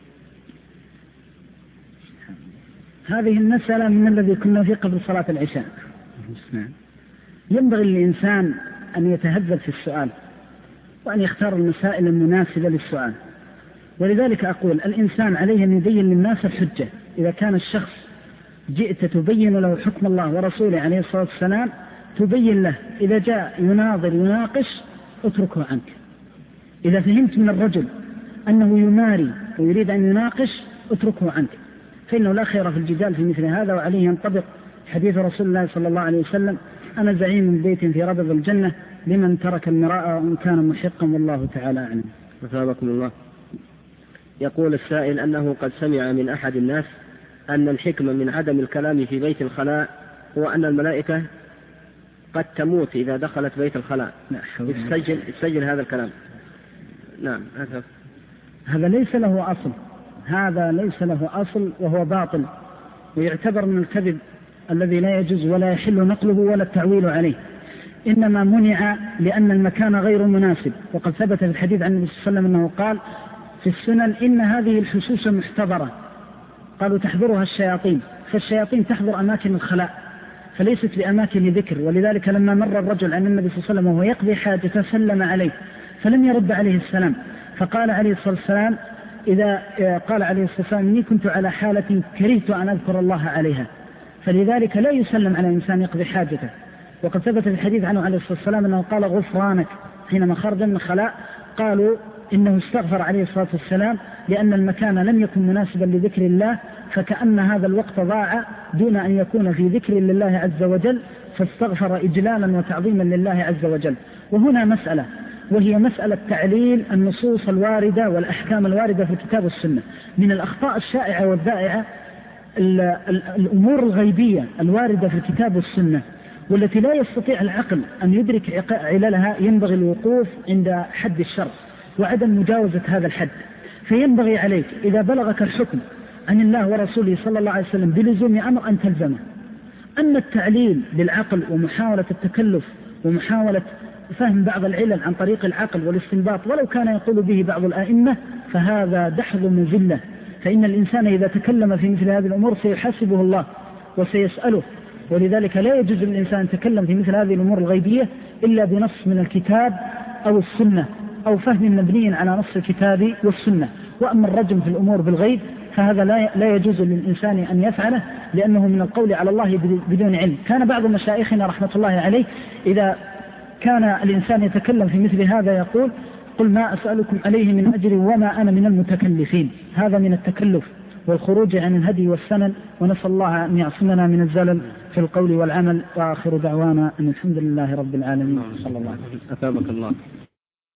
هذه المسألة من الذي كنا فيه قبل صلاة العشاء. ينبغي للإنسان أن يتهذب في السؤال وأن يختار المسائل المناسبة للسؤال. ولذلك أقول الإنسان عليه أن يبين للناس الحجة. إذا كان الشخص جئت تبين له حكم الله ورسوله عليه الصلاة والسلام تبين له، إذا جاء يناظر يناقش اتركه عنك. إذا فهمت من الرجل أنه يماري ويريد أن يناقش اتركه عنك، فإنه لا خير في الجدال في مثل هذا. وعليه ينطبق حديث رسول الله صلى الله عليه وسلم: أنا زعيم بيت في ربض الجنة لمن ترك المراء وإن كان محقا، والله تعالى أعلم. أثابكم الله. يقول السائل أنه قد سمع من أحد الناس أن الحكمة من عدم الكلام في بيت الخلاء هو أن الملائكة قد تموت إذا دخلت بيت الخلاء. يستجل هذا الكلام. نعم. هذا ليس له أصل، هذا ليس له أصل وهو باطل، ويعتبر من الكذب الذي لا يجوز ولا يحل نقله ولا التعويل عليه. إنما منع لأن المكان غير مناسب. وقد ثبت في الحديث عن النبي صلى الله عليه وسلم أنه قال في السنن: إن هذه الحشوش محتضرة، قالوا تحضرها الشياطين، فالشياطين تحضر أماكن الخلاء فليست بأماكن ذكر. ولذلك لما مر الرجل عن النبي صلى الله عليه وسلم وهو يقضي حاجته سلم عليه فلم يرد عليه السلام، فقال عليه الصلاة والسلام: قال عليه الصلاة والسلام: إني كنت على حالة كرهت أن أذكر الله عليها. فلذلك لا يسلم على الإنسان يقضي حاجته. وقد ثبت في الحديث عنه عليه الصلاة والسلام أنه قال: غفرانك، حينما خرج من الخلاء قالوا إنه استغفر عليه الصلاة والسلام لأن المكان لم يكن مناسبا لذكر الله، فكأن هذا الوقت ضاع دون أن يكون في ذكر لله عز وجل، فاستغفر إجلالا وتعظيما لله عز وجل. وهنا مسألة، وهي مسألة تعليل النصوص الواردة والأحكام الواردة في الكتاب والسنة. من الأخطاء الشائعة والذائعة الأمور الغيبية الواردة في الكتاب والسنة والتي لا يستطيع العقل أن يدرك عللها، ينبغي الوقوف عند حد الشرع وعدم مجاوزة هذا الحد. فينبغي عليك إذا بلغك الحكم عن الله ورسوله صلى الله عليه وسلم بلزوم أمر أن تلزمه. أما التعليل بالعقل ومحاولة التكلف ومحاولة فهم بعض العلل عن طريق العقل والاستنباط ولو كان يقول به بعض الآئمة فهذا دحض مذلة، فإن الإنسان إذا تكلم في مثل هذه الأمور سيحاسبه الله وسيسأله، ولذلك لا يجوز للإنسان أن يتكلم في مثل هذه الأمور الغيبية إلا بنص من الكتاب أو السنة أو فهم مبني على نص الكتاب والسنة. وأما الرجم في الأمور بالغيب فهذا لا يجوز للإنسان أن يفعله، لأنه من القول على الله بدون علم. كان بعض مشايخنا رحمة الله عليه إذا كان الإنسان يتكلم في مثل هذا يقول: قل ما أسألكم عليه من أجر وما أنا من المتكلفين. هذا من التكلف والخروج عن الهدي والسنن، ونسأل الله أن يعصمنا من الزلل في القول والعمل. وآخر دعوانا أن الحمد لله رب العالمين. صلى الله عليه وسلم. أثابك الله.